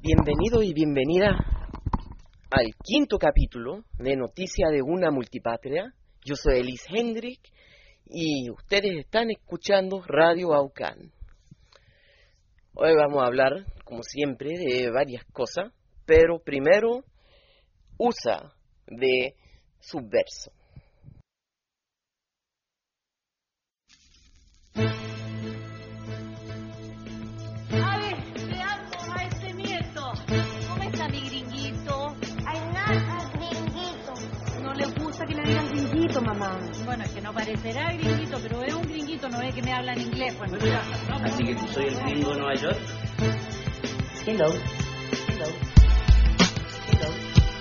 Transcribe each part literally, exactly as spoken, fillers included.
Bienvenido y bienvenida al quinto capítulo de Noticia de una Multipatria. Yo soy Elis Hendrik y ustedes están escuchando Radio Aucán. Hoy vamos a hablar, como siempre, de varias cosas, pero primero, U S A de Subverso. Que le digan gringuito, mamá. Bueno, es que no parecerá gringuito, pero es un gringuito, no es que me habla en inglés. Pues, no, no, Así que tú soy el gringo de Nueva York. Hello. Hello. Hello.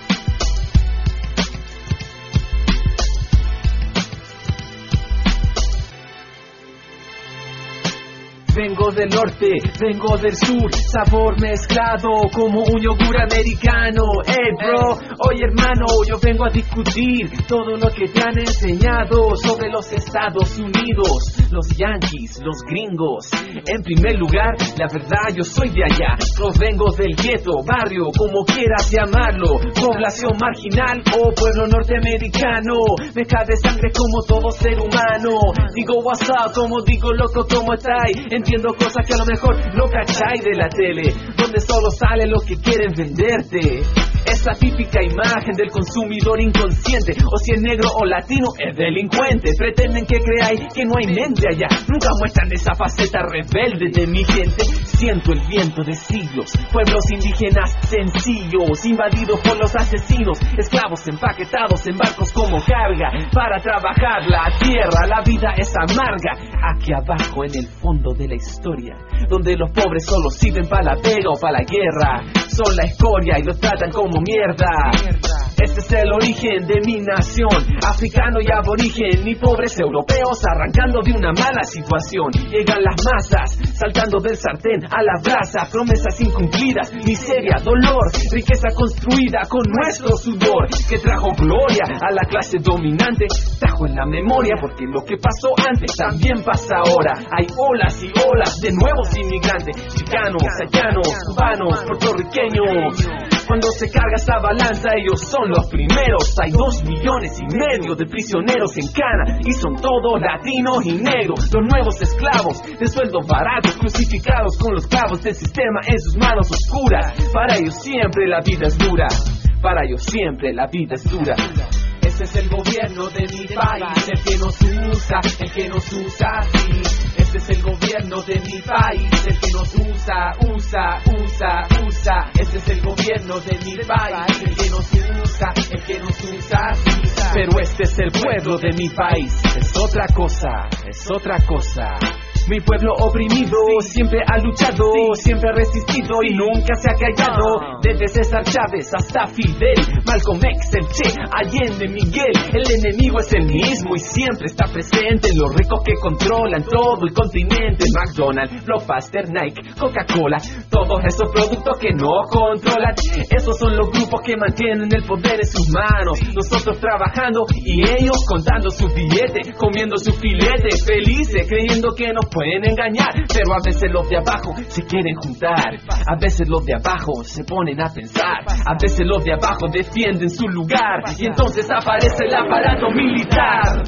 Vengo del norte, vengo del sur, sabor mezclado como un yogur americano. Hey bro, oye hermano, yo vengo a discutir todo lo que te han enseñado sobre los Estados Unidos, los yanquis, los gringos. En primer lugar, la verdad yo soy de allá, provengo del gueto, barrio, como quieras llamarlo, población marginal o pueblo norteamericano, mezcla de sangre como todo ser humano. Digo what's up, como digo loco, ¿cómo estáis? Entiendo cosas que a lo mejor no cacháis de la tele, donde solo sale lo que quieren venderte. Esa típica imagen del consumidor inconsciente, o si es negro o latino es delincuente. Pretenden que creáis que no hay mente allá, nunca muestran esa faceta rebelde de mi gente. Siento el viento de siglos, pueblos indígenas sencillos, invadidos por los asesinos, esclavos empaquetados en barcos como carga, para trabajar la tierra. La vida es amarga, aquí abajo en el fondo de la historia, donde los pobres solo sirven para la pega o para la guerra, son la escoria y los tratan como mierda. Este es el origen de mi nación, africano y aborigen, ni pobres europeos arrancando de una mala situación. Llegan las masas, saltando del sartén a la brasa, promesas incumplidas, miseria, dolor, riqueza construida con nuestro sudor, que trajo gloria a la clase dominante, trajo en la memoria, porque lo que pasó antes también pasa ahora. Hay olas y olas de nuevos inmigrantes, chicanos, haitianos, cubanos, puertorriqueños. Cuando se carga esa balanza, ellos son los primeros. Hay dos millones y medio de prisioneros en Cana, y son todos latinos y negros. Los nuevos esclavos de sueldos baratos, crucificados con los clavos del sistema en sus manos oscuras. Para ellos siempre la vida es dura, para ellos siempre la vida es dura. Ese es el gobierno de mi país, el que nos usa, el que nos usa, sí. Este es el gobierno de mi país, el que nos usa, usa, usa, usa. Este es el gobierno de mi país, el que nos usa, el que nos usa, sí. Pero este es el pueblo de mi país, es otra cosa, es otra cosa. Mi pueblo oprimido siempre ha luchado, siempre ha resistido y nunca se ha callado. Desde César Chávez hasta Fidel, Malcolm X, el Che, Allende, Miguel. El enemigo es el mismo y siempre está presente en los ricos que controlan todo el continente. McDonald's, Blockbuster, Nike, Coca-Cola, todos esos productos que no controlan. Esos son los grupos que mantienen el poder en sus manos. Nosotros trabajando y ellos contando sus billetes, comiendo sus filetes, felices, creyendo que nos pueden engañar. Pero a veces los de abajo se quieren juntar, a veces los de abajo se ponen a pensar, a veces los de abajo defienden su lugar, y entonces aparece el aparato militar.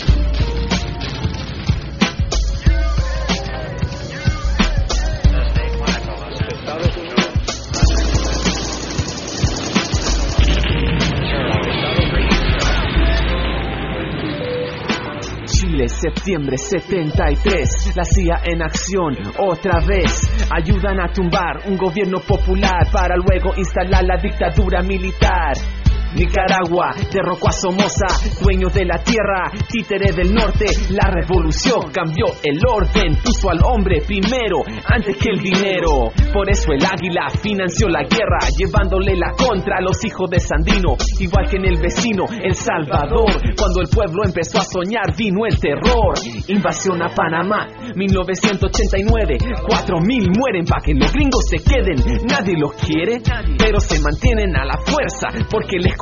Chile, septiembre setenta y tres, la C I A en acción otra vez. Ayudan a tumbar un gobierno popular para luego instalar la dictadura militar. Nicaragua derrocó a Somoza, dueño de la tierra, títere del norte. La revolución cambió el orden, puso al hombre primero antes que el dinero. Por eso el águila financió la guerra, llevándole la contra a los hijos de Sandino, igual que en el vecino El Salvador. Cuando el pueblo empezó a soñar, vino el terror. Invasión a Panamá, mil novecientos ochenta y nueve, cuatro mil mueren pa' que los gringos se queden. Nadie los quiere, pero se mantienen a la fuerza porque les conviene.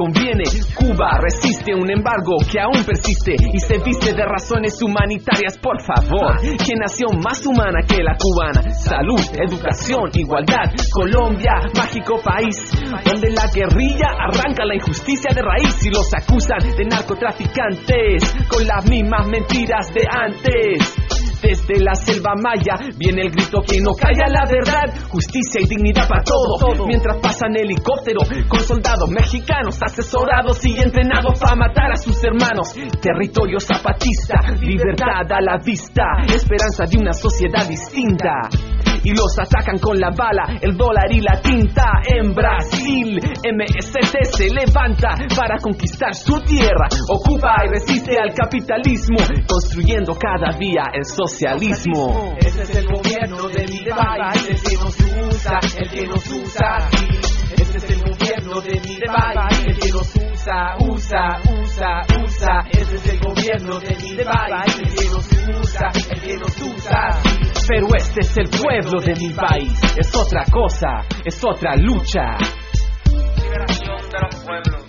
conviene. Cuba resiste un embargo que aún persiste y se viste de razones humanitarias, por favor. ¿Qué nación más humana que la cubana? Salud, educación, igualdad. Colombia, mágico país donde la guerrilla arranca la injusticia de raíz y los acusan de narcotraficantes con las mismas mentiras de antes. Desde la selva maya viene el grito que no calla la verdad. Justicia y dignidad para todo. Mientras pasan helicóptero con soldados mexicanos asesorados y entrenados para matar a sus hermanos. Territorio zapatista, libertad a la vista, esperanza de una sociedad distinta. Y los atacan con la bala, el dólar y la tinta. En Brasil, M S T se levanta para conquistar su tierra. Ocupa y resiste al capitalismo, construyendo cada día el socialismo. Ese es el gobierno de mi país, el que nos usa, el que nos usa aquí. Ese es el gobierno de mi país, el que nos usa, usa, usa, usa. Ese es el gobierno de mi país, el que nos usa, el que nos usa aquí. Pero este es el pueblo de mi país, es otra cosa, es otra lucha. Liberación de los pueblos.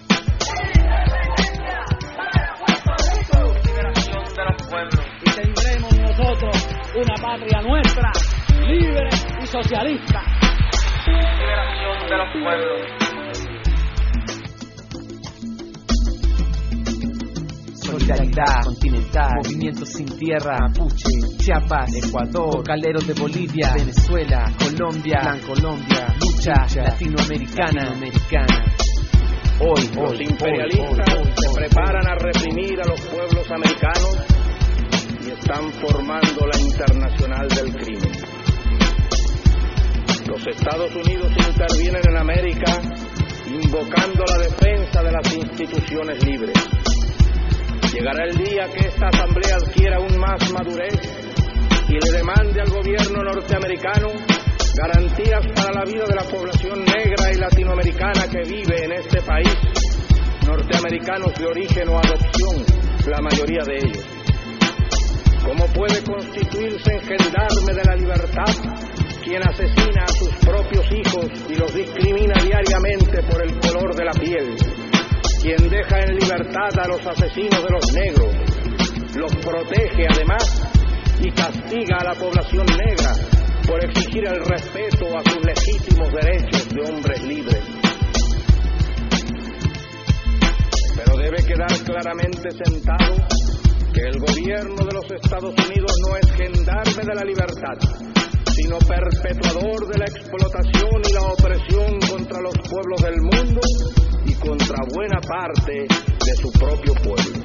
Liberación de los pueblos. Y tendremos nosotros una patria nuestra, libre y socialista. Liberación de los pueblos. Solidaridad continental, movimientos sin tierra, Mapuche, Chiapas, Ecuador, caleros de Bolivia, Venezuela, Colombia, Plan Colombia, lucha, lucha latinoamericana, americana. Hoy, los hoy, imperialistas hoy, hoy, se hoy, preparan a reprimir a los pueblos americanos y están formando la internacional del crimen. Los Estados Unidos intervienen en América invocando la defensa de las instituciones libres. Llegará el día que esta asamblea adquiera aún más madurez y le demande al gobierno norteamericano garantías para la vida de la población negra y latinoamericana que vive en este país, norteamericanos de origen o adopción, la mayoría de ellos. ¿Cómo puede constituirse en gendarme de la libertad quien asesina a sus propios hijos y los discrimina diariamente por el color de la piel? Quien deja en libertad a los asesinos de los negros, los protege además y castiga a la población negra por exigir el respeto a sus legítimos derechos de hombres libres. Pero debe quedar claramente sentado que el gobierno de los Estados Unidos no es gendarme de la libertad, sino perpetuador de la explotación y la opresión contra los pueblos del mundo y contra buena parte de su propio pueblo.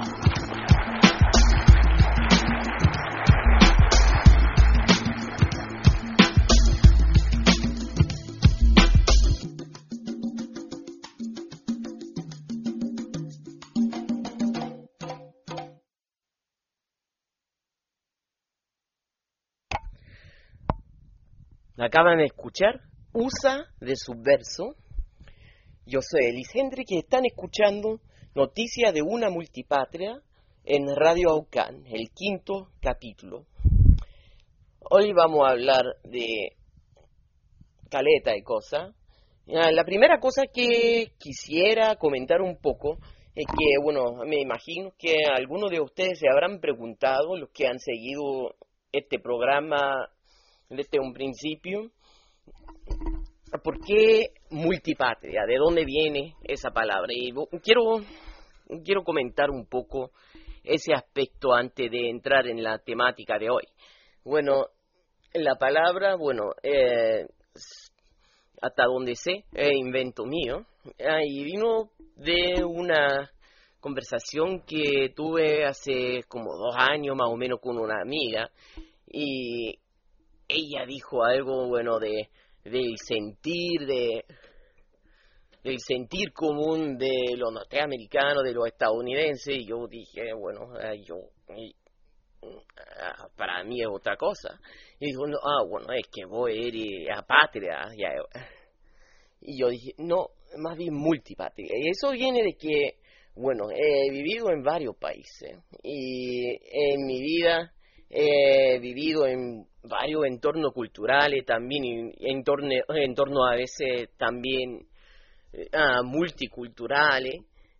Acaban de escuchar U S A de Subverso. Yo soy Elis Hendrik y están escuchando Noticias de una Multipatria en Radio Aucán, el quinto capítulo. Hoy vamos a hablar de caleta de cosas. La primera cosa que quisiera comentar un poco es que, bueno, me imagino que algunos de ustedes se habrán preguntado, los que han seguido este programa desde un principio, ¿por qué multipatria? ¿De dónde viene esa palabra? Y quiero, quiero comentar un poco ese aspecto antes de entrar en la temática de hoy. Bueno, la palabra, bueno, eh, hasta donde sé, es invento mío, eh, y vino de una conversación que tuve hace como dos años más o menos con una amiga, y ella dijo algo, bueno, de del sentir, de del sentir común de los norteamericanos, de los estadounidenses, y yo dije, bueno, yo y, para mí es otra cosa. Y dijo, no, ah, bueno, es que vos eres apatria. Ya. Y yo dije, no, más bien multipatria. Y eso viene de que, bueno, he vivido en varios países, y en mi vida he vivido en varios entornos culturales también, y entorno, entornos a veces también uh, multiculturales,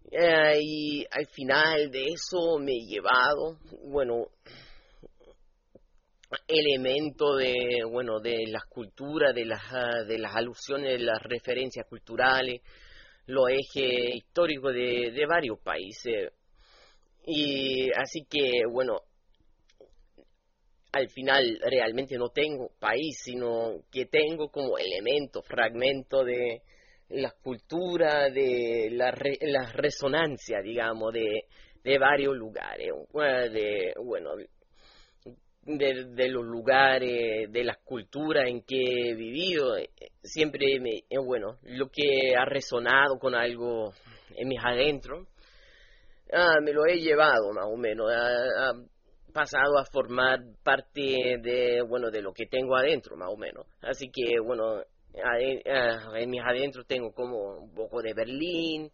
Eh, y al final de eso me he llevado, bueno, elemento de, bueno, de las culturas, de las, uh, de las alusiones, de las referencias culturales, los ejes históricos de, de varios países. Y así que, bueno, al final realmente no tengo país, sino que tengo como elemento, fragmento de las culturas, de la, re, la resonancia, digamos, de, de varios lugares, de, bueno, de, de los lugares, de las culturas en que he vivido. Siempre, me, bueno, lo que ha resonado con algo en mis adentros, ah, me lo he llevado más o menos, ha, ha pasado a formar parte de, bueno, de lo que tengo adentro más o menos. Así que, bueno, en mis adentros tengo como un poco de Berlín,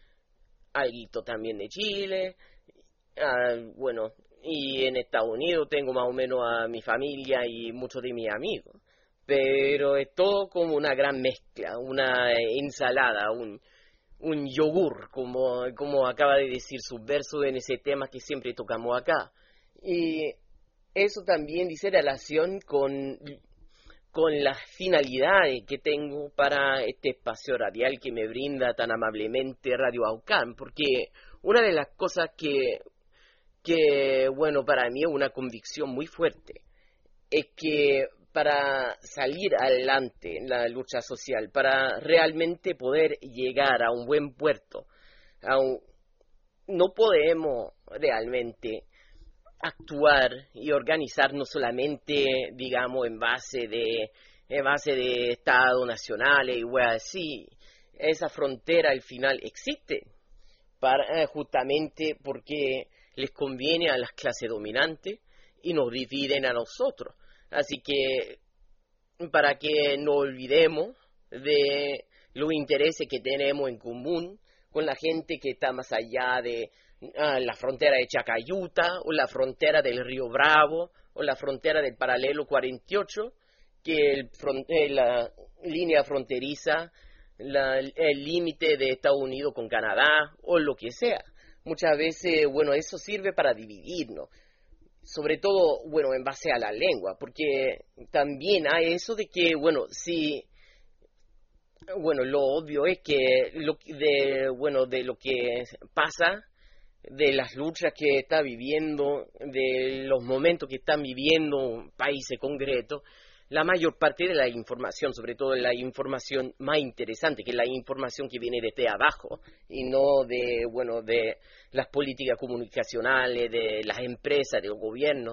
algo también de Chile, uh, bueno, y en Estados Unidos tengo más o menos a mi familia y muchos de mis amigos, pero es todo como una gran mezcla, una ensalada, un, un yogur, como, como acaba de decir Subverso en ese tema que siempre tocamos acá. Y eso también dice relación con, con las finalidades que tengo para este espacio radial que me brinda tan amablemente Radio Aucán, porque una de las cosas que, que, bueno, para mí es una convicción muy fuerte, es que para salir adelante en la lucha social, para realmente poder llegar a un buen puerto, a un, no podemos realmente actuar y organizarnos solamente, digamos, en base de en base de estados nacionales y weas así. Esa frontera al final existe para, eh, justamente porque les conviene a las clases dominantes y nos dividen a nosotros. Así que para que no olvidemos de los intereses que tenemos en común con la gente que está más allá de Ah, la frontera de Chacayuta, o la frontera del Río Bravo, o la frontera del paralelo cuarenta y ocho, que el front, eh, la línea fronteriza, la, el límite de Estados Unidos con Canadá, o lo que sea. Muchas veces, bueno, eso sirve para dividirnos, sobre todo, bueno, en base a la lengua, porque también hay eso de que, bueno, si... Bueno, lo obvio es que, lo, de, bueno, de lo que pasa, de las luchas que está viviendo, de los momentos que están viviendo países concretos, la mayor parte de la información, sobre todo la información más interesante, que es la información que viene desde abajo y no de, bueno, de las políticas comunicacionales, de las empresas, del gobierno,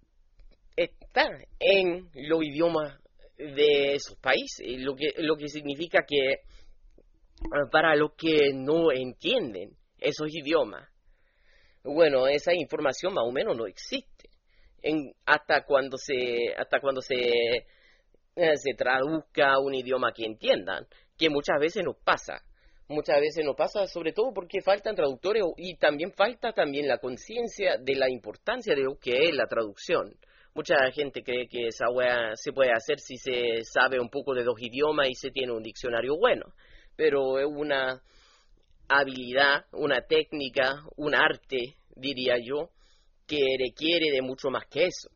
está en los idiomas de esos países, lo que, lo que significa que para los que no entienden esos idiomas, bueno, esa información más o menos no existe en, hasta cuando se hasta cuando se eh, se traduzca un idioma que entiendan, que muchas veces nos pasa, muchas veces nos pasa, sobre todo porque faltan traductores y también falta también la conciencia de la importancia de lo que es la traducción. Mucha gente cree que esa wea se puede hacer si se sabe un poco de dos idiomas y se tiene un diccionario bueno, pero es una habilidad, una técnica, un arte, diría yo, que requiere de mucho más que eso.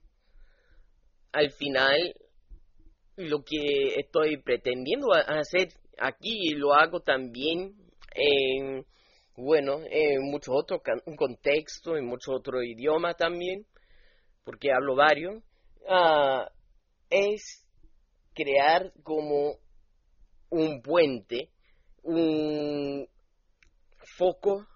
Al final, lo que estoy pretendiendo hacer aquí, lo hago también en, bueno, en muchos otros contextos, en muchos otros idiomas también, porque hablo varios, uh, es crear como un puente, un foco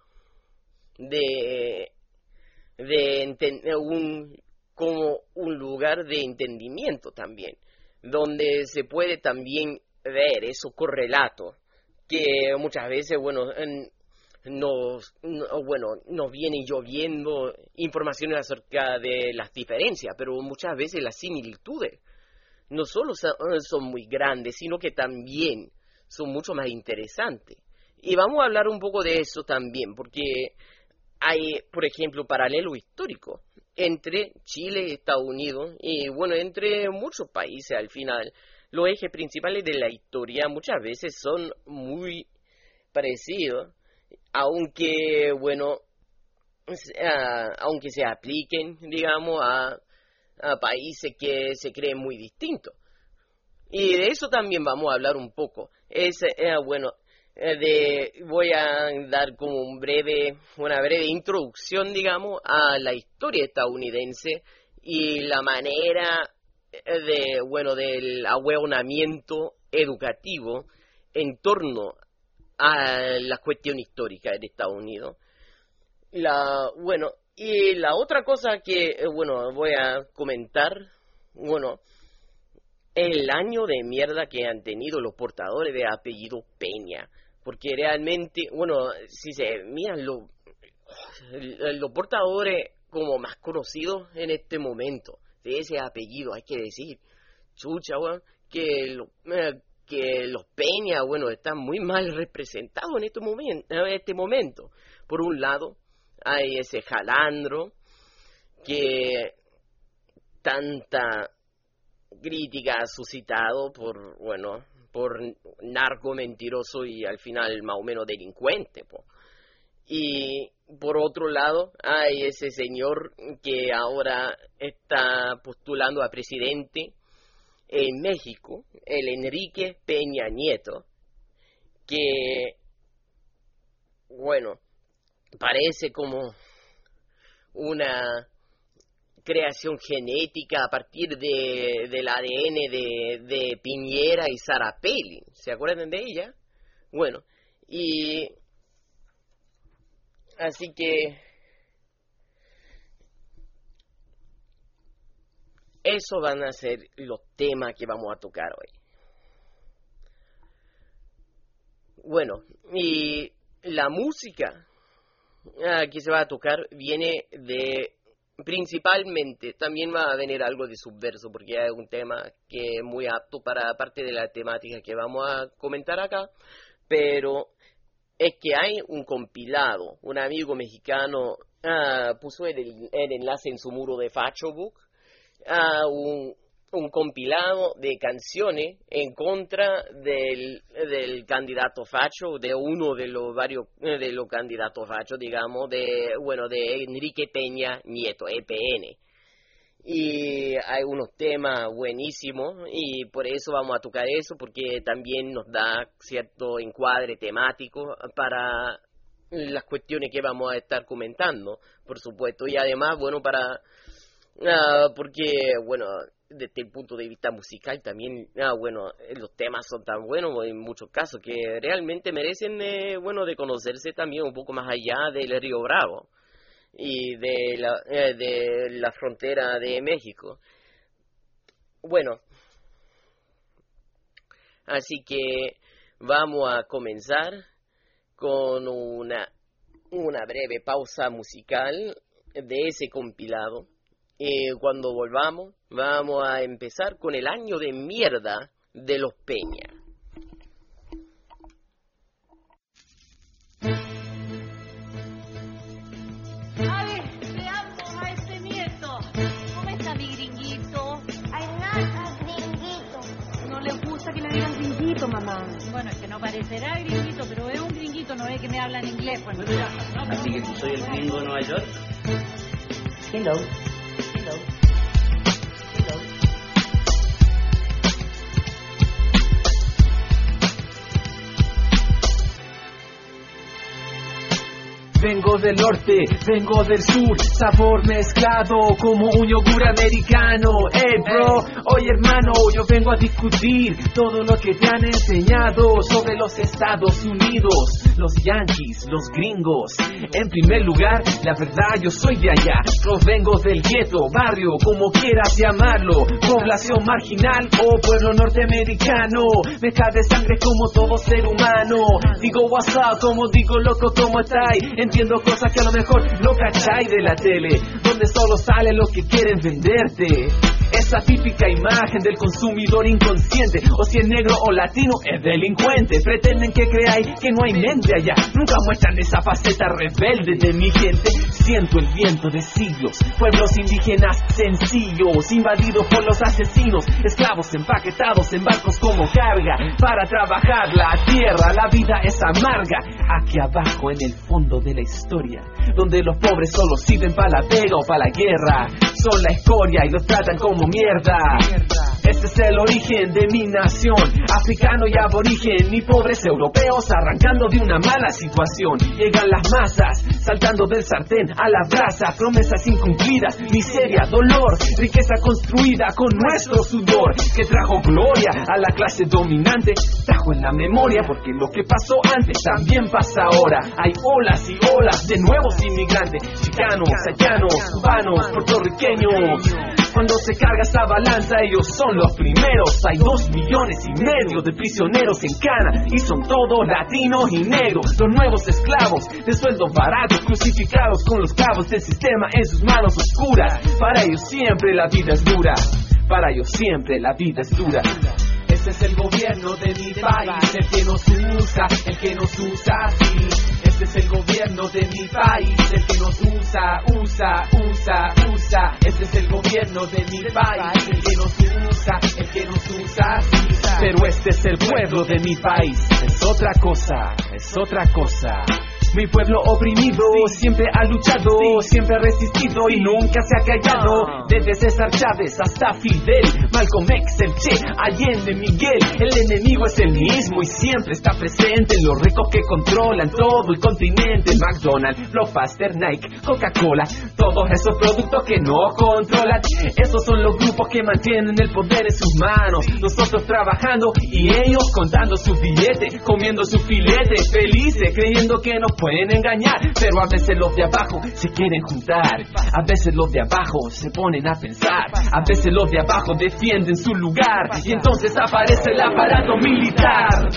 de, de enten- un, como un lugar de entendimiento también, donde se puede también ver esos correlatos que muchas veces, bueno, en, nos, no, bueno, nos vienen lloviendo informaciones acerca de las diferencias, pero muchas veces las similitudes no solo son, son muy grandes, sino que también son mucho más interesantes. Y vamos a hablar un poco de eso también, porque hay, por ejemplo, paralelo histórico entre Chile y Estados Unidos, y bueno, entre muchos países al final. Los ejes principales de la historia muchas veces son muy parecidos, aunque, bueno, uh, aunque se apliquen, digamos, a, a países que se creen muy distintos. Y de eso también vamos a hablar un poco. Es, uh, bueno, de, voy a dar como un breve, una breve introducción, digamos, a la historia estadounidense y la manera de, bueno, del ahueonamiento educativo en torno a la cuestión histórica de Estados Unidos. La, bueno, y la otra cosa que, bueno, voy a comentar, bueno, el año de mierda que han tenido los portadores de apellido Peña. Porque realmente, bueno, si se miran los, los portadores como más conocidos en este momento de ese apellido, hay que decir, chucha, bueno, que, lo, eh, que los Peña, bueno, están muy mal representados en este momento, en este momento. Por un lado, hay ese Jalandro que tanta crítica ha suscitado por, bueno, por narco mentiroso y al final más o menos delincuente, po. Y por otro lado hay ese señor que ahora está postulando a presidente en México, el Enrique Peña Nieto, que, bueno, parece como una creación genética a partir de, del A D N de, de Piñera y Sarah Palin. ¿Se acuerdan de ella? Bueno, y así que esos van a ser los temas que vamos a tocar hoy. Bueno, y la música uh, que se va a tocar viene de... Principalmente, también va a venir algo de subverso, porque hay un tema que es muy apto para parte de la temática que vamos a comentar acá, pero es que hay un compilado, un amigo mexicano uh, puso el, el enlace en su muro de FachoBook, uh, un, un compilado de canciones en contra del, del candidato facho, de uno de los varios de los candidatos fachos, digamos, de bueno de Enrique Peña Nieto, E P N. Y hay unos temas buenísimos y por eso vamos a tocar eso, porque también nos da cierto encuadre temático para las cuestiones que vamos a estar comentando, por supuesto, y además, bueno, para uh, porque, bueno, desde el punto de vista musical también, ah, bueno, los temas son tan buenos en muchos casos que realmente merecen, eh, bueno, de conocerse también un poco más allá del Río Bravo y de la, eh, de la frontera de México. Bueno, así que vamos a comenzar con una, una breve pausa musical de ese compilado. Y cuando volvamos, vamos a empezar con el año de mierda de los Peña. A ver, veamos a este nieto. ¿Cómo está mi gringuito? Ay, nada, gringuito. No le gusta que le digan gringuito, mamá. Bueno, es que no parecerá gringuito, pero es un gringuito, no es que me habla en inglés. Pues, Así que soy el gringo de Nueva York. Hello. Hello. Hello. Vengo del norte, vengo del sur, sabor mezclado como un yogur americano. Hey bro, oye hermano, yo vengo a discutir todo lo que te han enseñado sobre los Estados Unidos, los yanquis, los gringos. En primer lugar, la verdad yo soy de allá, provengo del gueto, barrio, como quieras llamarlo, población marginal o pueblo norteamericano, mezcla de sangre como todo ser humano. Digo what's up, como digo loco, ¿cómo estáis? entiendo cosas que a lo mejor no cacháis de la tele, donde solo sale lo que quieren venderte. Esa típica imagen del consumidor inconsciente, o si es negro o latino es delincuente. Pretenden que creáis que no hay mente allá, nunca muestran esa faceta rebelde de mi gente. Siento el viento de siglos, pueblos indígenas sencillos, invadidos por los asesinos, esclavos empaquetados en barcos como carga, para trabajar la tierra. La vida es amarga, aquí abajo en el fondo de la historia, donde los pobres solo sirven para la pega o para la guerra, son la escoria y los tratan como mierda. Este es el origen de mi nación, africano y aborigen, ni pobres europeos arrancando de una mala situación. Llegan las masas, saltando del sartén a la brasa, promesas incumplidas, miseria, dolor, riqueza construida con nuestro sudor, que trajo gloria a la clase dominante, trajo en la memoria, porque lo que pasó antes también pasa ahora. Hay olas y olas de nuevos inmigrantes, chicanos, haitianos, cubanos, puertorriqueños. Cuando se carga esa balanza, ellos son los primeros. Hay dos millones y medio de prisioneros en Cana, y son todos latinos y negros. Los nuevos esclavos de sueldos baratos, crucificados con los clavos del sistema en sus manos oscuras. Para ellos siempre la vida es dura, para ellos siempre la vida es dura. Este es el gobierno de mi país, el que nos usa, el que nos usa así. Este es el gobierno de mi país, el que nos usa, usa, usa, usa. Este es el gobierno de mi país, el que nos usa, el que nos usa así. Pero este es el pueblo de mi país, es otra cosa, es otra cosa. Mi pueblo oprimido siempre ha luchado, siempre ha resistido y nunca se ha callado. Desde César Chávez hasta Fidel, Malcolm X, el Che, Allende, Miguel. El enemigo es el mismo y siempre está presente en los ricos que controlan todo el continente. McDonald's, Blockbuster, Nike, Coca-Cola, todos esos productos que no controlan. Esos son los grupos que mantienen el poder en sus manos. Nosotros trabajando y ellos contando sus billetes, comiendo su filete, felices, creyendo que nos pueden engañar. Pero a veces los de abajo se quieren juntar, a veces los de abajo se ponen a pensar, a veces los de abajo defienden su lugar, y entonces aparece el aparato militar.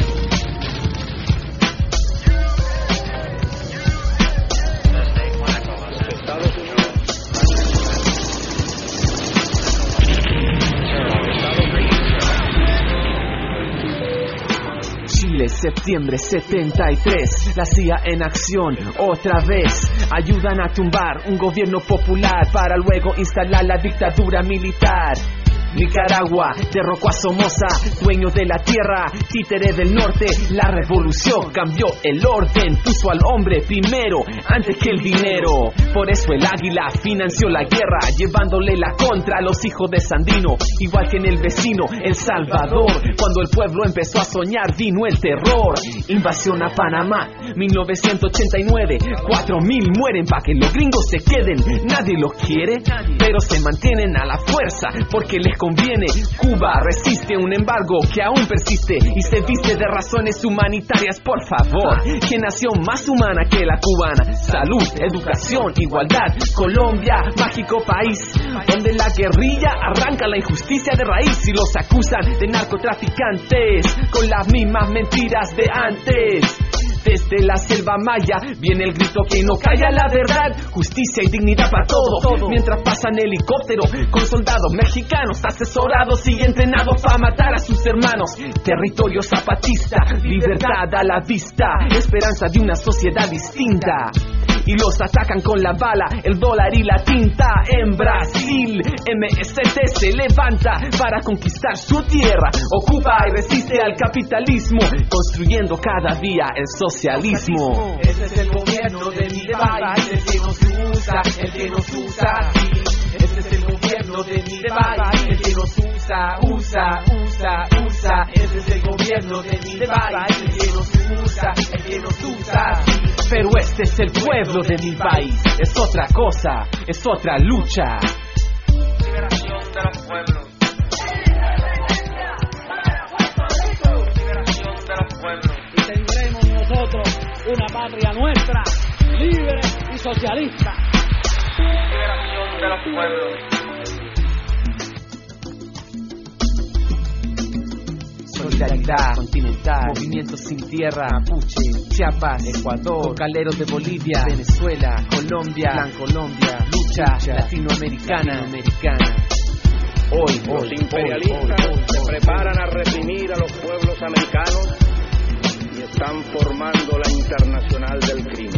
Chile, septiembre setenta y tres, la C I A en acción otra vez. Ayudan a tumbar un gobierno popular para luego instalar la dictadura militar. Nicaragua derrocó a Somoza, dueño de la tierra, títere del norte. La revolución cambió el orden, puso al hombre primero antes que el dinero. Por eso el águila financió la guerra, llevándole la contra a los hijos de Sandino, igual que en el vecino El Salvador. Cuando el pueblo empezó a soñar, vino el terror. Invasión a Panamá, mil novecientos ochenta y nueve, cuatro mil mueren pa' que los gringos se queden. Nadie los quiere, pero se mantienen a la fuerza porque les conviene. Cuba resiste un embargo que aún persiste y se viste de razones humanitarias. Por favor, ¿qué nación más humana que la cubana? Salud, educación, igualdad. Colombia, mágico país donde la guerrilla arranca la injusticia de raíz y los acusan de narcotraficantes con las mismas mentiras de antes. Desde la selva maya viene el grito que no calla la verdad, justicia y dignidad para todos. Mientras pasan helicóptero con soldados mexicanos asesorados y entrenados para matar a sus hermanos. Territorio zapatista, libertad a la vista, esperanza de una sociedad distinta. Y los atacan con la bala, el dólar y la tinta. En Brasil, M S T se levanta para conquistar su tierra, ocupa y resiste al capitalismo, construyendo cada día el socialismo. Ese es el gobierno de mi país, el que nos usa, el que nos usa así. Ese es el gobierno de mi país, el que nos usa, usa, usa, usa. Ese es el gobierno de mi país, el que nos usa, el que nos usa así. Pero este es el pueblo de mi país, es otra cosa, es otra lucha. Liberación de los pueblos. Liberación de los pueblos. Y tendremos nosotros una patria nuestra, libre y socialista. Liberación de los pueblos. solidaridad continental, movimientos sin tierra, Mapuche, Chiapas, Ecuador, cocaleros de Bolivia, Venezuela, Colombia, Plan Colombia, lucha, lucha latinoamericana, latinoamericana. Hoy, Los hoy, imperialistas hoy, hoy, hoy, se hoy. preparan a reprimir a los pueblos americanos y están formando la internacional del crimen.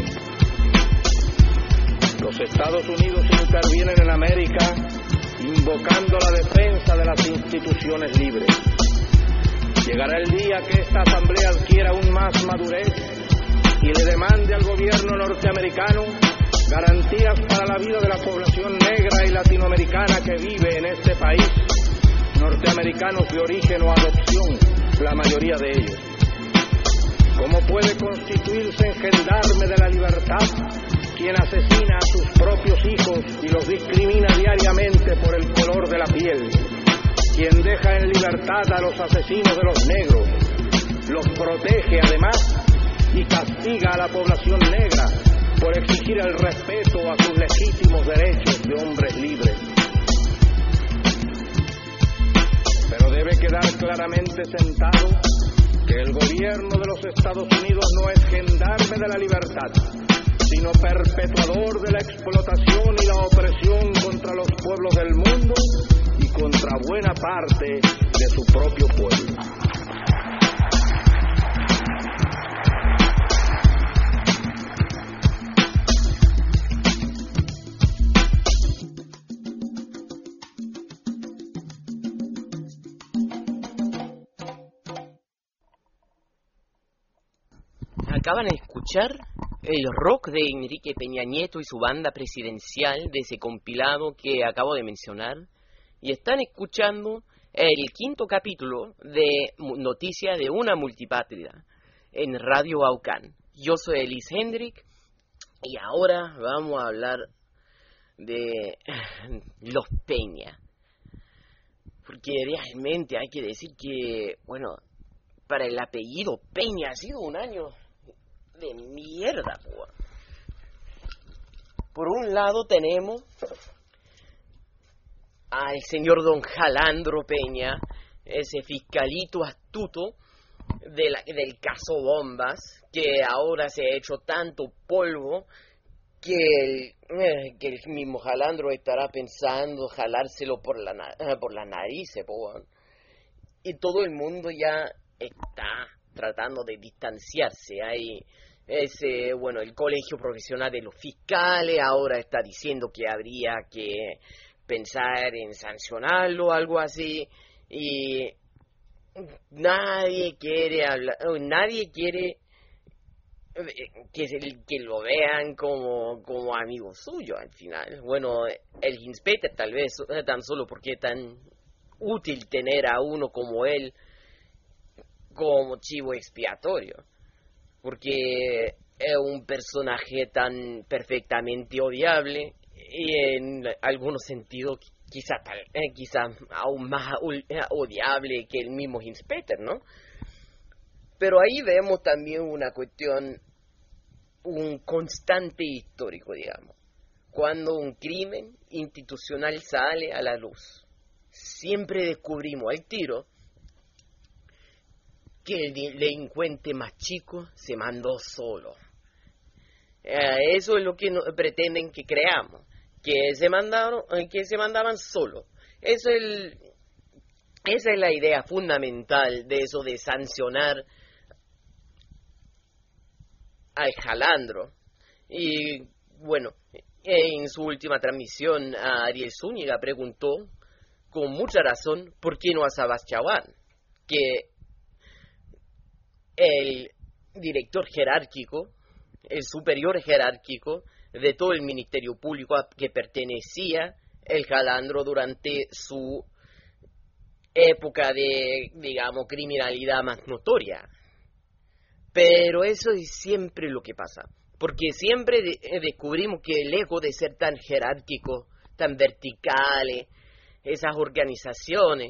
Los Estados Unidos intervienen en América invocando la defensa de las instituciones libres. Llegará el día que esta asamblea adquiera aún más madurez y le demande al gobierno norteamericano garantías para la vida de la población negra y latinoamericana que vive en este país, norteamericanos de origen o adopción, la mayoría de ellos. ¿Cómo puede constituirse en gendarme de la libertad quien asesina a sus propios hijos y los discrimina diariamente por el color de la piel? Quien deja en libertad a los asesinos de los negros, los protege además y castiga a la población negra por exigir el respeto a sus legítimos derechos de hombres libres. Pero debe quedar claramente sentado que el gobierno de los Estados Unidos no es gendarme de la libertad, sino perpetuador de la explotación y la opresión contra los pueblos del mundo y contra buena parte de su propio pueblo. Acaban de escuchar el rock de Enrique Peña Nieto y su banda presidencial de ese compilado que acabo de mencionar, y están escuchando el quinto capítulo de Noticias de una Multipatria en Radio Aucán. Yo soy Elis Hendrik y ahora vamos a hablar de los Peña, porque realmente hay que decir que, bueno, para el apellido Peña ha sido un año de mierda. Por, por un lado tenemos al señor don Jalandro Peña, ese fiscalito astuto de la, del caso Bombas, que ahora se ha hecho tanto polvo que el, eh, que el mismo Jalandro estará pensando jalárselo por la, eh, por la nariz, po, y todo el mundo ya está tratando de distanciarse. Hay ese, bueno, el Colegio Profesional de los Fiscales ahora está diciendo que habría que pensar en sancionarlo o algo así, y nadie quiere hablar, nadie quiere que, se, que lo vean como, como amigo suyo al final. Bueno, el Inspector tal vez tan solo porque es tan útil tener a uno como él como chivo expiatorio, porque es un personaje tan perfectamente odiable y en algunos sentidos quizá, tal, eh, quizá aún más odiable que el mismo Inspector, ¿no? Pero ahí vemos también una cuestión, un constante histórico, digamos. Cuando un crimen institucional sale a la luz, siempre descubrimos al tiro que el delincuente más chico se mandó solo. Eh, eso es lo que no, pretenden que creamos, que se mandaron, que se mandaban solo. Eso es el, esa es la idea fundamental de eso de sancionar al Jalandro. Y bueno, en su última transmisión a Ariel Zúñiga preguntó con mucha razón por qué no a Sebastián, que el director jerárquico, el superior jerárquico de todo el Ministerio Público a que pertenecía el Jalandro durante su época de, digamos, criminalidad más notoria. Pero eso es siempre lo que pasa, porque siempre de- descubrimos que lejos de ser tan jerárquico, tan verticales, esas organizaciones,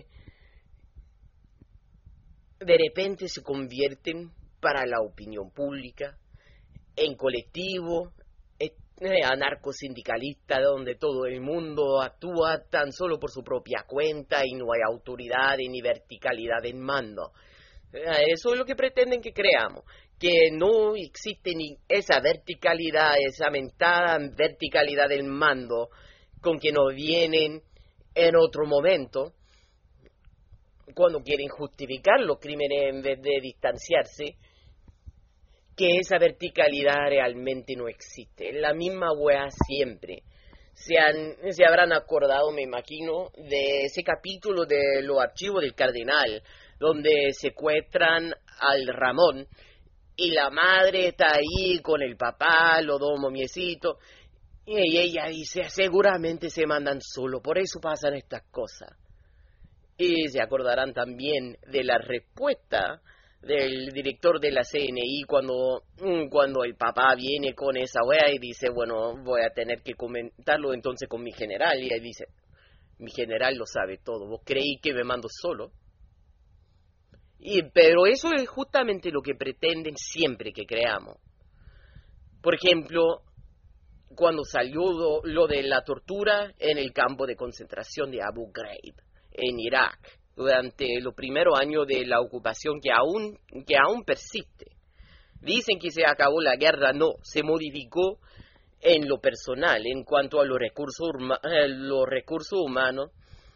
de repente se convierten para la opinión pública en colectivo eh, anarcosindicalista, donde todo el mundo actúa tan solo por su propia cuenta y no hay autoridad ni verticalidad en mando. Eso es lo que pretenden que creamos, que no existe ni esa verticalidad, esa mentada verticalidad del mando con que nos vienen en otro momento, cuando quieren justificar los crímenes en vez de distanciarse, que esa verticalidad realmente no existe. Es la misma wea siempre. Se, han, se habrán acordado, me imagino, de ese capítulo de los archivos del cardenal, donde secuestran al Ramón y la madre está ahí con el papá, los dos momiecitos, y ella dice, seguramente se mandan solo, por eso pasan estas cosas. Y se acordarán también de la respuesta del director de la C N I cuando, cuando el papá viene con esa wea y dice, bueno, voy a tener que comentarlo entonces con mi general. Y él dice, mi general lo sabe todo, ¿vos creí que me mando solo? Y, pero eso es justamente lo que pretenden siempre que creamos. Por ejemplo, cuando salió lo, lo de la tortura en el campo de concentración de Abu Ghraib, en Irak, durante los primeros años de la ocupación que aún, que aún persiste. Dicen que se acabó la guerra, no, se modificó en lo personal, en cuanto a los recursos, eh, los recursos humanos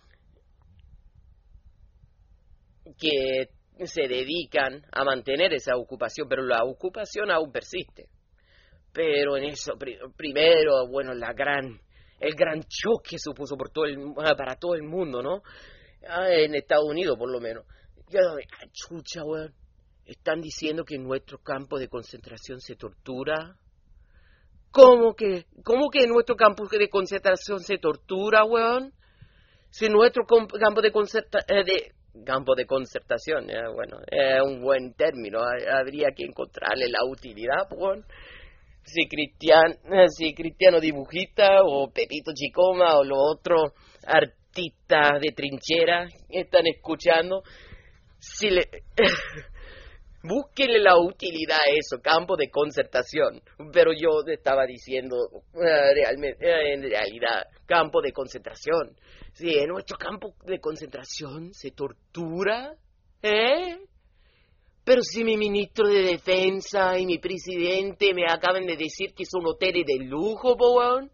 que se dedican a mantener esa ocupación, pero la ocupación aún persiste. Pero en eso, primero, bueno, la gran, el gran choque supuso por todo el, para todo el mundo, ¿no? En Estados Unidos, por lo menos. Yo, ah, chucha, weón. Están diciendo que en nuestro campo de concentración se tortura. ¿Cómo que? ¿Cómo que en nuestro campo de concentración se tortura, weón? Si nuestro campo de concentración... De, campo de concertación, eh, bueno, es eh, un buen término. Habría que encontrarle la utilidad, weón. Si Cristian, si Cristiano Dibujista o Pepito Chicoma o los otros artistas de trinchera están escuchando, si le búsquenle la utilidad a eso, campo de concertación. Pero yo estaba diciendo uh, realmente, uh, en realidad, campo de concentración. Si en nuestro campo de concentración se tortura, ¿eh? Pero si mi ministro de Defensa y mi presidente me acaban de decir que son hoteles de lujo, po, weón,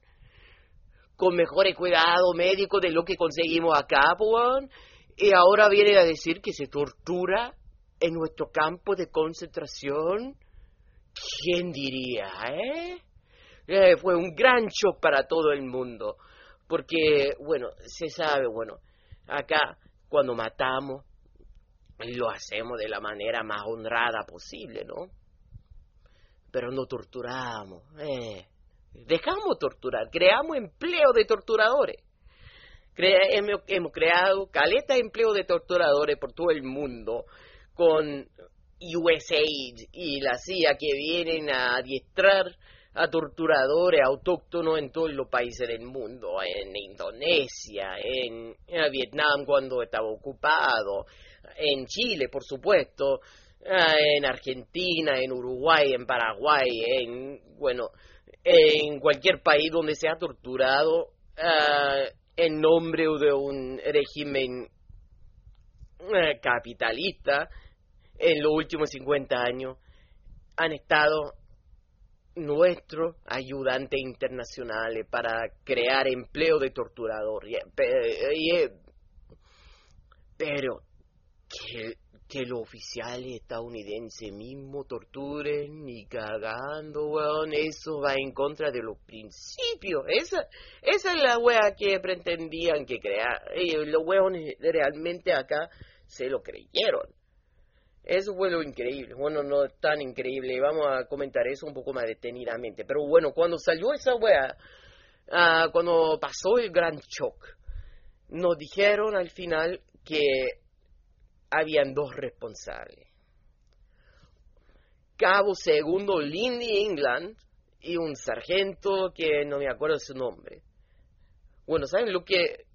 con mejores cuidados médicos de lo que conseguimos acá, po, weón, y ahora vienen a decir que se tortura en nuestro campo de concentración. ¿Quién diría, eh? eh? Fue un gran shock para todo el mundo, porque, bueno, se sabe, bueno, acá cuando matamos, lo hacemos de la manera más honrada posible, ¿no? Pero no torturamos, eh. Dejamos torturar, creamos empleo de torturadores. Cre hemos, hemos creado caleta de empleo de torturadores por todo el mundo, con U S A I D y la C I A que vienen a adiestrar a torturadores autóctonos en todos los países del mundo, en Indonesia, en, en Vietnam cuando estaba ocupado, en Chile, por supuesto, en Argentina, en Uruguay, en Paraguay, en, bueno, en cualquier país donde se ha torturado uh, en nombre de un régimen uh, capitalista. En los últimos cincuenta años han estado nuestros ayudantes internacionales para crear empleo de torturador. Pero que, que los oficiales estadounidenses mismos torturen ni cagando, weón, eso va en contra de los principios. Esa, esa es la wea que pretendían que crear. Y los weones realmente acá se lo creyeron. Eso fue lo increíble. Bueno, no es tan increíble. Vamos a comentar eso un poco más detenidamente. Pero bueno, cuando salió esa wea, uh, cuando pasó el gran shock, nos dijeron al final que habían dos responsables. Cabo segundo Lindy England y un sargento que no me acuerdo su nombre. Bueno, ¿saben lo que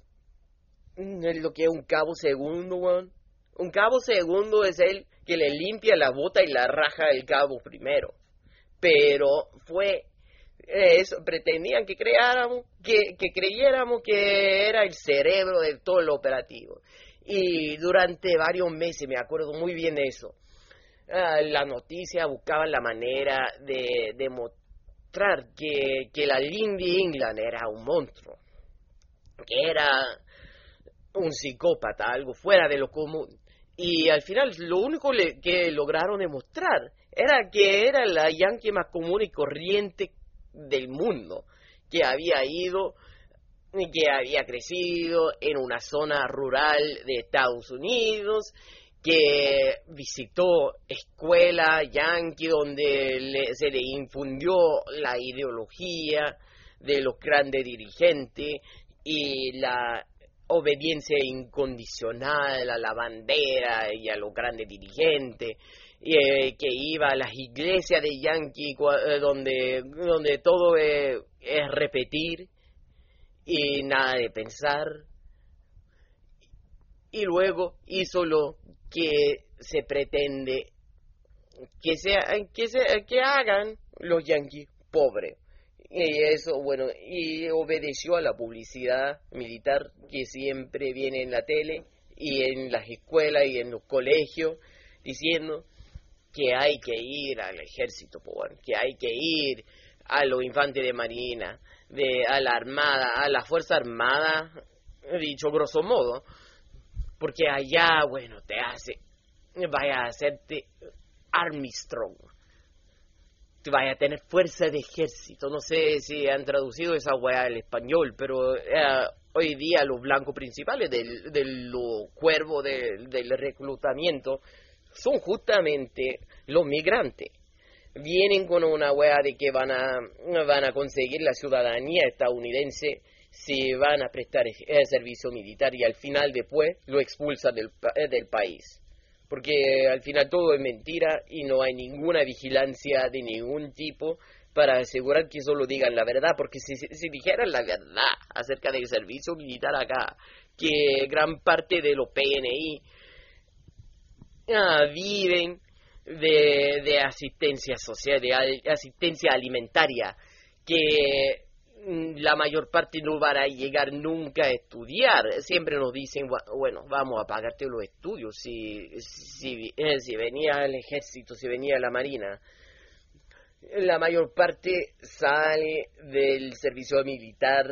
lo que es un cabo segundo, weón? Un cabo segundo es el que le limpia la bota y la raja el cabo primero. Pero fue eso, pretendían que creáramos, que, que creyéramos que era el cerebro de todo el operativo. Y durante varios meses, me acuerdo muy bien de eso, uh, la noticia buscaba la manera de demostrar que, que la Lindy England era un monstruo, que era un psicópata, algo fuera de lo común. Y al final lo único le, que lograron demostrar era que era la yankee más común y corriente del mundo, que había ido, que había crecido en una zona rural de Estados Unidos, que visitó escuela yankee donde le, se le infundió la ideología de los grandes dirigentes y la obediencia incondicional a la bandera y a los grandes dirigentes, eh, que iba a las iglesias de yankee eh, donde, donde todo es, es repetir y nada de pensar, y luego hizo lo que se pretende que sea que se, que hagan los yanquis pobres. Y eso, bueno, y obedeció a la publicidad militar que siempre viene en la tele y en las escuelas y en los colegios, diciendo que hay que ir al ejército, que hay que ir a los infantes de marina, de, a la armada, a la fuerza armada, dicho grosso modo, porque allá, bueno, te hace, vaya a hacerte Armstrong, vaya a tener fuerza de ejército. No sé si han traducido esa weá al español, pero eh, hoy día los blancos principales del, del lo cuervo del, del reclutamiento son justamente los migrantes. Vienen con una weá de que van a van a conseguir la ciudadanía estadounidense si van a prestar el servicio militar, y al final después lo expulsan del, del país. Porque al final todo es mentira y no hay ninguna vigilancia de ningún tipo para asegurar que solo digan la verdad. Porque si, si dijeran la verdad acerca del servicio militar acá, que gran parte de los P N I ah, viven de, de asistencia social, de asistencia alimentaria, que la mayor parte no van a llegar nunca a estudiar. Siempre nos dicen, bueno, vamos a pagarte los estudios si, si, si venía al ejército, si venía a la marina. La mayor parte sale del servicio militar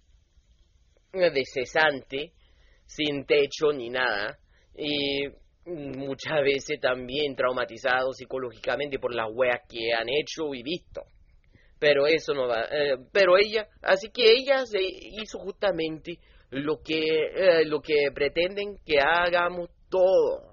de cesante, sin techo ni nada, y muchas veces también traumatizados psicológicamente por las weas que han hecho y visto. Pero eso no va, eh, pero ella, así que ella se hizo justamente lo que eh, lo que pretenden que hagamos todo,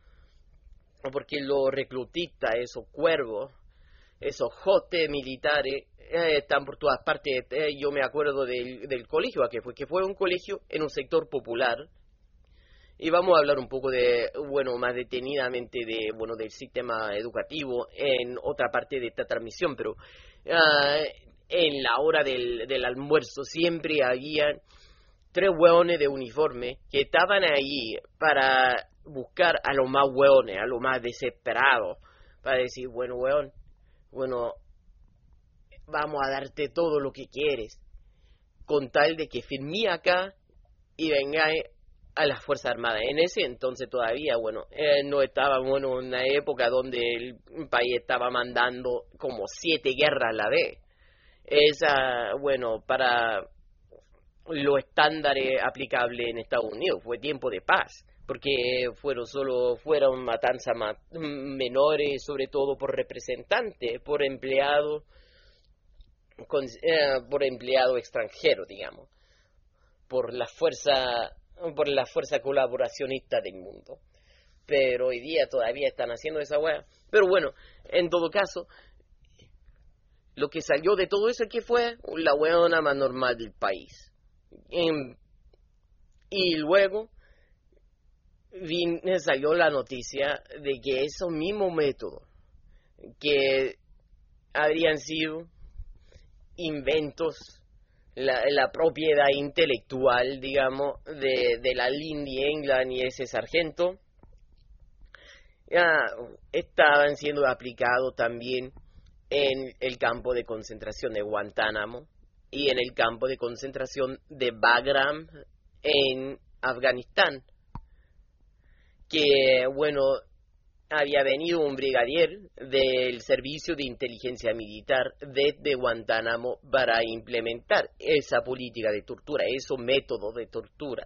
porque los reclutistas, esos cuervos, esos jotes militares eh, están por todas partes. Eh, yo me acuerdo del, del colegio a que fue, que fue un colegio en un sector popular, y vamos a hablar un poco de, bueno, más detenidamente de, bueno, del sistema educativo en otra parte de esta transmisión, pero Uh, en la hora del, del almuerzo siempre había tres hueones de uniforme que estaban ahí para buscar a los más hueones, a los más desesperados, para decir, bueno, hueón, bueno, vamos a darte todo lo que quieres, con tal de que firmí acá y vengáis a las Fuerzas Armadas. En ese entonces todavía, bueno, eh, no estaba, bueno, en una época donde el país estaba mandando como siete guerras a la vez. Esa, bueno, para los estándares aplicables en Estados Unidos fue tiempo de paz, porque fueron solo fueron matanzas ma menores, sobre todo por representantes, por empleados, con, eh, por empleado extranjero, digamos, por la fuerza por la fuerza colaboracionista del mundo. Pero hoy día todavía están haciendo esa weá. Pero bueno, en todo caso, lo que salió de todo eso, que fue la weona más normal del país. En, y luego vin, salió la noticia de que esos mismos métodos que habrían sido inventos, La, la propiedad intelectual, digamos, de, de la Lindy England y ese sargento, ya estaban siendo aplicados también en el campo de concentración de Guantánamo y en el campo de concentración de Bagram en Afganistán. que, bueno, había venido un brigadier del Servicio de Inteligencia Militar desde Guantánamo para implementar esa política de tortura, esos métodos de tortura.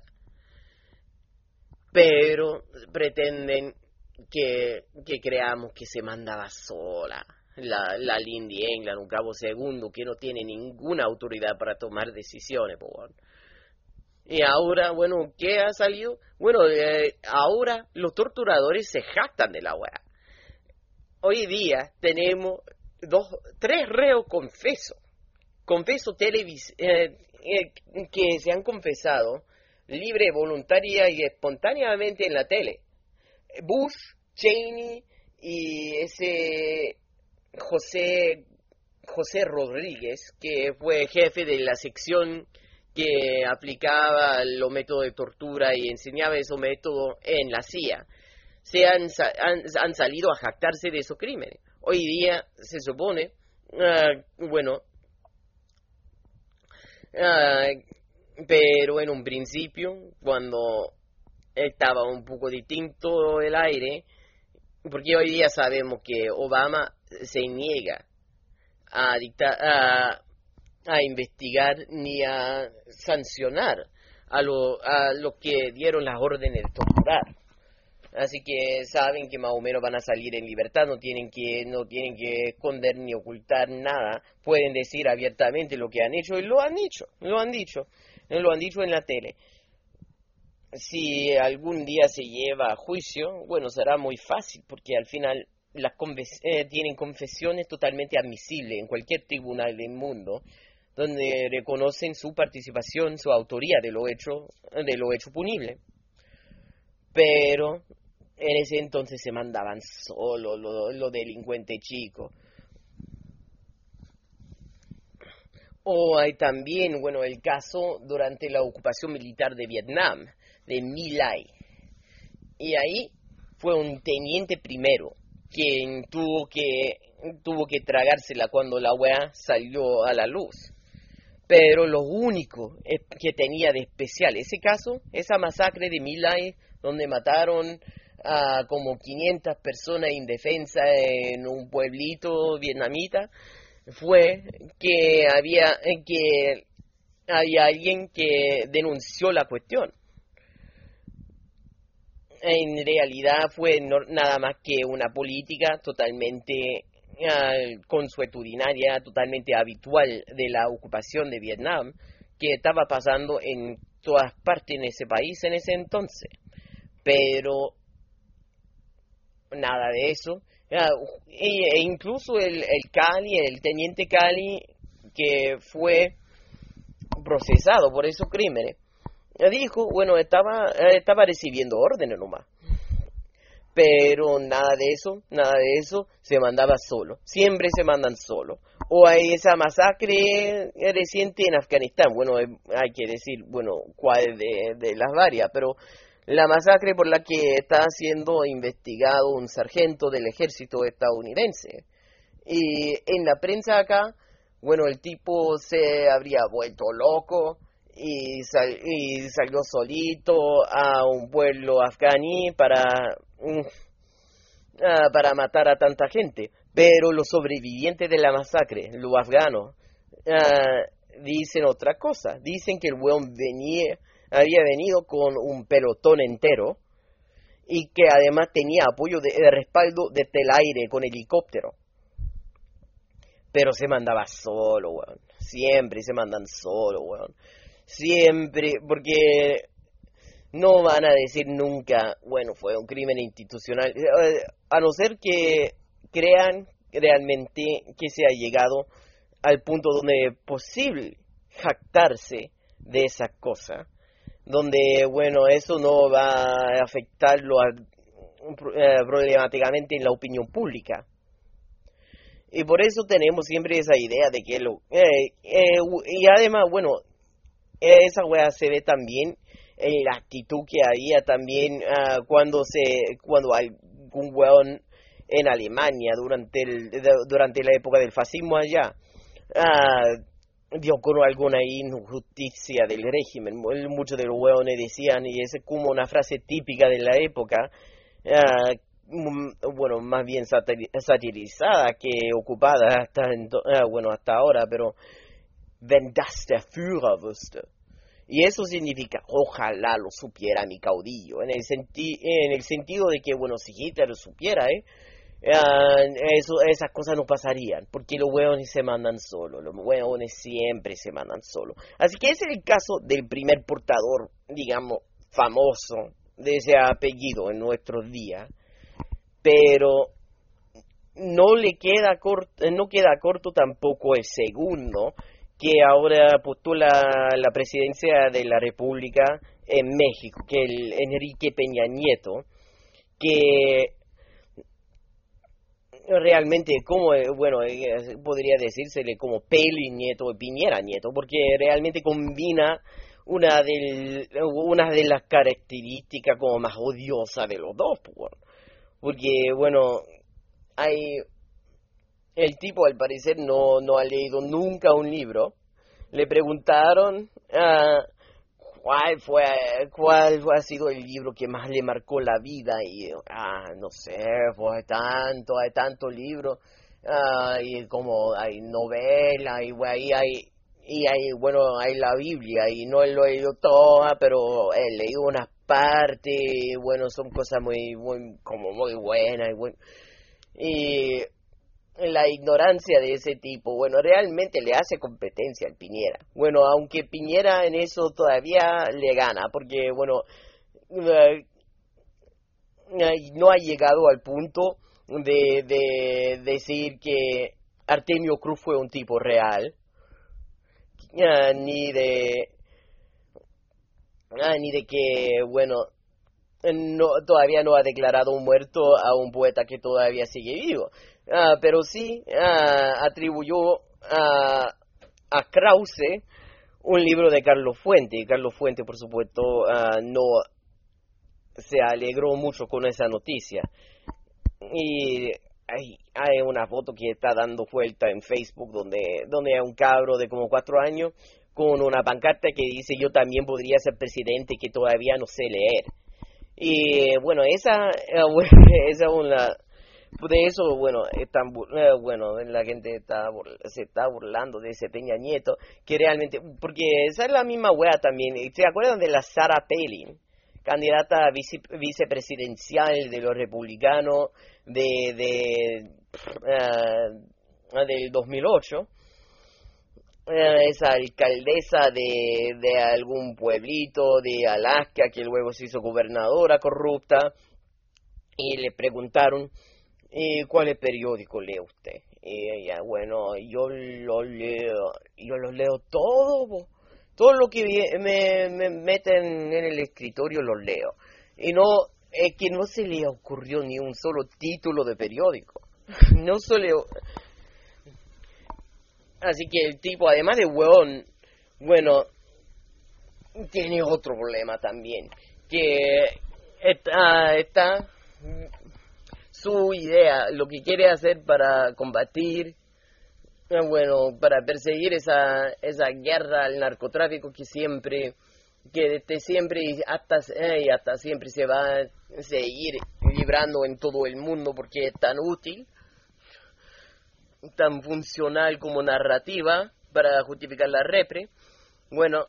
Pero pretenden que, que creamos que se mandaba sola la, la Lindy England, un cabo segundo que no tiene ninguna autoridad para tomar decisiones, po, bueno. Y ahora, bueno, ¿qué ha salido? Bueno, eh, ahora los torturadores se jactan de la weá. Hoy día tenemos dos, tres reos confesos, confesos televis eh, eh, que se han confesado libre, voluntaria y espontáneamente en la tele. Bush, Cheney y ese José José Rodríguez, que fue jefe de la sección que aplicaba los métodos de tortura y enseñaba esos métodos en la C I A, se han, han, han salido a jactarse de esos crímenes. Hoy día se supone, uh, bueno, uh, pero en un principio, cuando estaba un poco distinto el aire, porque hoy día sabemos que Obama se niega a dictar, a, a investigar ni a sancionar a los a los que dieron las órdenes de torturar. Así que saben que más o menos van a salir en libertad, no tienen que no tienen que esconder ni ocultar nada, pueden decir abiertamente lo que han hecho y lo han dicho, lo han dicho, lo han dicho en la tele. Si algún día se lleva a juicio, bueno, será muy fácil porque al final las confes eh, tienen confesiones totalmente admisibles en cualquier tribunal del mundo, donde reconocen su participación, su autoría de lo hecho, de lo hecho punible. Pero en ese entonces se mandaban solo los lo delincuentes chicos. O hay también, bueno, el caso durante la ocupación militar de Vietnam, de My Lai. Y ahí fue un teniente primero quien tuvo que tuvo que tragársela cuando la weá salió a la luz. Pero lo único que tenía de especial ese caso, esa masacre de My Lai, donde mataron a como quinientas personas indefensas en un pueblito vietnamita, fue que había que había alguien que denunció la cuestión. En realidad fue no, nada más que una política totalmente uh, consuetudinaria, totalmente habitual de la ocupación de Vietnam, que estaba pasando en todas partes en ese país en ese entonces. Pero nada de eso. Uh, e, e incluso el, el Cali, el teniente Cali, que fue procesado por esos crímenes, dijo, bueno, estaba estaba recibiendo órdenes nomás, pero nada de eso, nada de eso, se mandaba solo, siempre se mandan solo. O hay esa masacre reciente en Afganistán, bueno, hay que decir, bueno, cuál de, de las varias, pero la masacre por la que está siendo investigado un sargento del ejército estadounidense. Y en la prensa acá, bueno, el tipo se habría vuelto loco, Y, sal, y salió solito a un pueblo afganí para, uh, uh, para matar a tanta gente. Pero los sobrevivientes de la masacre, los afganos, uh, dicen otra cosa. Dicen que el weón venía, había venido con un pelotón entero y que además tenía apoyo de, de respaldo desde el aire con helicóptero. Pero se mandaba solo, weón. Siempre se mandan solo, weón. Siempre, porque no van a decir nunca, bueno, fue un crimen institucional, a no ser que crean realmente que se ha llegado al punto donde es posible jactarse de esa cosa, donde, bueno, eso no va a afectarlo a, eh, problemáticamente en la opinión pública. Y por eso tenemos siempre esa idea de que lo... Eh, eh, y además, bueno... Esa wea se ve también en la actitud que había también uh, cuando se cuando algún weón en Alemania durante el, de, durante la época del fascismo allá uh, dio con alguna injusticia del régimen. Muchos de los hueones decían, y es como una frase típica de la época, uh, bueno, más bien satirizada que ocupada hasta, uh, bueno, hasta ahora, pero wenn das der Führer wüsste. Y eso significa, ojalá lo supiera mi caudillo, en el, senti en el sentido de que, bueno, si Hitler lo supiera, ¿eh? Uh, eso, esas cosas no pasarían, porque los hueones se mandan solos, los hueones siempre se mandan solos. Así que ese es el caso del primer portador, digamos, famoso de ese apellido en nuestros días, pero no le queda corto, no queda corto tampoco el segundo, que ahora postula la presidencia de la República en México, que es el Enrique Peña Nieto, que realmente, como, bueno, podría decírsele como Peli Nieto o Piñera Nieto, porque realmente combina una de, una de las características como más odiosas de los dos, porque, bueno, hay... El tipo, al parecer, no, no ha leído nunca un libro. Le preguntaron uh, cuál fue cuál ha sido el libro que más le marcó la vida. Y, ah, no sé, pues hay tanto, hay tantos libros. Uh, y como hay novelas, y ahí hay, y hay, bueno, hay la Biblia. Y no lo he leído toda, pero he leído unas partes. Bueno, son cosas muy, muy como muy buenas. Y, bueno, y la ignorancia de ese tipo, bueno, realmente le hace competencia al Piñera. Bueno, aunque Piñera en eso todavía le gana, porque, bueno, uh, no ha llegado al punto de, de decir que Artemio Cruz fue un tipo real, uh, ni de, uh, ni de que, bueno, no, todavía no ha declarado un muerto a un poeta que todavía sigue vivo. Uh, pero sí uh, atribuyó uh, a Krause un libro de Carlos Fuente. Y Carlos Fuente, por supuesto, uh, no se alegró mucho con esa noticia. Y hay, hay una foto que está dando vuelta en Facebook donde, donde hay un cabro de como cuatro años con una pancarta que dice: yo también podría ser presidente, que todavía no sé leer. Y bueno, esa, uh, esa es una... De eso, bueno, están, eh, bueno, la gente está, se está burlando de ese Peña Nieto, que realmente, porque esa es la misma wea también. ¿Se acuerdan de la Sarah Palin, candidata vice, vicepresidencial de los republicanos de, de uh, del dos mil ocho? Uh, esa alcaldesa de, de algún pueblito de Alaska que luego se hizo gobernadora corrupta, y le preguntaron: ¿Y cuál periódico lee usted? Y ella, bueno, yo lo leo, yo lo leo todo, todo lo que me, me meten en el escritorio lo leo. Y no, es que no se le ocurrió ni un solo título de periódico. No se le... Así que el tipo, además de hueón, bueno, tiene otro problema también, que está... está su idea, lo que quiere hacer para combatir, bueno, para perseguir esa esa guerra al narcotráfico que siempre, que desde siempre y hasta, eh, hasta siempre se va a seguir librando en todo el mundo, porque es tan útil, tan funcional como narrativa para justificar la repre. Bueno,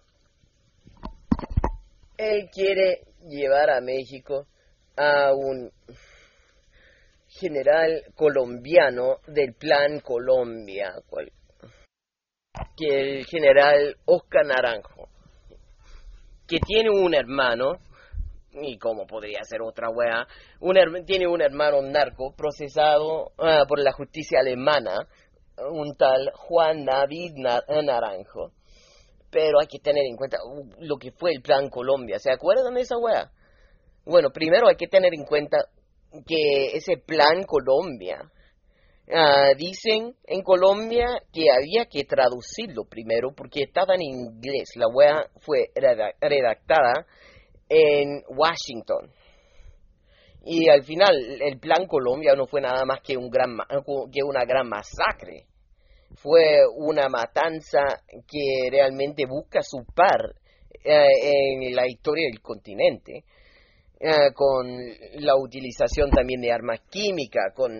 él quiere llevar a México a un general colombiano del Plan Colombia, cual, que el general Oscar Naranjo, que tiene un hermano, y como podría ser otra wea, un, tiene un hermano narco procesado uh, por la justicia alemana, un tal Juan David Naranjo. Pero hay que tener en cuenta uh, lo que fue el Plan Colombia. ¿Se acuerdan de esa wea? Bueno, primero hay que tener en cuenta que ese Plan Colombia, uh, dicen en Colombia que había que traducirlo primero porque estaba en inglés. La wea fue redactada en Washington. Y al final el Plan Colombia no fue nada más que un gran que una gran masacre fue una matanza que realmente busca su par eh, en la historia del continente, eh, con la utilización también de armas químicas, con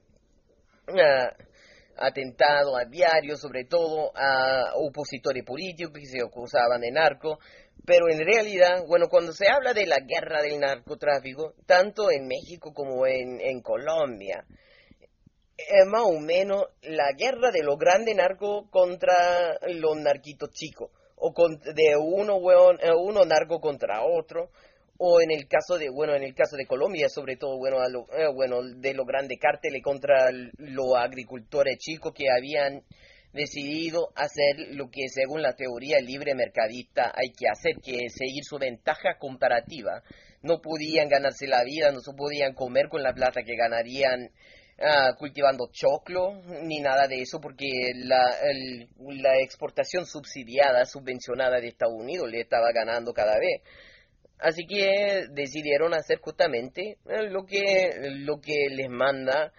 eh, atentado a diario, sobre todo a opositores políticos que se acusaban de narco. Pero en realidad, bueno, cuando se habla de la guerra del narcotráfico, tanto en México como en, en Colombia, es más o menos la guerra de los grandes narcos contra los narquitos chicos, o con, de uno, weón, uno narco contra otro, o en el caso de, bueno, en el caso de Colombia, sobre todo, bueno, a lo, eh, bueno de los grandes cárteles contra los agricultores chicos que habían decidido hacer lo que según la teoría libre mercadista hay que hacer, que es seguir su ventaja comparativa. No podían ganarse la vida, no se podían comer con la plata que ganarían uh, cultivando choclo, ni nada de eso, porque la, el, la exportación subsidiada, subvencionada de Estados Unidos le estaba ganando cada vez. Así que decidieron hacer justamente lo que, lo que les manda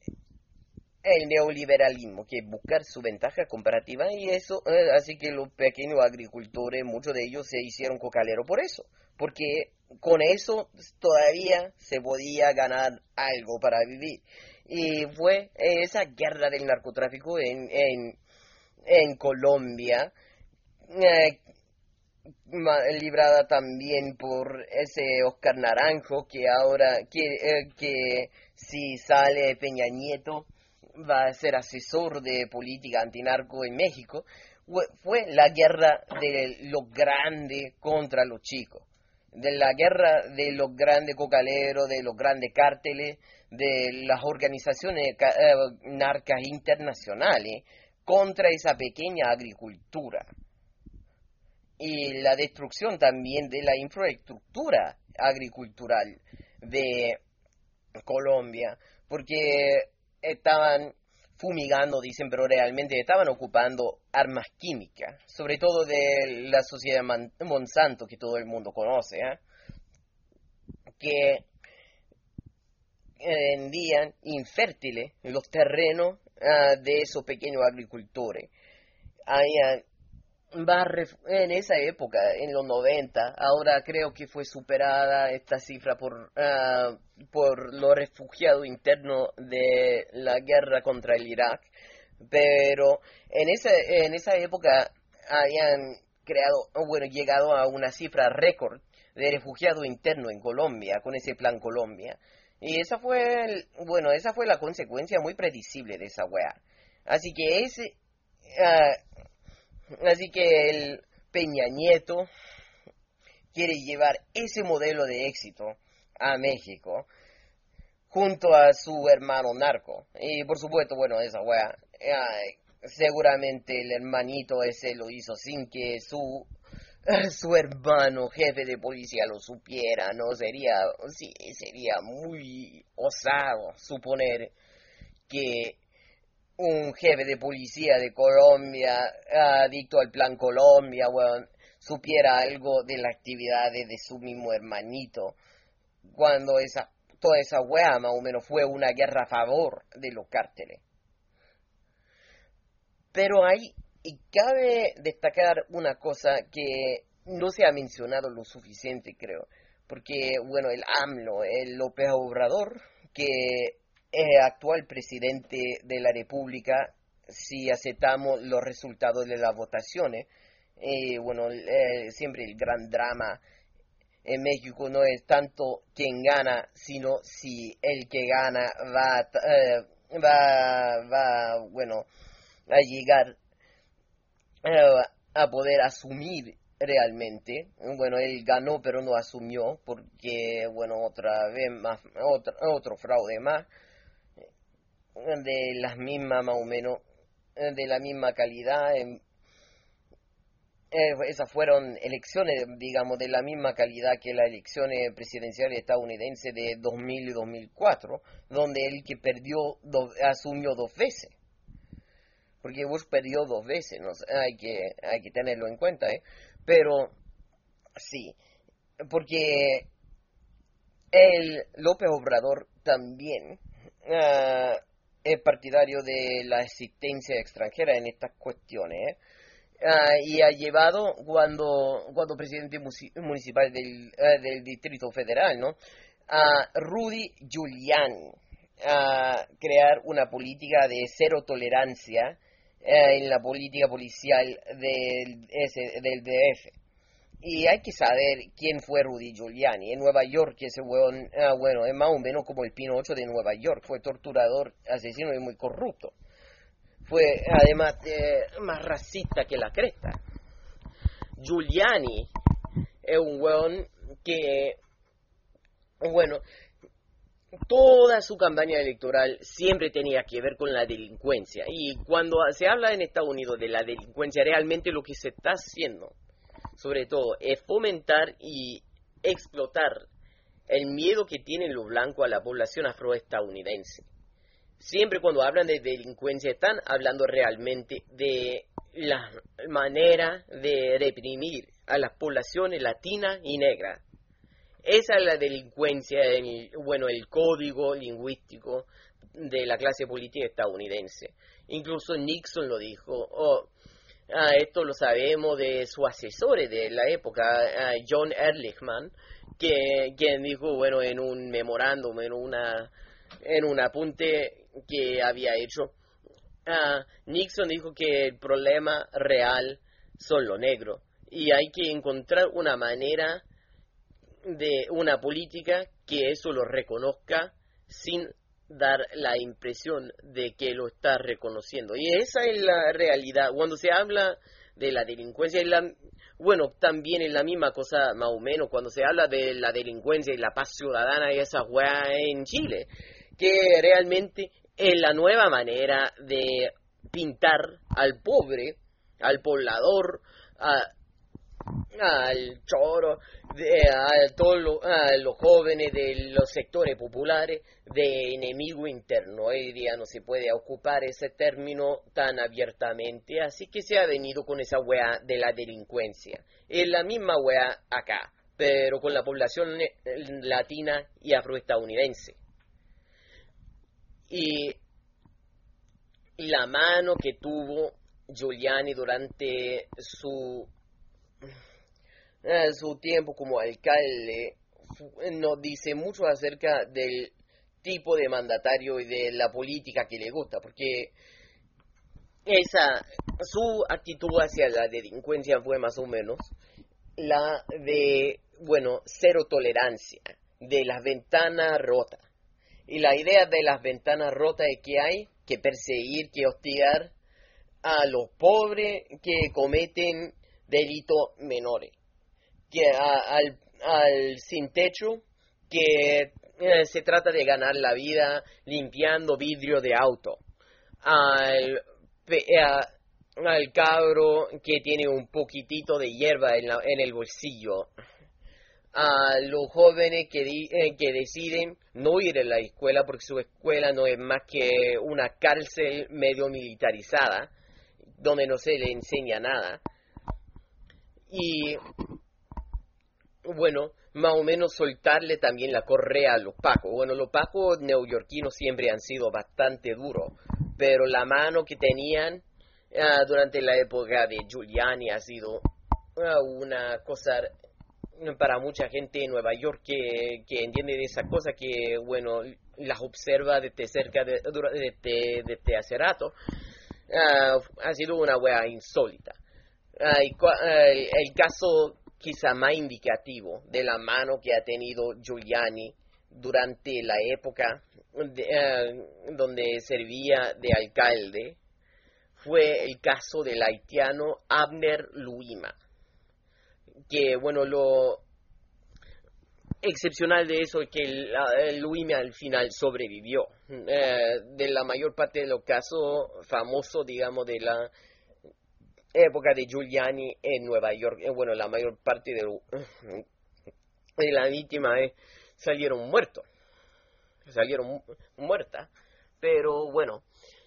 el neoliberalismo, que es buscar su ventaja comparativa, y eso, eh, así que los pequeños agricultores, muchos de ellos se hicieron cocaleros por eso, porque con eso todavía se podía ganar algo para vivir. Y fue esa guerra del narcotráfico en, en, en Colombia, eh, librada también por ese Oscar Naranjo, que ahora, que, eh, que si sale Peña Nieto, va a ser asesor de política antinarco en México. Fue la guerra de los grandes contra los chicos, de la guerra de los grandes cocaleros, de los grandes cárteles, de las organizaciones eh, narcas internacionales contra esa pequeña agricultura, y la destrucción también de la infraestructura agricultural de Colombia, porque estaban fumigando, dicen, pero realmente estaban ocupando armas químicas, sobre todo de la sociedad Monsanto, que todo el mundo conoce, ¿eh? que vendían infértiles los terrenos uh, de esos pequeños agricultores. Había, en esa época, en los noventa, ahora creo que fue superada esta cifra por, uh, por los refugiados internos de la guerra contra el Irak, pero en esa, en esa época habían creado, bueno, llegado a una cifra récord de refugiados internos en Colombia, con ese plan Colombia. Y esa fue, el, bueno, esa fue la consecuencia muy predecible de esa weá. Así que ese... Uh, Así que el Peña Nieto quiere llevar ese modelo de éxito a México junto a su hermano narco. Y por supuesto, bueno, esa wea, eh, seguramente el hermanito ese lo hizo sin que su, su hermano jefe de policía lo supiera, ¿no? Sería, sí, sería muy osado suponer que un jefe de policía de Colombia, adicto al plan Colombia, bueno, supiera algo de las actividades de su mismo hermanito, cuando esa, toda esa wea más o menos fue una guerra a favor de los cárteles. Pero ahí, y cabe destacar una cosa que no se ha mencionado lo suficiente, creo, porque, bueno, el AMLO, el López Obrador, que Eh, actual presidente de la República, si aceptamos los resultados de las votaciones, eh, bueno, eh, siempre el gran drama en México no es tanto quién gana, sino si el que gana va, eh, va, va, bueno, a llegar eh, a poder asumir realmente. Bueno, él ganó pero no asumió, porque, bueno, otra vez más, otro, otro fraude más, de las mismas, más o menos, de la misma calidad. Eh, esas fueron elecciones, digamos, de la misma calidad que las elecciones presidenciales estadounidenses de dos mil y dos mil cuatro, donde el que perdió do, asumió dos veces. Porque Bush perdió dos veces, ¿no? hay, que, hay que tenerlo en cuenta, ¿eh? Pero, sí, porque el López Obrador también... Uh, es partidario de la existencia extranjera en estas cuestiones, ¿eh? Uh, y ha llevado, cuando, cuando presidente municipal del, uh, del Distrito Federal, ¿no?, a Rudy Giuliani a crear una política de cero tolerancia uh, en la política policial del, ese, del D F. Y hay que saber quién fue Rudy Giuliani. En Nueva York, ese hueón, uh, bueno, es más o menos como el Pinocho de Nueva York. Fue torturador, asesino y muy corrupto. Fue además eh, más racista que la cresta. Giuliani es un hueón que, bueno, toda su campaña electoral siempre tenía que ver con la delincuencia. Y cuando se habla en Estados Unidos de la delincuencia, realmente lo que se está haciendo, sobre todo, es fomentar y explotar el miedo que tienen los blancos a la población afroestadounidense. Siempre cuando hablan de delincuencia están hablando realmente de la manera de reprimir a las poblaciones latinas y negras. Esa es la delincuencia, el, bueno, el código lingüístico de la clase política estadounidense. Incluso Nixon lo dijo. Oh, ah, esto lo sabemos de sus asesores de la época, ah, John Ehrlichman, que quien dijo, bueno, en un memorándum, en una en un apunte que había hecho, uh, Nixon dijo que el problema real son los negros y hay que encontrar una manera de una política que eso lo reconozca sin dar la impresión de que lo está reconociendo. Y esa es la realidad. Cuando se habla de la delincuencia, es la, bueno, también es la misma cosa más o menos cuando se habla de la delincuencia y la paz ciudadana y esa weá en Chile, que realmente es la nueva manera de pintar al pobre, al poblador, a, al choro, de, a todos los, a los jóvenes de los sectores populares de enemigo interno. Hoy día no se puede ocupar ese término tan abiertamente, así que se ha venido con esa weá de la delincuencia. Es la misma weá acá, pero con la población latina y afroestadounidense. Y la mano que tuvo Giuliani durante su eh, su tiempo como alcalde nos dice mucho acerca del tipo de mandatario y de la política que le gusta, porque esa su actitud hacia la delincuencia fue más o menos la de, bueno, cero tolerancia, de las ventanas rotas. Y la idea de las ventanas rotas es que hay que perseguir, que hostigar a los pobres que cometen delitos menores, que a, al, al sin techo, que eh, se trata de ganar la vida limpiando vidrio de auto, al, a, al cabro que tiene un poquitito de hierba en, la, en el bolsillo, a los jóvenes que, di, eh, que deciden no ir a la escuela porque su escuela no es más que una cárcel medio militarizada donde no se le enseña nada. Y bueno, más o menos soltarle también la correa a los pacos. Bueno, los pacos neoyorquinos siempre han sido bastante duros, pero la mano que tenían uh, durante la época de Giuliani ha sido uh, una cosa para mucha gente en Nueva York que, que entiende de esas cosas, que, bueno, las observa desde cerca, de, desde, desde hace rato. Uh, ha sido una wea insólita. Uh, y, uh, el, el caso quizá más indicativo de la mano que ha tenido Giuliani durante la época de, uh, donde servía de alcalde fue el caso del haitiano Abner Louima. Que, bueno, lo excepcional de eso es que el, el Louima al final sobrevivió. Eh, de la mayor parte de los casos famosos, digamos, de la época de Giuliani en Nueva York, eh, bueno, la mayor parte de, lo, de las víctimas eh, salieron muertos, salieron muertas, pero bueno.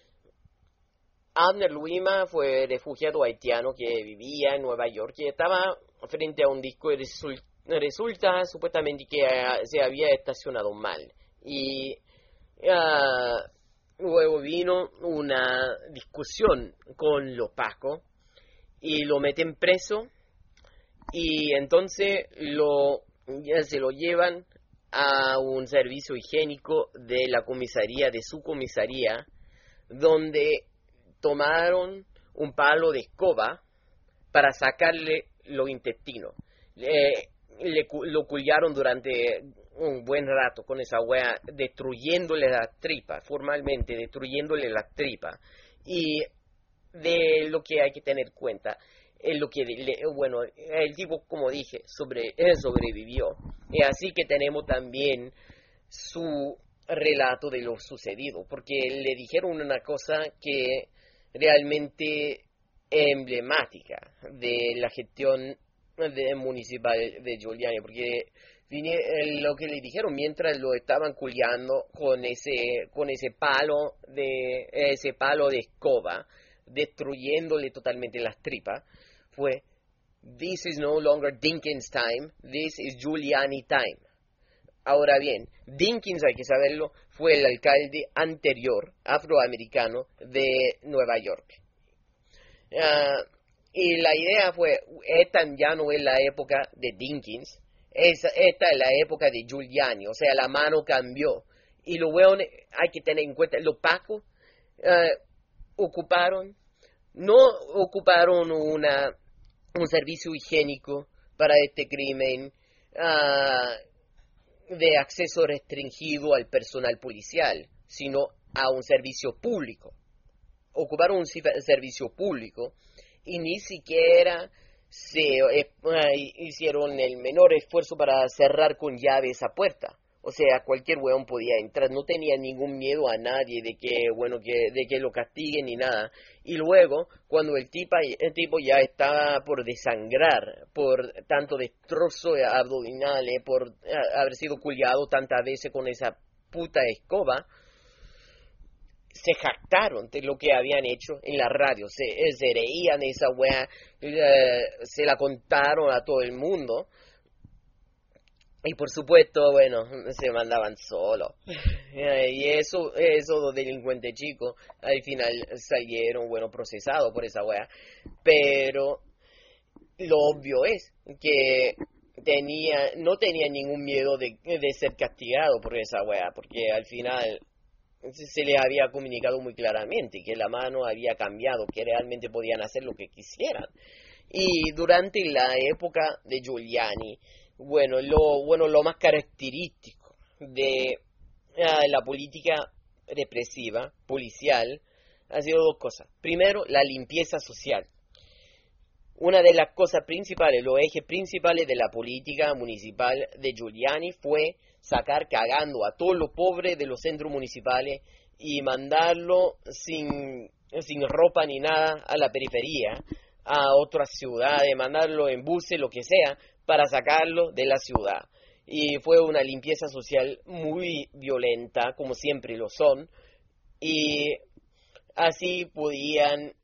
Abner Louima fue refugiado haitiano que vivía en Nueva York, que estaba frente a un disco y resulta, resulta supuestamente que uh, se había estacionado mal. Y uh, luego vino una discusión con los pacos y lo meten preso y entonces lo, ya se lo llevan a un servicio higiénico de la comisaría, de su comisaría, donde tomaron un palo de escoba para sacarle los intestinos. Le, le, lo culiaron durante un buen rato con esa wea, destruyéndole las tripas, formalmente destruyéndole las tripas. Y de lo que hay que tener cuenta, es lo que, le, bueno, el tipo, como dije, sobre, sobrevivió. Y así que tenemos también su relato de lo sucedido, porque le dijeron una cosa que realmente emblemática de la gestión de, municipal de Giuliani, porque vine, lo que le dijeron mientras lo estaban culiando con ese con ese palo de ese palo de escoba, destruyéndole totalmente las tripas, fue: "This is no longer Dinkins time, this is Giuliani time". Ahora bien, Dinkins, hay que saberlo, fue el alcalde anterior afroamericano de Nueva York. Uh, y la idea fue, esta ya no es la época de Dinkins, es, esta es la época de Giuliani, o sea, la mano cambió. Y lo bueno, hay que tener en cuenta, los pacos uh, ocuparon, no ocuparon una, un servicio higiénico para este crimen uh, de acceso restringido al personal policial, sino a un servicio público. Ocuparon un servicio público y ni siquiera se eh, hicieron el menor esfuerzo para cerrar con llave esa puerta. O sea, cualquier hueón podía entrar, no tenía ningún miedo a nadie de que, bueno, que, de que lo castiguen ni nada. Y luego, cuando el, tipa, el tipo ya estaba por desangrar, por tanto destrozo abdominal, eh, por haber sido culiado tantas veces con esa puta escoba, se jactaron de lo que habían hecho en la radio, se, se reían esa wea, eh, se la contaron a todo el mundo. Y por supuesto, bueno, se mandaban solo. Y eso, esos delincuentes chicos, al final salieron, bueno, procesados por esa wea. Pero lo obvio es que tenía, no tenía ningún miedo de, de ser castigado por esa wea, porque al final se les había comunicado muy claramente que la mano había cambiado, que realmente podían hacer lo que quisieran. Y durante la época de Giuliani, Bueno, lo bueno lo más característico de uh, la política represiva, policial, ha sido dos cosas. Primero, la limpieza social. Una de las cosas principales, los ejes principales de la política municipal de Giuliani fue sacar cagando a todos los pobres de los centros municipales y mandarlo sin, sin ropa ni nada a la periferia, a otras ciudades, mandarlo en buses, lo que sea, para sacarlo de la ciudad. Y fue una limpieza social muy violenta, como siempre lo son, y así podían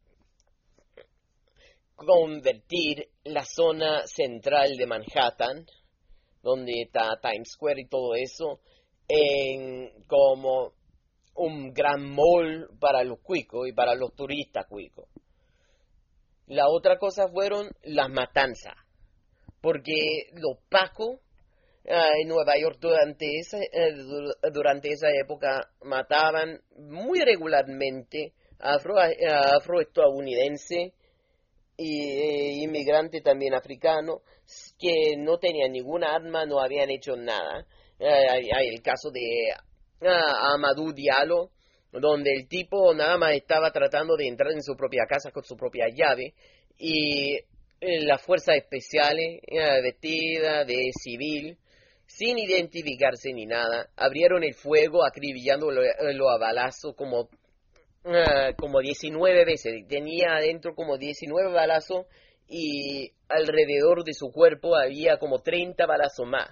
convertir la zona central de Manhattan, donde está Times Square y todo eso, en como un gran mall para los cuicos y para los turistas cuicos. La otra cosa fueron las matanzas, porque los pacos uh, en Nueva York durante esa, uh, durante esa época mataban muy regularmente a afro, uh, afroestadounidenses y eh, inmigrantes también africanos que no tenían ninguna arma, no habían hecho nada. Uh, hay, hay el caso de uh, Amadou Diallo, donde el tipo nada más estaba tratando de entrar en su propia casa con su propia llave y las fuerzas especiales, eh, vestidas de civil, sin identificarse ni nada, abrieron el fuego acribillándolo lo a balazos como, uh, como diecinueve veces. Tenía adentro como diecinueve balazos y alrededor de su cuerpo había como treinta balazos más.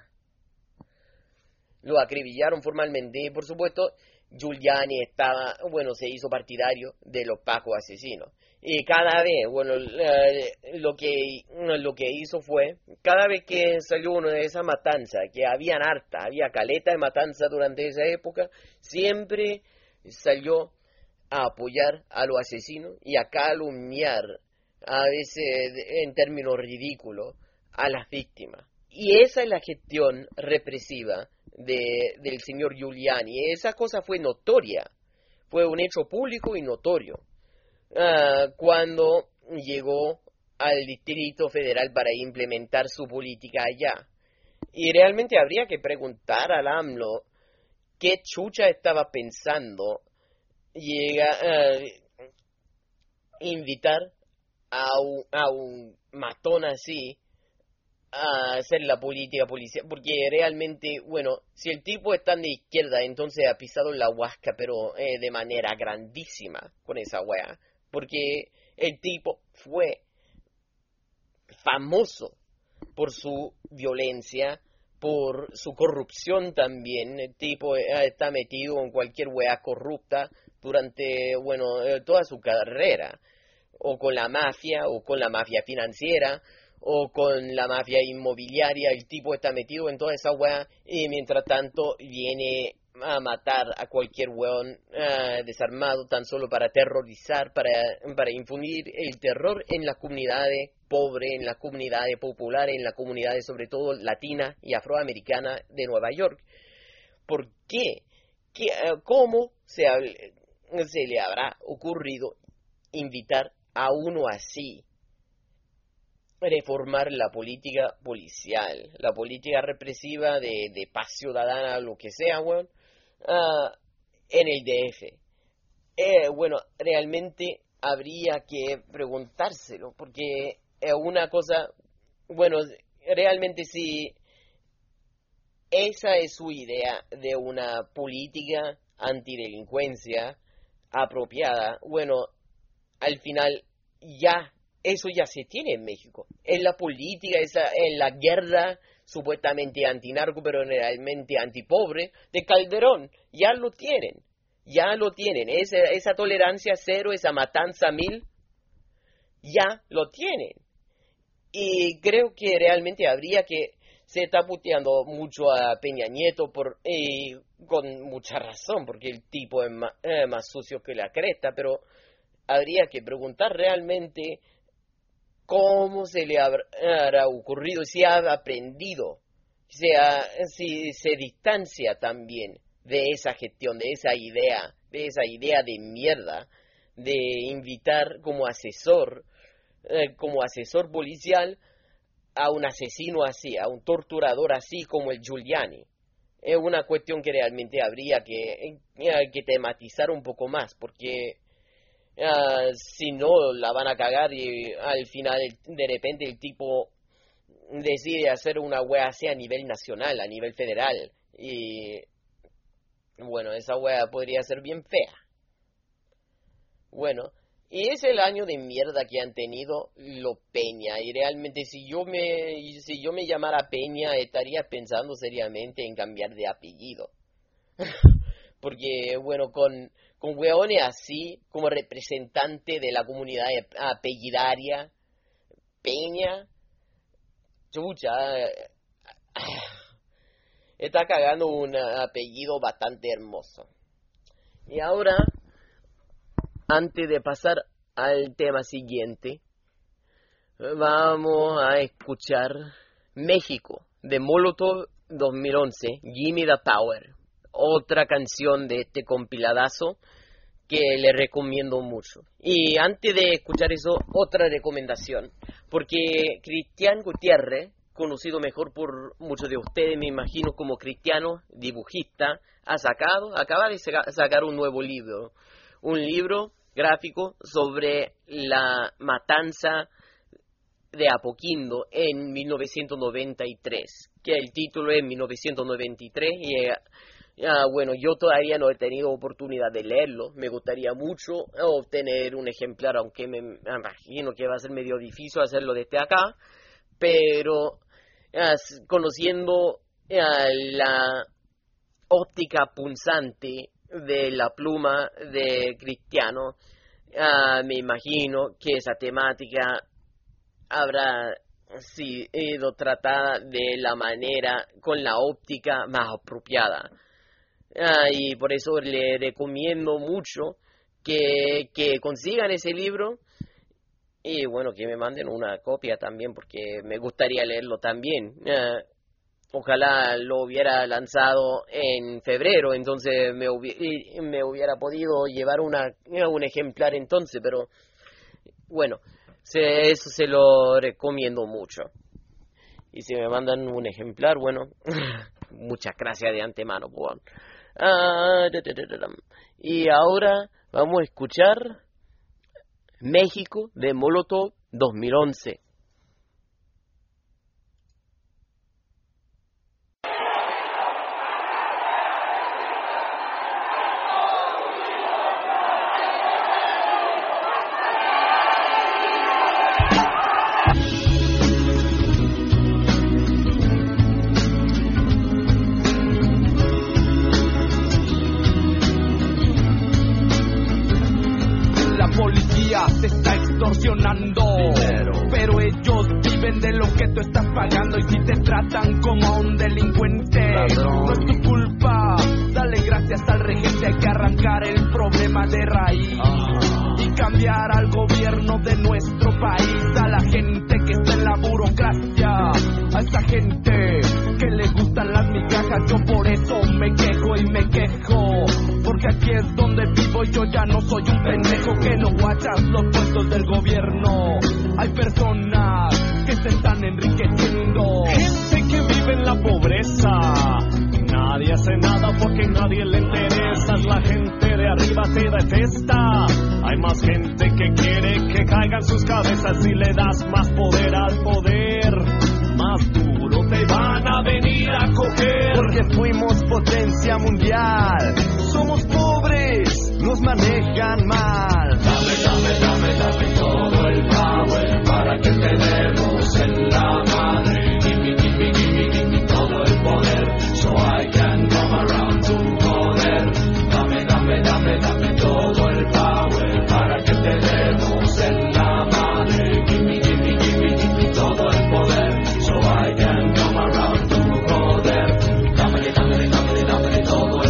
Lo acribillaron formalmente y por supuesto Giuliani estaba, bueno, se hizo partidario de los pacos asesinos. Y cada vez, bueno, lo que lo que hizo fue, cada vez que salió uno de esas matanzas, que habían harta, había caleta de matanza durante esa época, siempre salió a apoyar a los asesinos y a calumniar, a veces en términos ridículos, a las víctimas. Y esa es la gestión represiva de, del señor Giuliani. Esa cosa fue notoria, fue un hecho público y notorio. Uh, cuando llegó al Distrito Federal para implementar su política allá. Y realmente habría que preguntar al AMLO qué chucha estaba pensando llega uh, invitar a un, a un matón así a hacer la política policial, porque realmente, bueno, si el tipo es tan de izquierda, entonces ha pisado la huasca, pero eh, de manera grandísima con esa wea, porque el tipo fue famoso por su violencia, por su corrupción también. El tipo está metido en cualquier wea corrupta durante, bueno, toda su carrera, o con la mafia, o con la mafia financiera, o con la mafia inmobiliaria. El tipo está metido en toda esa wea y mientras tanto viene a matar a cualquier weón uh, desarmado tan solo para terrorizar, para, para infundir el terror en las comunidades pobres, en las comunidades populares, en las comunidades sobre todo latinas y afroamericanas de Nueva York. ¿Por qué? ¿Qué uh, ¿Cómo se, se le habrá ocurrido invitar a uno así? Reformar la política policial, la política represiva de, de paz ciudadana, lo que sea, weón, uh, en el D F. Eh, bueno, realmente habría que preguntárselo, porque es una cosa, bueno, realmente si esa es su idea de una política antidelincuencia apropiada, bueno, al final ya eso ya se tiene en México. En la política, esa, en la guerra supuestamente antinarco, pero realmente antipobre, de Calderón, ya lo tienen. Ya lo tienen. Esa, esa tolerancia cero, esa matanza mil, ya lo tienen. Y creo que realmente habría que... Se está puteando mucho a Peña Nieto por eh, con mucha razón, porque el tipo es más, eh, más sucio que la cresta, pero habría que preguntar realmente cómo se le habrá ocurrido, si ha aprendido, si, ha, si se distancia también de esa gestión, de esa idea, de esa idea de mierda, de invitar como asesor, eh, como asesor policial a un asesino así, a un torturador así como el Giuliani. Es una cuestión que realmente habría que, eh, que tematizar un poco más, porque Uh, si no la van a cagar y al final de repente el tipo decide hacer una wea así a nivel nacional, a nivel federal, y bueno, esa wea podría ser bien fea. Bueno, y es el año de mierda que han tenido los Peña, y realmente si yo me si yo me llamara Peña estaría pensando seriamente en cambiar de apellido. Porque bueno, con con hueones así, como representante de la comunidad apellidaria, Peña, chucha, está cagando un apellido bastante hermoso. Y ahora, antes de pasar al tema siguiente, vamos a escuchar México, de Molotov dos mil once, Gimme the Power. Otra canción de este compiladazo que le recomiendo mucho. Y antes de escuchar eso, otra recomendación, porque Cristian Gutiérrez, conocido mejor por muchos de ustedes, me imagino como Cristiano, dibujista, ha sacado, acaba de sacar un nuevo libro, un libro gráfico sobre la matanza de Apoquindo en mil novecientos noventa y tres, que el título es mil novecientos noventa y tres y eh, Ah, bueno, yo todavía no he tenido oportunidad de leerlo. Me gustaría mucho obtener un ejemplar, aunque me imagino que va a ser medio difícil hacerlo desde acá. Pero ah, conociendo ah, la óptica punzante de la pluma de Cristiano, ah, me imagino que esa temática habrá sido tratada de la manera, con la óptica más apropiada. Ah, y por eso le recomiendo mucho que, que consigan ese libro y bueno, que me manden una copia también porque me gustaría leerlo también. Ah, ojalá lo hubiera lanzado en febrero, entonces me, hubi- me hubiera podido llevar una, un ejemplar entonces, pero bueno, se, eso se lo recomiendo mucho. Y si me mandan un ejemplar, bueno, muchas gracias de antemano, pues. Ah, da, da, da, da. Y ahora vamos a escuchar México de Molotov dos mil once. Te está extorsionando dinero, pero ellos viven de lo que tú estás pagando. Y si te tratan como a un delincuente, ladrón, no es tu culpa. Dale gracias al regente, hay que arrancar el problema de raíz ah. y cambiar al gobierno de nuestro país. A la gente que está en la burocracia, a esa gente que le gustan las migajas. Yo por eso me quejo y me quejo, porque aquí es donde vivo y yo ya no soy un pendejo que no guachas los puestos del gobierno. Hay personas que se están enriqueciendo, gente que vive en la pobreza. Nadie hace nada porque nadie le interesa. La gente de arriba te detesta. Hay más gente que quiere que caigan sus cabezas. Si le das más poder al poder, más duro te van a venir a coger. Porque fuimos potencia mundial, somos pobres, nos manejan mal. Dame, dame, dame, dame todo el power para que te demos en la madre. Give me, give me, give me, give me todo el poder, so I can come around tu poder. Dame, dame, dame, dame todo el power para que te demos en la madre. Give me, give me, give me, give me todo el poder, so I can come around tu poder. Dame, dame, dame, dame todo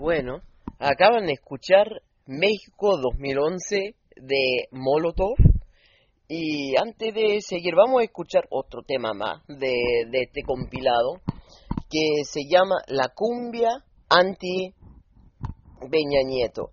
Bueno, acaban de escuchar México dos mil once de Molotov. Y antes de seguir, vamos a escuchar otro tema más de, de este compilado, que se llama La Cumbia Anti Peña Nieto.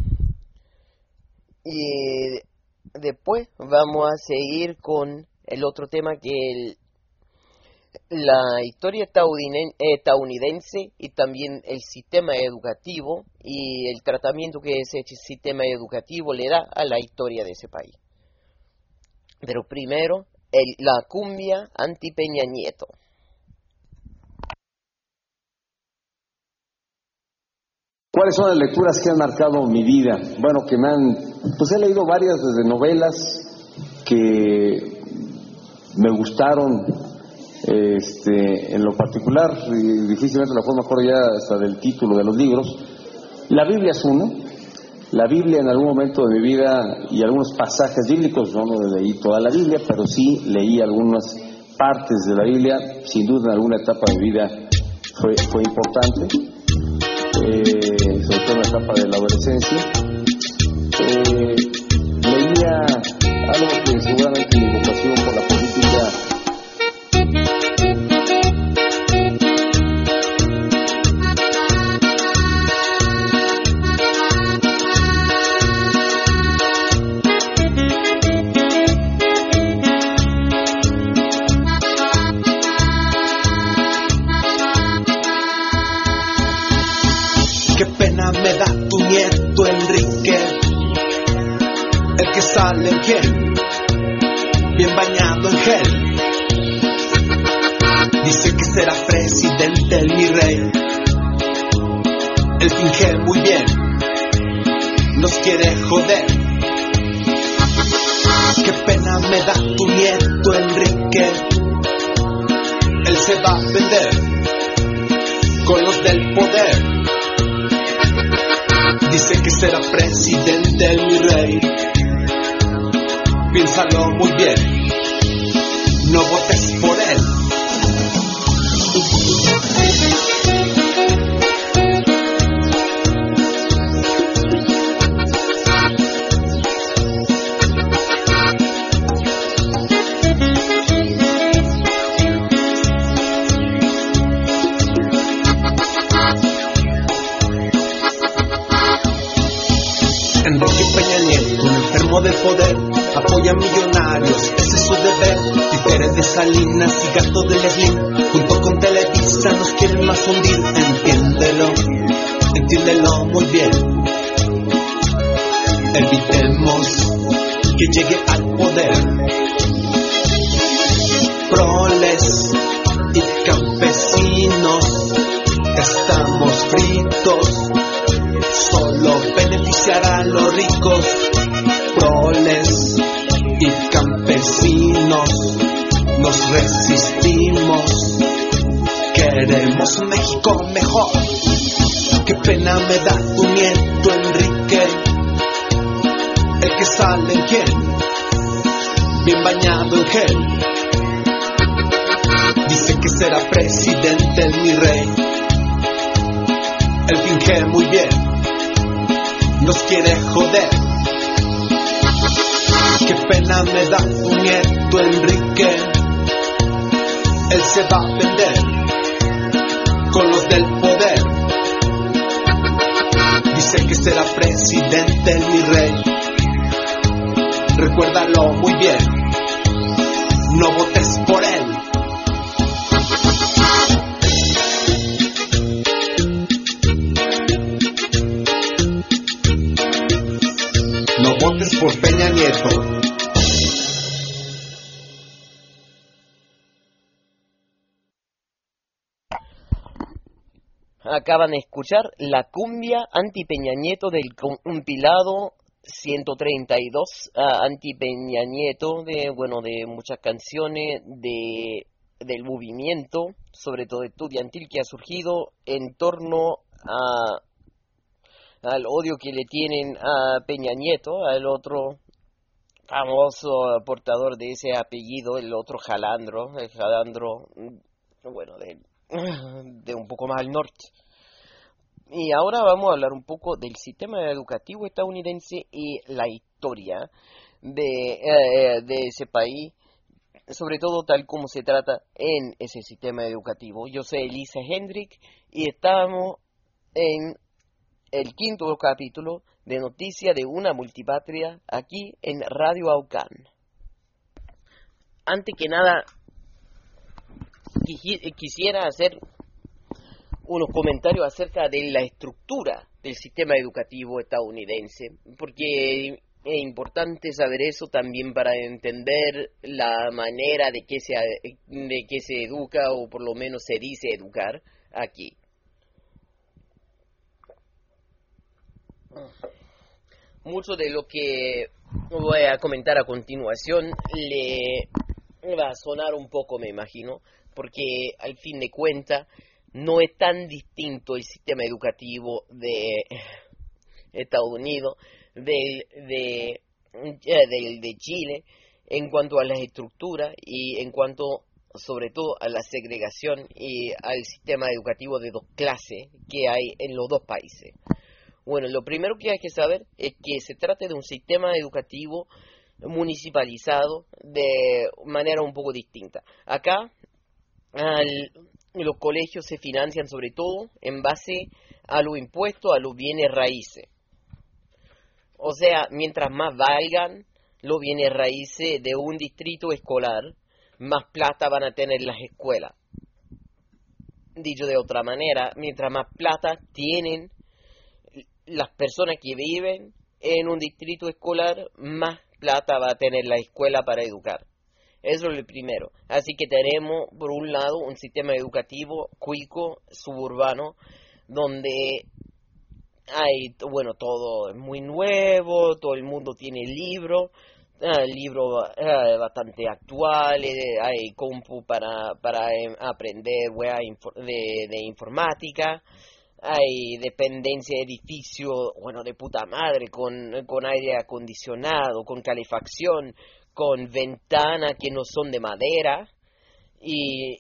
Y después vamos a seguir con el otro tema, que el, la historia estadounidense y también el sistema educativo y el tratamiento que ese sistema educativo le da a la historia de ese país. Pero primero, el, la cumbia anti Peña Nieto. ¿Cuáles son las lecturas que han marcado mi vida? Bueno, que me han... Pues he leído varias desde novelas que me gustaron, este, en lo particular, y difícilmente la forma mejor ya hasta del título de los libros. La Biblia es uno. La Biblia en algún momento de mi vida y algunos pasajes bíblicos, no leí toda la Biblia, pero sí leí algunas partes de la Biblia. Sin duda en alguna etapa de mi vida fue, fue importante, eh, sobre todo en la etapa de la adolescencia. Eh, leía algo que seguramente mi vocación por la política me da tu nieto Enrique, el que sale en piel, bien bañado en gel. Dice que será presidente el mi rey, él finge muy bien, nos quiere joder. Qué pena me da tu nieto Enrique, él se va a vender con los del poder. Dice que será presidente el mi rey, piénsalo muy bien, no votes por él. Enrique Peña Nieto, un enfermo de poder, apoya a millonarios, ese es su deber. Títeres de Salinas y gato de Slim, junto con Televisa nos quieren más hundir. Entiéndelo, entiéndelo muy bien. Evitemos que llegue al poder. Proles y campesinos, estamos fritos. Solo beneficiará a los ricos, proles y campesinos. Nos resistimos, queremos un México mejor. Qué pena me da tu nieto Enrique, el que sale en piel, bien bañado en gel. Dice que será presidente el mi rey, él finge muy bien, nos quiere joder. Qué pena me da tu nieto Enrique, él se va a vender con los del poder. Dice que será presidente el mi rey, recuérdalo muy bien, no votes por él. No votes por Peña Nieto. Acaban de escuchar La Cumbia anti Peña Nieto del compilado ciento treinta y dos uh, anti Peña Nieto, de bueno de muchas canciones de del movimiento, sobre todo estudiantil, que ha surgido en torno a al odio que le tienen a Peña Nieto, al otro famoso portador de ese apellido, el otro Jalandro, el Jalandro, bueno, de, de un poco más al norte. Y ahora vamos a hablar un poco del sistema educativo estadounidense y la historia de, eh, de ese país, sobre todo tal como se trata en ese sistema educativo. Yo soy Elisa Hendrick y estamos en el quinto capítulo de Noticias de una Multipatria aquí en Radio Aucán. Antes que nada, quisiera hacer unos comentarios acerca de la estructura del sistema educativo estadounidense, porque es importante saber eso también para entender la manera de que se, de que se educa, o por lo menos se dice educar, aquí. Mucho de lo que voy a comentar a continuación le va a sonar un poco, me imagino, porque al fin de cuentas no es tan distinto el sistema educativo de Estados Unidos del de, del de Chile en cuanto a las estructuras y en cuanto sobre todo a la segregación y al sistema educativo de dos clases que hay en los dos países. Bueno, lo primero que hay que saber es que se trata de un sistema educativo municipalizado de manera un poco distinta. Acá al, los colegios se financian sobre todo en base a los impuestos, a los bienes raíces. O sea, mientras más valgan los bienes raíces de un distrito escolar, más plata van a tener las escuelas. Dicho de otra manera, mientras más plata tienen las personas que viven en un distrito escolar, más plata va a tener la escuela para educar. Eso es lo primero. Así que tenemos, por un lado, un sistema educativo cuico, suburbano, donde hay, bueno, todo es muy nuevo, todo el mundo tiene libros, eh, libros eh, bastante actuales, hay compu para, para eh, aprender wea, de, de informática. Hay dependencia de edificios, bueno, de puta madre, con, con aire acondicionado, con calefacción, con ventanas que no son de madera y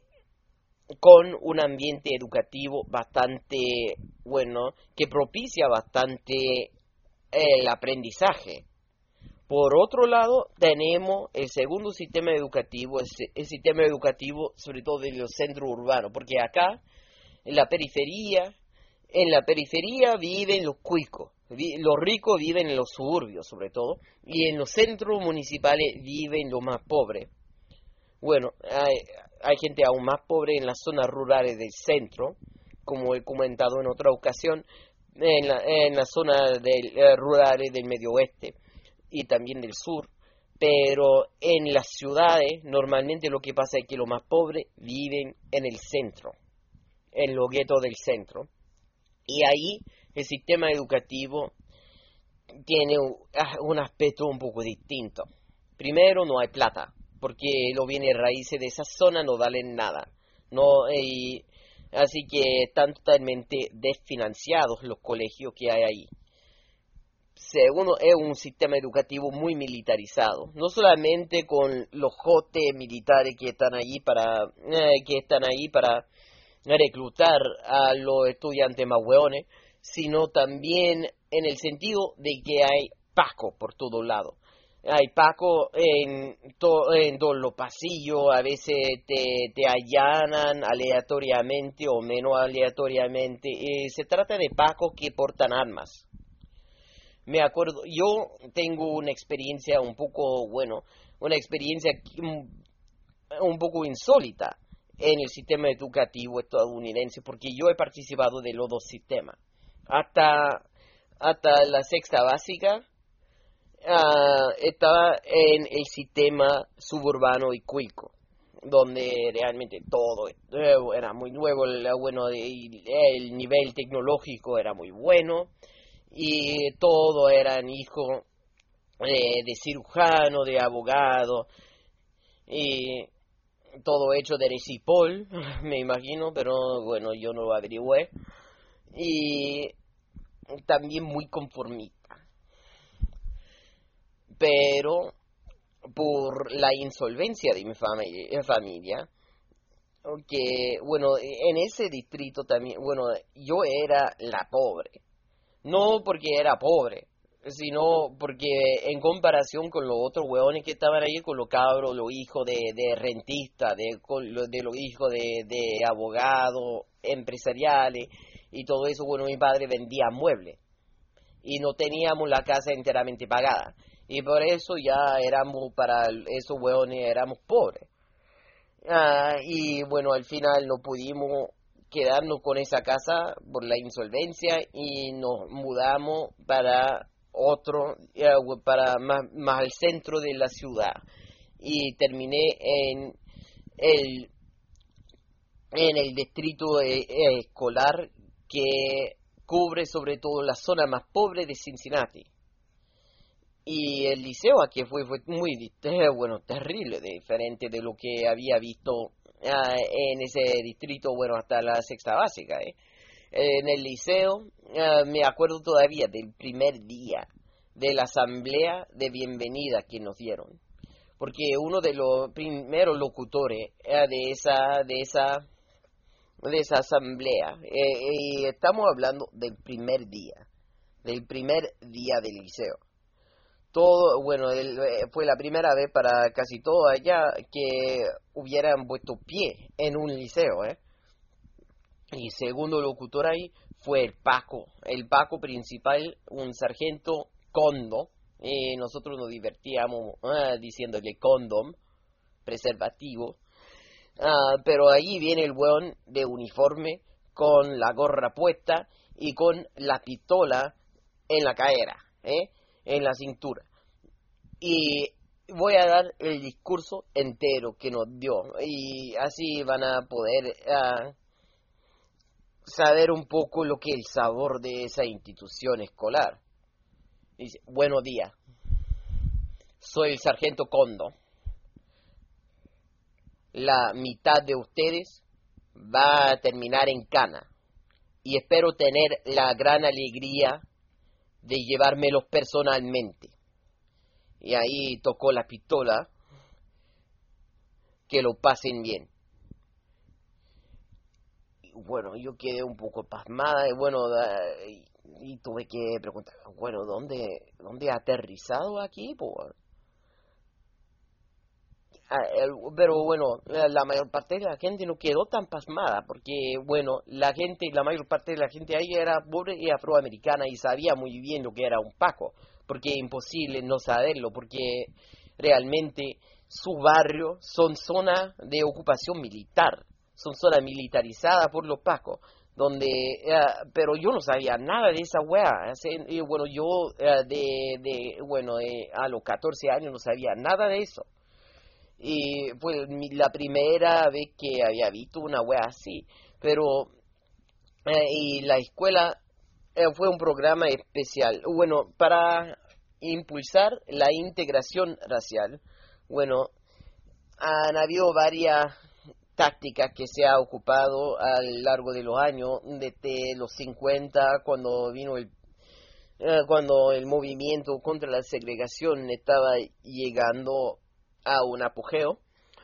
con un ambiente educativo bastante bueno, que propicia bastante el aprendizaje. Por otro lado, tenemos el segundo sistema educativo, el, el sistema educativo sobre todo de los centros urbanos, porque acá, en la periferia, En la periferia viven los cuicos, los ricos viven en los suburbios sobre todo, y en los centros municipales viven los más pobres. Bueno, hay, hay gente aún más pobre en las zonas rurales del centro, como he comentado en otra ocasión, en, la, en las zonas del, eh, rurales del medio oeste y también del sur, pero en las ciudades normalmente lo que pasa es que los más pobres viven en el centro, en los guetos del centro. Y ahí el sistema educativo tiene un aspecto un poco distinto. Primero, no hay plata, porque los bienes raíces de esa zona no valen nada. No, y, así que están totalmente desfinanciados los colegios que hay ahí. Segundo, es un sistema educativo muy militarizado, no solamente con los jotes militares que están ahí para, eh, que están ahí para reclutar a los estudiantes más hueones, sino también en el sentido de que hay pacos por todos lados. Hay pacos en, to, en todos los pasillos, a veces te, te allanan aleatoriamente o menos aleatoriamente. Eh, se trata de pacos que portan armas. Me acuerdo, yo tengo una experiencia un poco, bueno, una experiencia un, un poco insólita en el sistema educativo estadounidense, porque yo he participado de los dos sistemas. Hasta, hasta la sexta básica uh, estaba en el sistema suburbano y cuico, donde realmente todo era muy nuevo, el, bueno, el, el nivel tecnológico era muy bueno, y todo eran hijos eh, de cirujano, de abogado, y todo hecho de recipol, me imagino, pero bueno, yo no lo averigüé. Y también muy conformista. Pero por la insolvencia de mi familia, familia que, bueno, en ese distrito también, bueno, yo era la pobre. No porque era pobre, sino porque en comparación con los otros hueones que estaban ahí, con los cabros, los hijos de, de rentistas, de, con lo- de los hijos de, de abogados, empresariales y todo eso, bueno, mi padre vendía muebles y no teníamos la casa enteramente pagada. Y por eso ya éramos, para esos hueones, éramos pobres. Ah, y bueno, al final no pudimos quedarnos con esa casa por la insolvencia y nos mudamos para otro, eh, para más, más al centro de la ciudad. Y terminé en el, en el distrito eh, eh, escolar que cubre sobre todo la zona más pobre de Cincinnati. Y el liceo aquí fue, fue muy, di- eh, bueno, terrible, diferente de lo que había visto ah, en ese distrito, bueno, hasta la sexta básica, ¿eh? En el liceo, ah, me acuerdo todavía del primer día de la asamblea de bienvenida que nos dieron, porque uno de los primeros locutores eh, de esa, de esa, de esa asamblea, eh, y estamos hablando del primer día, del primer día del liceo. Todo, bueno, el- eh, fue la primera vez para casi todo allá que hubieran puesto pie en un liceo, ¿eh? Y segundo locutor ahí fue el Paco, el Paco principal, un sargento Condo, y nosotros nos divertíamos ah, diciéndole condom, preservativo, ah, pero ahí viene el weón de uniforme con la gorra puesta y con la pistola en la cadera, ¿eh? En la cintura. Y voy a dar el discurso entero que nos dio y así van a poder ah, saber un poco lo que es el sabor de esa institución escolar. Dice: buenos días, soy el sargento Condo. La mitad de ustedes va a terminar en cana y espero tener la gran alegría de llevármelos personalmente. Y ahí tocó la pistola, que lo pasen bien. Y bueno, yo quedé un poco pasmada y bueno, da- y, y tuve que preguntar, bueno, ¿dónde, dónde ha aterrizado aquí, po? Ah, el- Pero bueno, la la mayor parte de la gente no quedó tan pasmada, porque bueno, la gente, la mayor parte de la gente ahí era pobre y afroamericana y sabía muy bien lo que era un Paco, porque es imposible no saberlo, porque realmente sus barrios son zonas de ocupación militar, son zonas militarizadas por los Pacos, donde, eh, pero yo no sabía nada de esa weá. Hace- y bueno, yo eh, de, de, bueno, de- a los catorce años no sabía nada de eso. Y fue mi- la primera vez que había visto una wea así. Pero, eh, y la escuela eh, fue un programa especial. Bueno, para impulsar la integración racial, bueno, han habido varias tácticas que se ha ocupado a lo largo de los años, desde los cincuenta, cuando vino el eh, cuando el movimiento contra la segregación estaba llegando a un apogeo.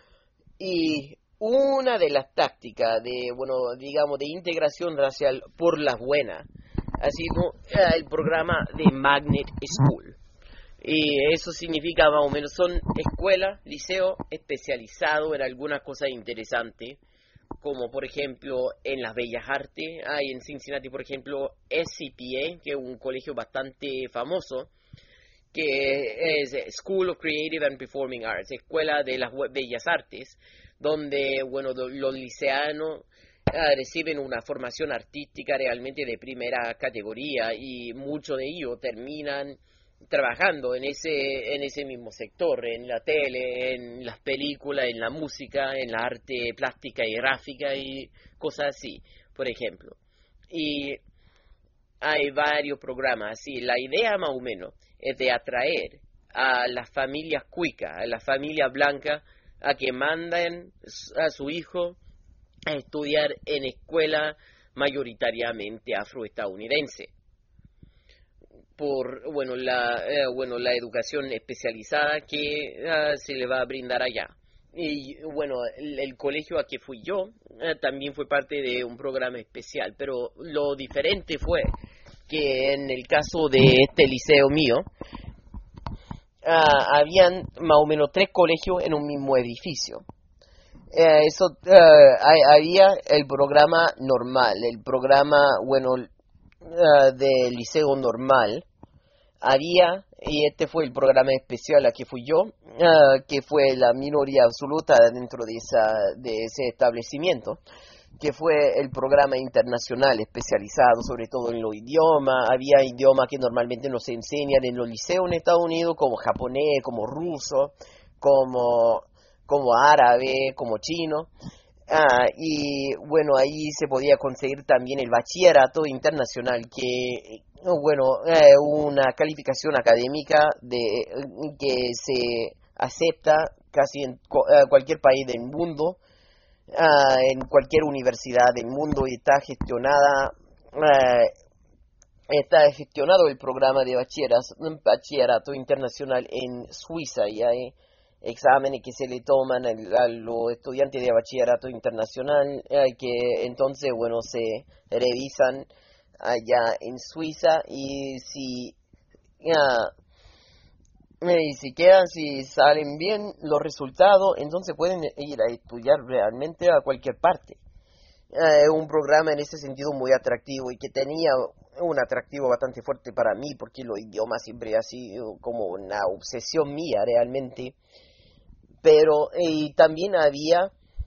Y una de las tácticas de, bueno, digamos, de integración racial por las buenas ha sido eh, el programa de Magnet School. Y eso significa más o menos, son escuelas, liceos especializados en algunas cosas interesantes, como por ejemplo en las bellas artes. Hay en Cincinnati, por ejemplo, S C P A, que es un colegio bastante famoso, que es School of Creative and Performing Arts, Escuela de las Bellas Artes, donde, bueno, do- los liceanos ah, reciben una formación artística realmente de primera categoría y muchos de ellos terminan trabajando en ese en ese mismo sector, en la tele, en las películas, en la música, en la arte plástica y gráfica y cosas así, por ejemplo. Y hay varios programas así. La idea más o menos es de atraer a las familias cuicas, a las familias blancas, a que manden a su hijo a estudiar en escuela mayoritariamente afroestadounidense, por bueno la eh, bueno la educación especializada que uh, se le va a brindar allá. y bueno, el, el colegio a que fui yo eh, también fue parte de un programa especial, pero lo diferente fue que en el caso de este liceo mío, uh, habían más o menos tres colegios en un mismo edificio. Uh, eso uh, había el programa normal, el programa, bueno, uh, del liceo normal, había, y este fue el programa especial a que fui yo, uh, que fue la minoría absoluta dentro de, esa, de ese establecimiento, que fue el programa internacional especializado sobre todo en los idiomas. Había idiomas que normalmente no se enseñan en los liceos en Estados Unidos, como japonés, como ruso, como, como árabe, como chino. Ah, y bueno, ahí se podía conseguir también el bachillerato internacional, que bueno, eh, una calificación académica de que se acepta casi en co- eh, cualquier país del mundo, uh, en cualquier universidad del mundo, y está gestionada, uh, está gestionado el programa de bachilleras, bachillerato internacional en Suiza, y hay exámenes que se le toman a, a los estudiantes de bachillerato internacional, uh, que entonces, bueno, se revisan allá en Suiza, y si uh, y si quedan, si salen bien los resultados, entonces pueden ir a estudiar realmente a cualquier parte. Es uh, un programa en ese sentido muy atractivo, y que tenía un atractivo bastante fuerte para mí, porque los idiomas siempre ha sido como una obsesión mía realmente. Pero y también había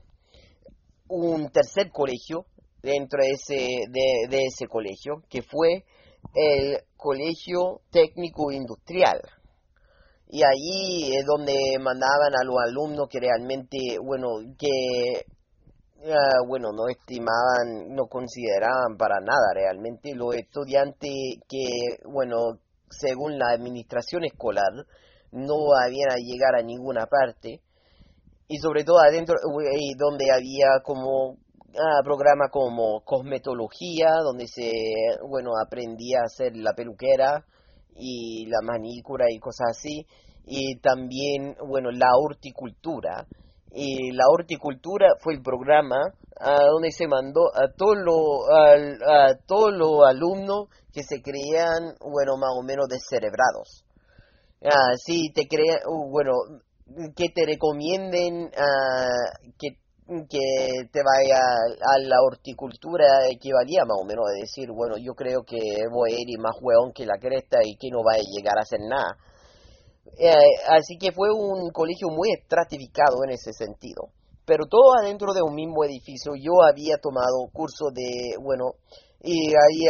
un tercer colegio dentro de ese, de, de ese colegio, que fue el Colegio Técnico Industrial. Y ahí es donde mandaban a los alumnos que realmente, bueno, que, uh, bueno, no estimaban, no consideraban para nada realmente los estudiantes que, bueno, según la administración escolar, no habían a llegar a ninguna parte. Y sobre todo adentro, uh, donde había como uh, programa como cosmetología, donde se, bueno, aprendía a hacer la peluquera y la manicura y cosas así, y también, bueno, la horticultura. Y la horticultura fue el programa a donde se mandó a todos los a, a todos los alumnos que se creían, bueno, más o menos descerebrados. Ah, sí, te crean, uh, bueno, que te recomienden uh, que que te vaya a la horticultura, equivalía más o menos a decir, bueno, yo creo que voy a ir más hueón que la cresta y que no va a llegar a hacer nada. Eh, así que fue un colegio muy estratificado en ese sentido, pero todo adentro de un mismo edificio. Yo había tomado cursos de, bueno, y había,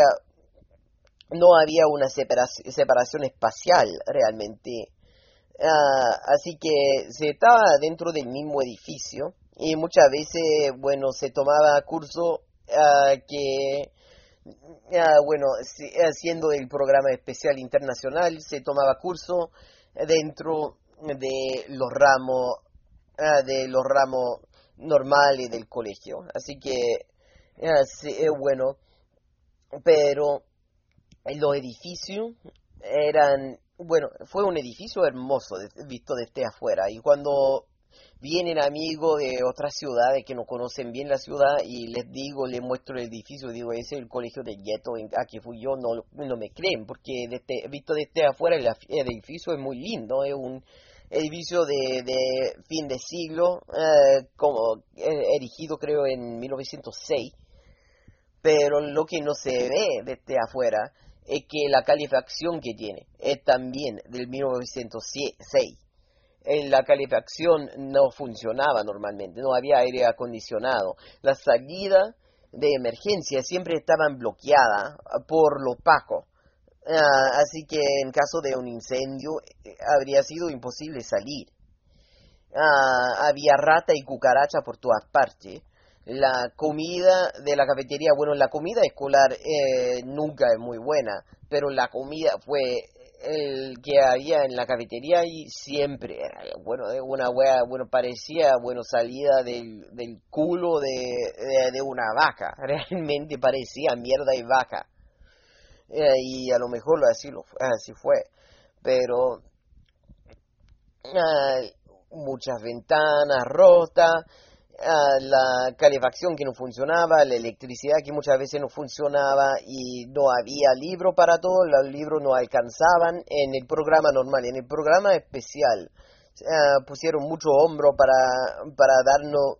no había una separación, separación espacial realmente. Uh, así que se estaba dentro del mismo edificio, y muchas veces, bueno, se tomaba curso uh, que, uh, bueno, haciendo el programa especial internacional, se tomaba curso dentro de los ramos, uh, de los ramos normales del colegio. Así que, uh, sí, es bueno, pero los edificios eran, bueno, fue un edificio hermoso visto desde afuera, y cuando vienen amigos de otras ciudades que no conocen bien la ciudad y les digo, les muestro el edificio, digo, ese es el colegio de Gueto a que fui yo, no, no me creen, porque desde, visto desde afuera el, el edificio es muy lindo, es un edificio de, de fin de siglo, eh, como eh, erigido creo en mil novecientos seis, pero lo que no se ve desde afuera es que la calefacción que tiene es también del mil novecientos seis. La calefacción no funcionaba normalmente, no había aire acondicionado. Las salidas de emergencia siempre estaban bloqueadas por los pacos. Uh, así que en caso de un incendio habría sido imposible salir. Uh, había rata y cucaracha por todas partes. La comida de la cafetería, bueno, la comida escolar eh, nunca es muy buena, pero la comida fue el que había en la cafetería y siempre era, bueno, una wea, bueno, parecía, bueno, salida del, del culo de, de, de una vaca, realmente parecía mierda y vaca, eh, y a lo mejor así, lo, así fue, pero uh, muchas ventanas rotas, uh, la calefacción que no funcionaba, la electricidad que muchas veces no funcionaba y no había libro para todo, los libros no alcanzaban en el programa normal. En el programa especial uh, pusieron mucho hombro para, para darnos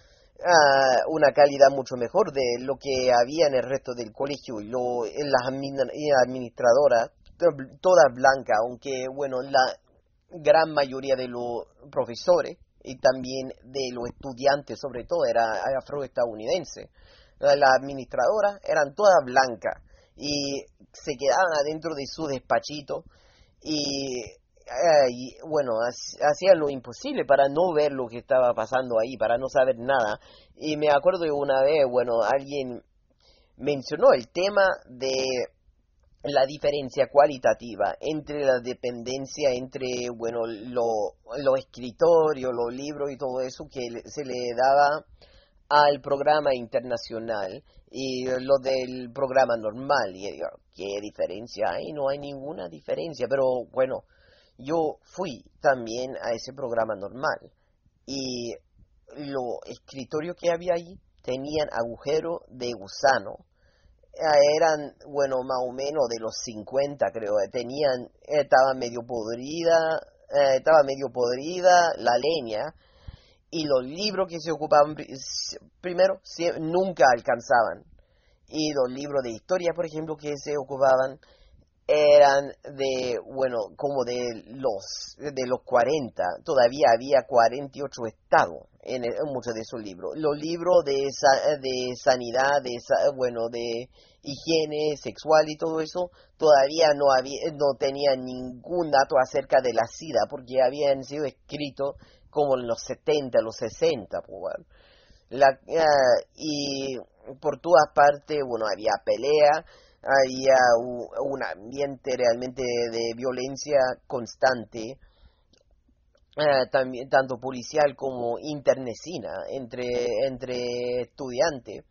uh, una calidad mucho mejor de lo que había en el resto del colegio. Y lo, las administradoras, todas blancas, aunque bueno, la gran mayoría de los profesores y también de los estudiantes, sobre todo, era afroestadounidense. Las administradoras eran todas blancas y se quedaban adentro de su despachito y, eh, y bueno, hacían lo imposible para no ver lo que estaba pasando ahí, para no saber nada. Y me acuerdo de una vez, bueno, alguien mencionó el tema de la diferencia cualitativa entre la dependencia entre, bueno, los lo escritorios, los libros y todo eso que se le daba al programa internacional y lo del programa normal. Y yo, ¿qué diferencia hay? No hay ninguna diferencia. Pero bueno, yo fui también a ese programa normal y los escritorios que había ahí tenían agujeros de gusano. Eran, bueno, más o menos de los cincuenta, creo. Tenían, estaba medio podrida, eh, estaba medio podrida la leña, y los libros que se ocupaban, primero, nunca alcanzaban. Y los libros de historia, por ejemplo, que se ocupaban, eran de, bueno, como de los de los cuarenta, todavía había cuarenta y ocho estados en, el, en muchos de esos libros. Los libros de de sanidad, de bueno, de higiene sexual y todo eso, todavía no había no tenían ningún dato acerca de la SIDA, porque habían sido escritos como en los setenta, los sesenta, pues, bueno. La, uh, y por todas partes, bueno, había pelea, había un, un ambiente realmente de, de violencia constante, uh, también tanto policial como internecina entre, entre estudiantes.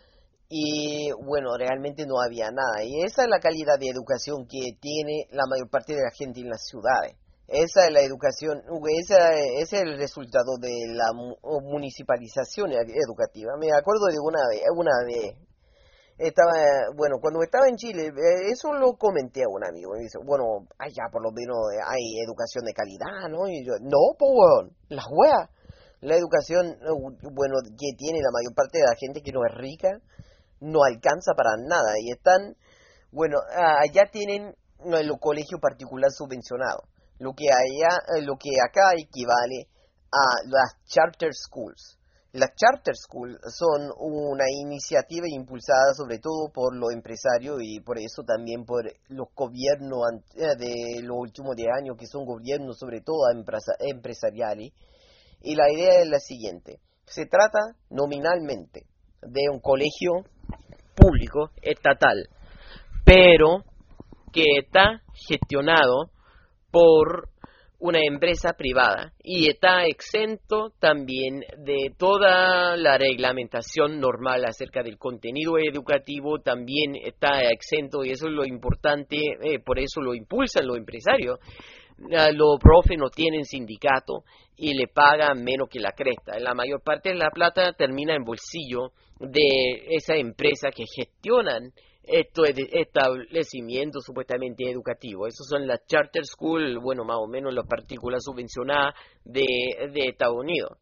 Y bueno, realmente no había nada. Y esa es la calidad de educación que tiene la mayor parte de la gente en las ciudades. Esa es la educación, esa, ese es el resultado de la municipalización educativa. Me acuerdo de una vez, una vez, estaba, bueno, cuando estaba en Chile, eso lo comenté a un amigo, y dice, bueno, allá por lo menos hay educación de calidad, ¿no? Y yo, no, pues, bueno, las weas, la educación, bueno, que tiene la mayor parte de la gente que no es rica, no alcanza para nada, y están, bueno, allá tienen el colegio particular subvencionado. Lo que allá, lo que acá equivale a las charter schools. Las charter schools son una iniciativa impulsada sobre todo por los empresarios y por eso también por los gobiernos de los últimos diez años, que son gobiernos sobre todo empresariales. Y la idea es la siguiente: se trata nominalmente de un colegio público estatal, pero que está gestionado por una empresa privada y está exento también de toda la reglamentación normal acerca del contenido educativo, también está exento, y eso es lo importante, eh, por eso lo impulsan los empresarios. Uh, los profes no tienen sindicato y le pagan menos que la cresta. La mayor parte de la plata termina en bolsillo de esa empresa que gestionan estos establecimientos supuestamente educativos. Esos son las charter school, bueno, más o menos la partícula subvencionada de, de Estados Unidos.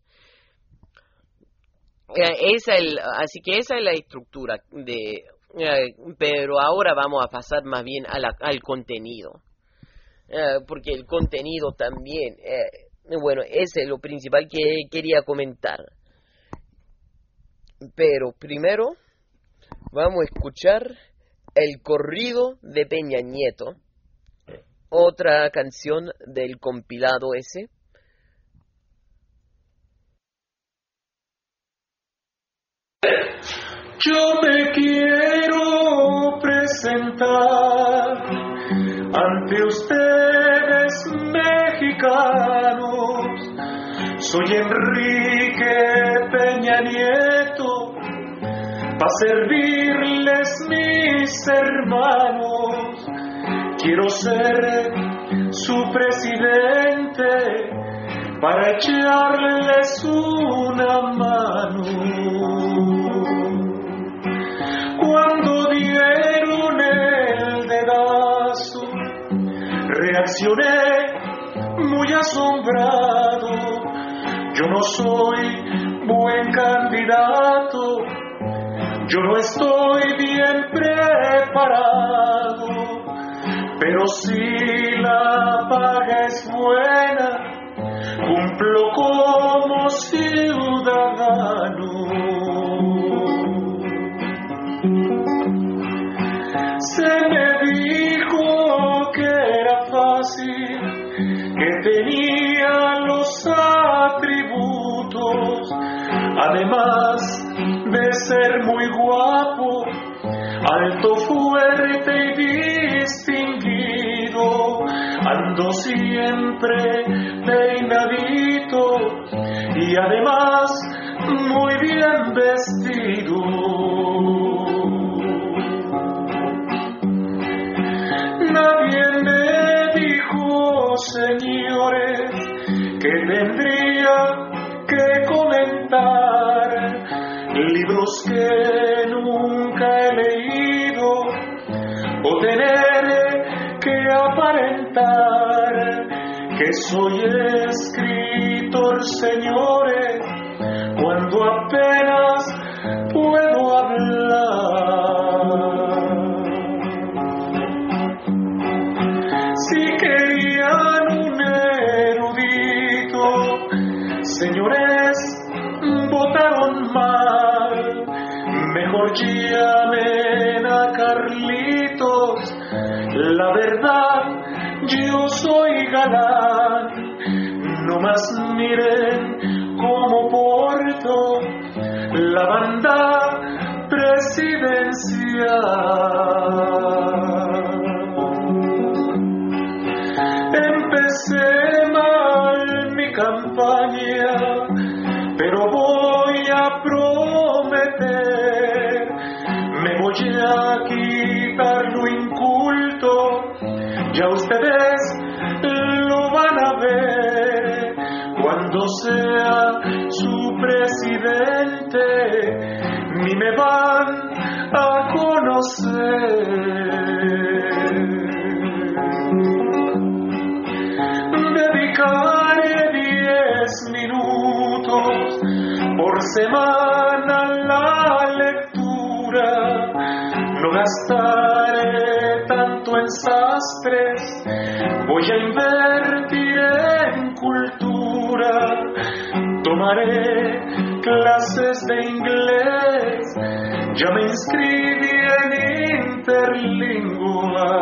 Eh, esa es, así que esa es la estructura de, eh, pero ahora vamos a pasar más bien a la, al contenido, eh, porque el contenido también, eh, bueno, ese es lo principal que quería comentar. Pero primero vamos a escuchar el corrido de Peña Nieto, otra canción del compilado ese. Yo me quiero presentar ante ustedes, mexicanos. Soy Enrique Peña Nieto, para servirles, mis hermanos. Quiero ser su presidente, para echarles una mano. Cuando dieron el dedazo, reaccioné muy asombrado. Yo no soy buen candidato, yo no estoy bien preparado, pero si la paga es buena, cumplo como ciudadano. Se me dijo que era fácil, que tenía los atributos, además de ser muy guapo, alto, fuerte y distinguido, ando siempre peinadito y además muy bien vestido. Nadie me dijo, señores, que tendría que comentar libros que nunca he leído o tener que aparentar que soy escritor, señores, cuando apenas puedo hablar. Si querían un erudito, señores, votaron mal. Mejor llamen a Carlitos. La verdad, yo soy galán. No más miren cómo porto la banda presidencial. Empecé mal mi campaña, pero voy a prometer, me voy a quitar lo inculto, ya ustedes lo van a ver cuando sea su presidente, ni me van a conocer. Dedicaré diez minutos por semana a la lectura, no gastaré tanto en sastres, voy a invertir en cultura, tomaré clases de inglés, ya me inscribí en Interlingua.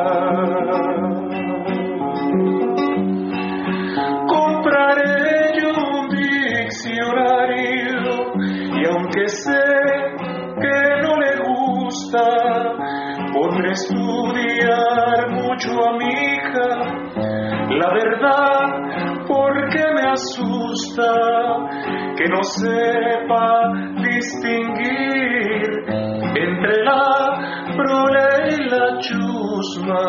Compraré yo un diccionario y aunque sé que no le gusta, pondré a estudiar mucho a mi hija, la verdad, porque me asusta que no sepa distinguir entre la prole y la chusma.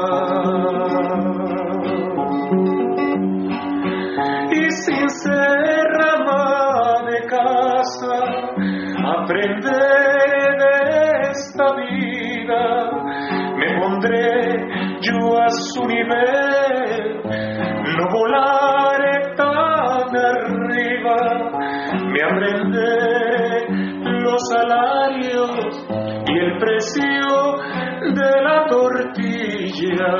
Y sin ser ama de casa, aprenderé de esta vida, me pondré yo a su nivel, no volaré tan arriba, me aprenderé los salarios y el precio de la tortilla.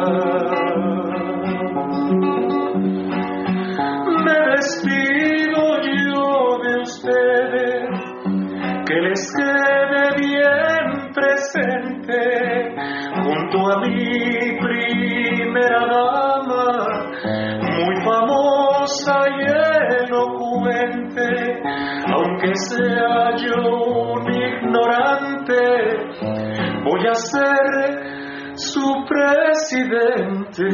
Me despido yo de ustedes, que les quede bien presente, junto a mi primera dama, muy famosa y elocuente, aunque sea yo un ignorante, voy a ser su presidente.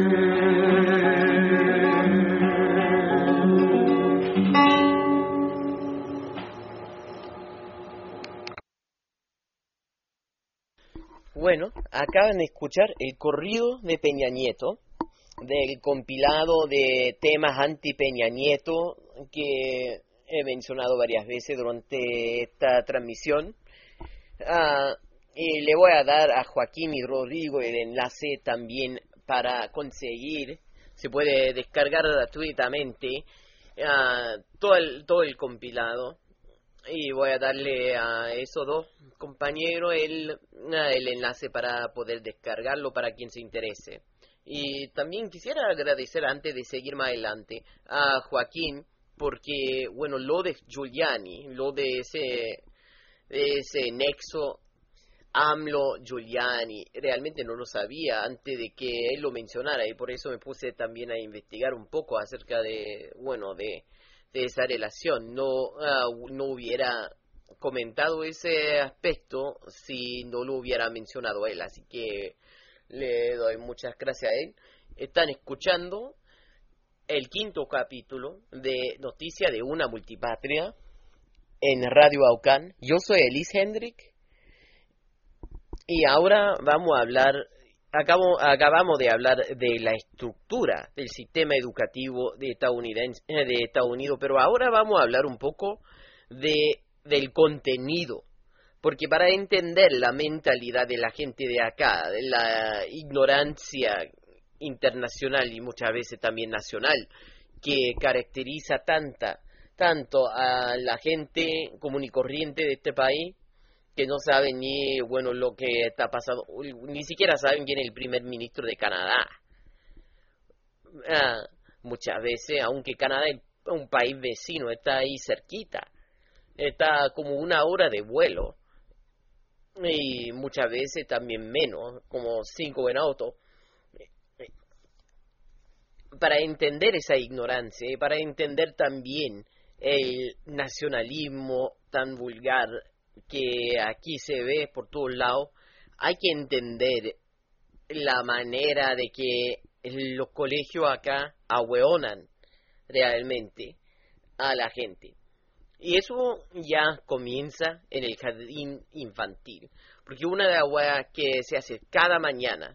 Bueno, acaban de escuchar el corrido de Peña Nieto, del compilado de temas anti-Peña Nieto, que he mencionado varias veces durante esta transmisión. Uh, y le voy a dar a Joaquín y Rodrigo el enlace también para conseguir, se puede descargar gratuitamente uh, todo, el, todo el compilado. Y voy a darle a esos dos compañeros el, el enlace para poder descargarlo para quien se interese. Y también quisiera agradecer, antes de seguir más adelante, a Joaquín, porque, bueno, lo de Giuliani, lo de ese, de ese nexo AMLO-Giuliani, realmente no lo sabía antes de que él lo mencionara, y por eso me puse también a investigar un poco acerca de, bueno, de... de esa relación. No, uh, no hubiera comentado ese aspecto si no lo hubiera mencionado él, así que le doy muchas gracias a él. Están escuchando el quinto capítulo de Noticia de una Multipatria en Radio Aucán. Yo soy Elise Hendrick y ahora vamos a hablar. Acabo, acabamos de hablar de la estructura del sistema educativo de, estadounidense, de Estados Unidos, pero ahora vamos a hablar un poco de, del contenido, porque para entender la mentalidad de la gente de acá, de la ignorancia internacional y muchas veces también nacional, que caracteriza tanta, tanto a la gente común y corriente de este país, que no saben ni, bueno, lo que está pasando, ni siquiera saben quién es el primer ministro de Canadá. Ah, muchas veces, aunque Canadá es un país vecino, está ahí cerquita, está como una hora de vuelo, y muchas veces también menos, como cinco en auto. Para entender esa ignorancia, para entender también el nacionalismo tan vulgar que aquí se ve por todos lados, hay que entender la manera de que los colegios acá ahueonan realmente a la gente. Y eso ya comienza en el jardín infantil, porque una de las cosas que se hace cada mañana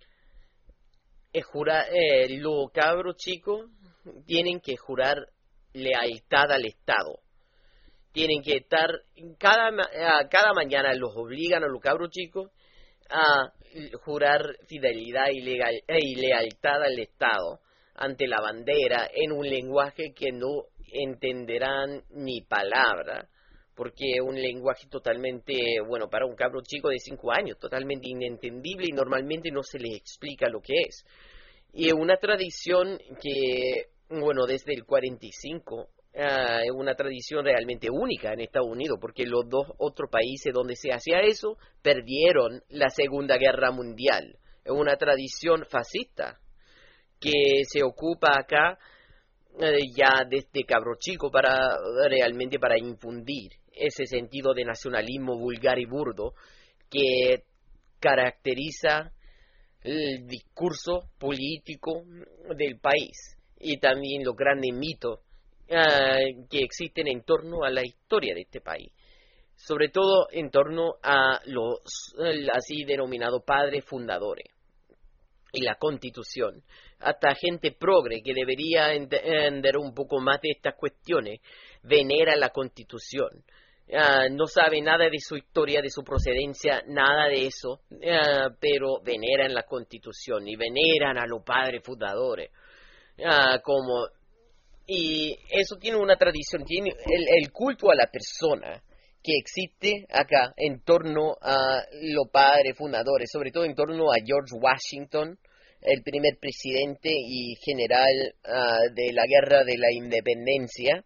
es jurar, eh, los cabros chicos tienen que jurar lealtad al Estado. Tienen que estar, cada, cada mañana los obligan a los cabros chicos a jurar fidelidad y, legal, y lealtad al Estado ante la bandera en un lenguaje que no entenderán ni palabra, porque es un lenguaje totalmente, bueno, para un cabro chico de cinco años, totalmente inentendible y normalmente no se les explica lo que es. Y es una tradición que, bueno, desde el cuarenta y cinco... Uh, es una tradición realmente única en Estados Unidos, porque los dos otros países donde se hacía eso perdieron la Segunda Guerra Mundial. Es una tradición fascista que se ocupa acá uh, ya desde cabro chico para realmente para infundir ese sentido de nacionalismo vulgar y burdo que caracteriza el discurso político del país y también los grandes mitos Uh, que existen en torno a la historia de este país, sobre todo en torno a los uh, así denominados padres fundadores y la Constitución. Hasta gente progre que debería entender un poco más de estas cuestiones venera la Constitución. Uh, no sabe nada de su historia, de su procedencia, nada de eso, uh, pero veneran la Constitución y veneran a los padres fundadores uh, como. Y eso tiene una tradición, tiene el, el culto a la persona que existe acá en torno a los padres fundadores, sobre todo en torno a George Washington, el primer presidente y general uh, de la Guerra de la Independencia.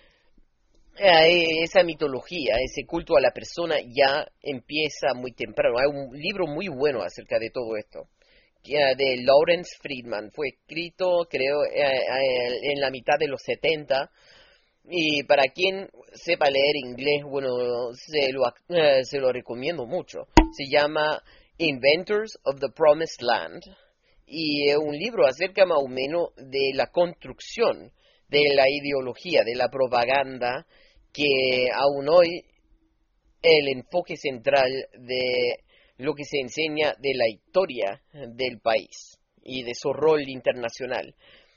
Uh, esa mitología, ese culto a la persona ya empieza muy temprano. Hay un libro muy bueno acerca de todo esto, de Lawrence Friedman, fue escrito creo en la mitad de los setenta, y para quien sepa leer inglés, bueno, se lo, se lo recomiendo mucho. Se llama Inventors of the Promised Land y es un libro acerca más o menos de la construcción de la ideología, de la propaganda, que aún hoy el enfoque central de lo que se enseña de la historia del país y de su rol internacional.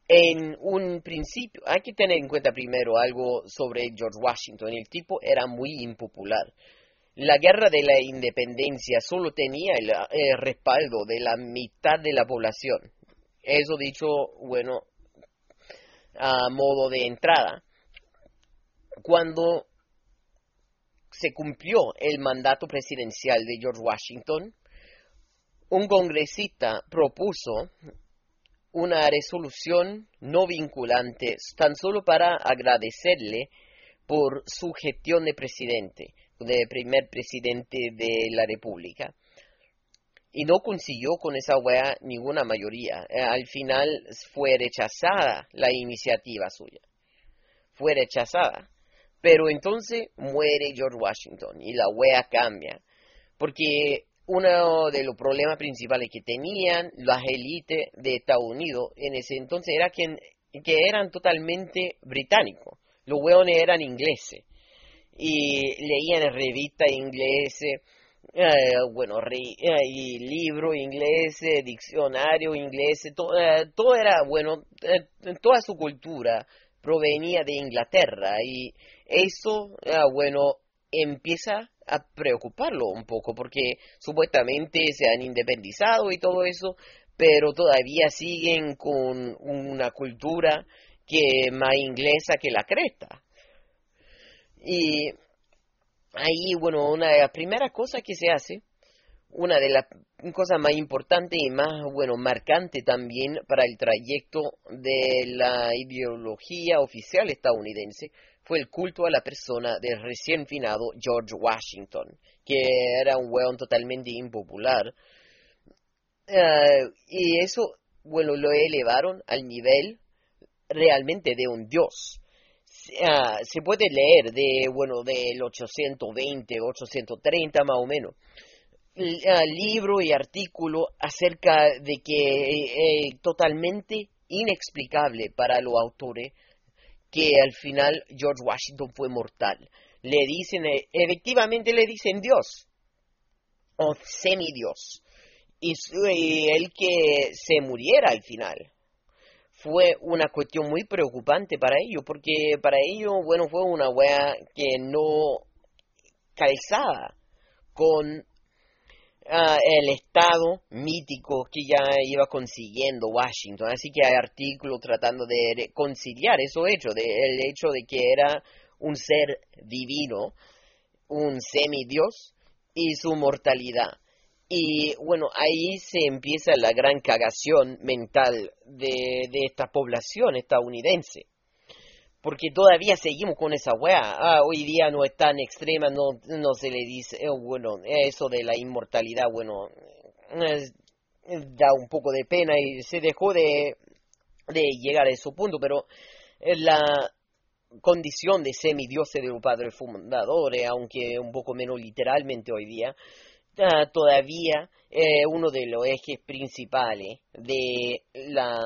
En un principio, hay que tener en cuenta primero algo sobre George Washington. El tipo era muy impopular. La guerra de la independencia solo tenía el, el respaldo de la mitad de la población. Eso dicho, bueno, a modo de entrada. Cuando se cumplió el mandato presidencial de George Washington, un congresista propuso una resolución no vinculante tan solo para agradecerle por su gestión de presidente, de primer presidente de la República. Y no consiguió con esa wea ninguna mayoría. Al final fue rechazada la iniciativa suya. Fue rechazada. Pero entonces muere George Washington y la wea cambia. Porque uno de los problemas principales que tenían las élites de Estados Unidos en ese entonces era que, que eran totalmente británicos. Los hueones eran ingleses y leían revistas ingleses, eh, bueno, re, eh, y libros ingleses, diccionarios ingleses, to, eh, todo era, bueno, eh, toda su cultura provenía de Inglaterra y eso, eh, bueno, empieza a preocuparlo un poco porque supuestamente se han independizado y todo eso, pero todavía siguen con una cultura que es más inglesa que la cresta. Y ahí, bueno, una de las primeras cosas que se hace, una de las cosas más importantes y más, bueno, marcante también para el trayecto de la ideología oficial estadounidense, fue el culto a la persona del recién finado George Washington, que era un weón totalmente impopular. Uh, y eso, bueno, lo elevaron al nivel realmente de un dios. Uh, se puede leer de, bueno, del ochocientos veinte, ochocientos treinta más o menos, uh, libro y artículo acerca de que es eh, totalmente inexplicable para los autores que al final George Washington fue mortal. Le dicen, eh, efectivamente le dicen Dios, o semidios, y, y el que se muriera al final fue una cuestión muy preocupante para ellos, porque para ellos, bueno, fue una wea que no calzaba con Uh, el estado mítico que ya iba consiguiendo Washington. Así que hay artículos tratando de conciliar eso hecho, de, el hecho de que era un ser divino, un semidios y su mortalidad. Y bueno, ahí se empieza la gran cagación mental de, de esta población estadounidense. Porque todavía seguimos con esa weá. Ah, hoy día no es tan extrema, no, no se le dice, eh, bueno, eso de la inmortalidad, bueno, eh, da un poco de pena y se dejó de, de llegar a ese punto, pero la condición de semidioses de los padres fundadores, aunque un poco menos literalmente hoy día, ah, todavía es eh, uno de los ejes principales de la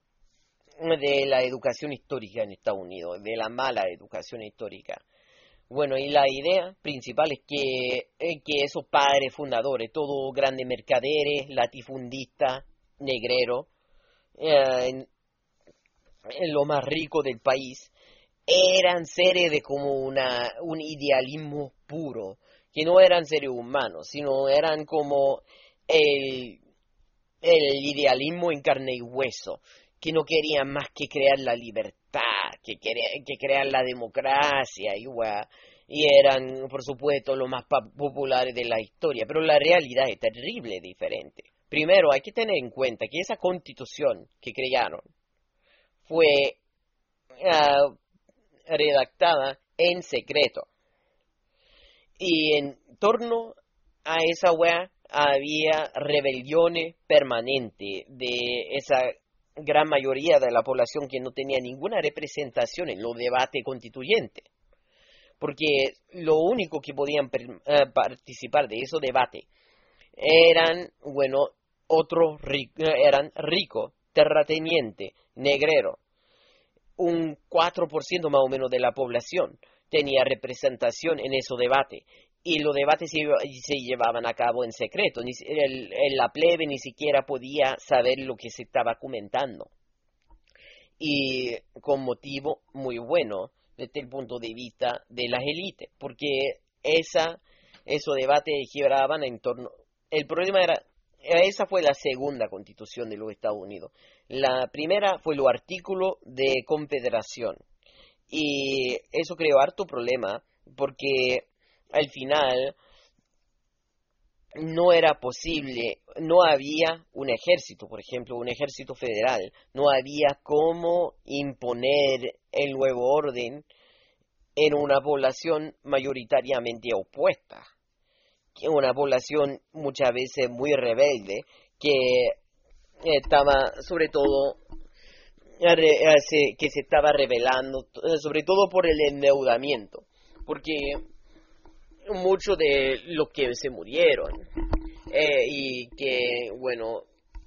de la educación histórica en Estados Unidos, de la mala educación histórica. Bueno, y la idea principal es que, eh, que esos padres fundadores, todos grandes mercaderes, latifundistas, negreros, eh, en, en lo más rico del país, eran seres de como una, un idealismo puro, que no eran seres humanos, sino eran como el, el idealismo en carne y hueso, que no querían más que crear la libertad, que, querían, que crear la democracia, y, well, y eran, por supuesto, los más populares de la historia. Pero la realidad es terrible diferente. Primero, hay que tener en cuenta que esa constitución que crearon fue uh, redactada en secreto. Y en torno a esa wea había rebeliones permanentes de esa gran mayoría de la población que no tenía ninguna representación en los debates constituyentes, porque lo único que podían uh, participar de esos debates eran, bueno, otros ri eran ricos, terratenientes, negreros. Un cuatro por ciento más o menos de la población tenía representación en esos debates, y los debates se, se llevaban a cabo en secreto. Ni, el, el, la plebe ni siquiera podía saber lo que se estaba comentando. y con motivo muy bueno desde el punto de vista de las élites, porque esa, esos debates giraban en torno... El problema era, esa fue la segunda constitución de los Estados Unidos. La primera fue el artículo de confederación, y eso creó harto problema, porque al final no era posible, no había un ejército, por ejemplo, un ejército federal, no había cómo imponer el nuevo orden en una población mayoritariamente opuesta, una población muchas veces muy rebelde, que estaba sobre todo, que se estaba rebelando, sobre todo por el endeudamiento, porque muchos de los que se murieron eh, y que, bueno,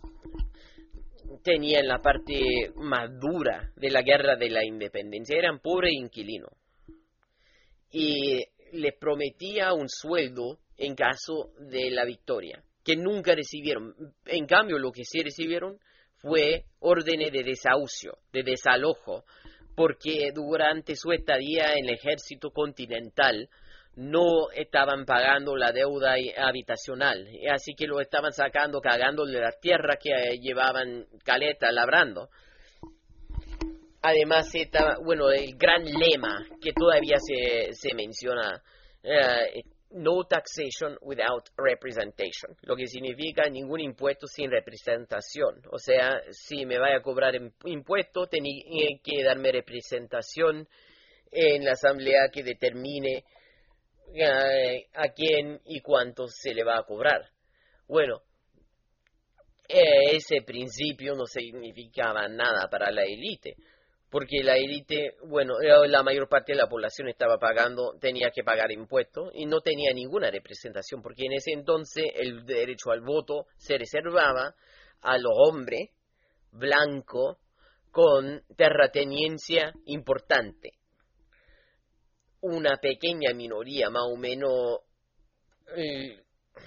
tenían la parte más dura de la guerra de la independencia eran pobres inquilinos, y les prometía un sueldo en caso de la victoria, que nunca recibieron. En cambio, lo que sí recibieron fue órdenes de desahucio, de desalojo, porque durante su estadía en el ejército continental no estaban pagando la deuda habitacional, así que lo estaban sacando, cagando de las tierras que llevaban caleta labrando. Además, estaba, bueno, el gran lema que todavía se, se menciona, uh, no taxation without representation, lo que significa ningún impuesto sin representación. O sea, si me vaya a cobrar impuesto, tenía que darme representación en la asamblea que determine uh, a quién y cuánto se le va a cobrar. Bueno, eh, ese principio no significaba nada para la élite, porque la élite, bueno, la mayor parte de la población estaba pagando, tenía que pagar impuestos y no tenía ninguna representación, porque en ese entonces el derecho al voto se reservaba a los hombres blancos con terrateniencia importante. Una pequeña minoría, más o menos, eh,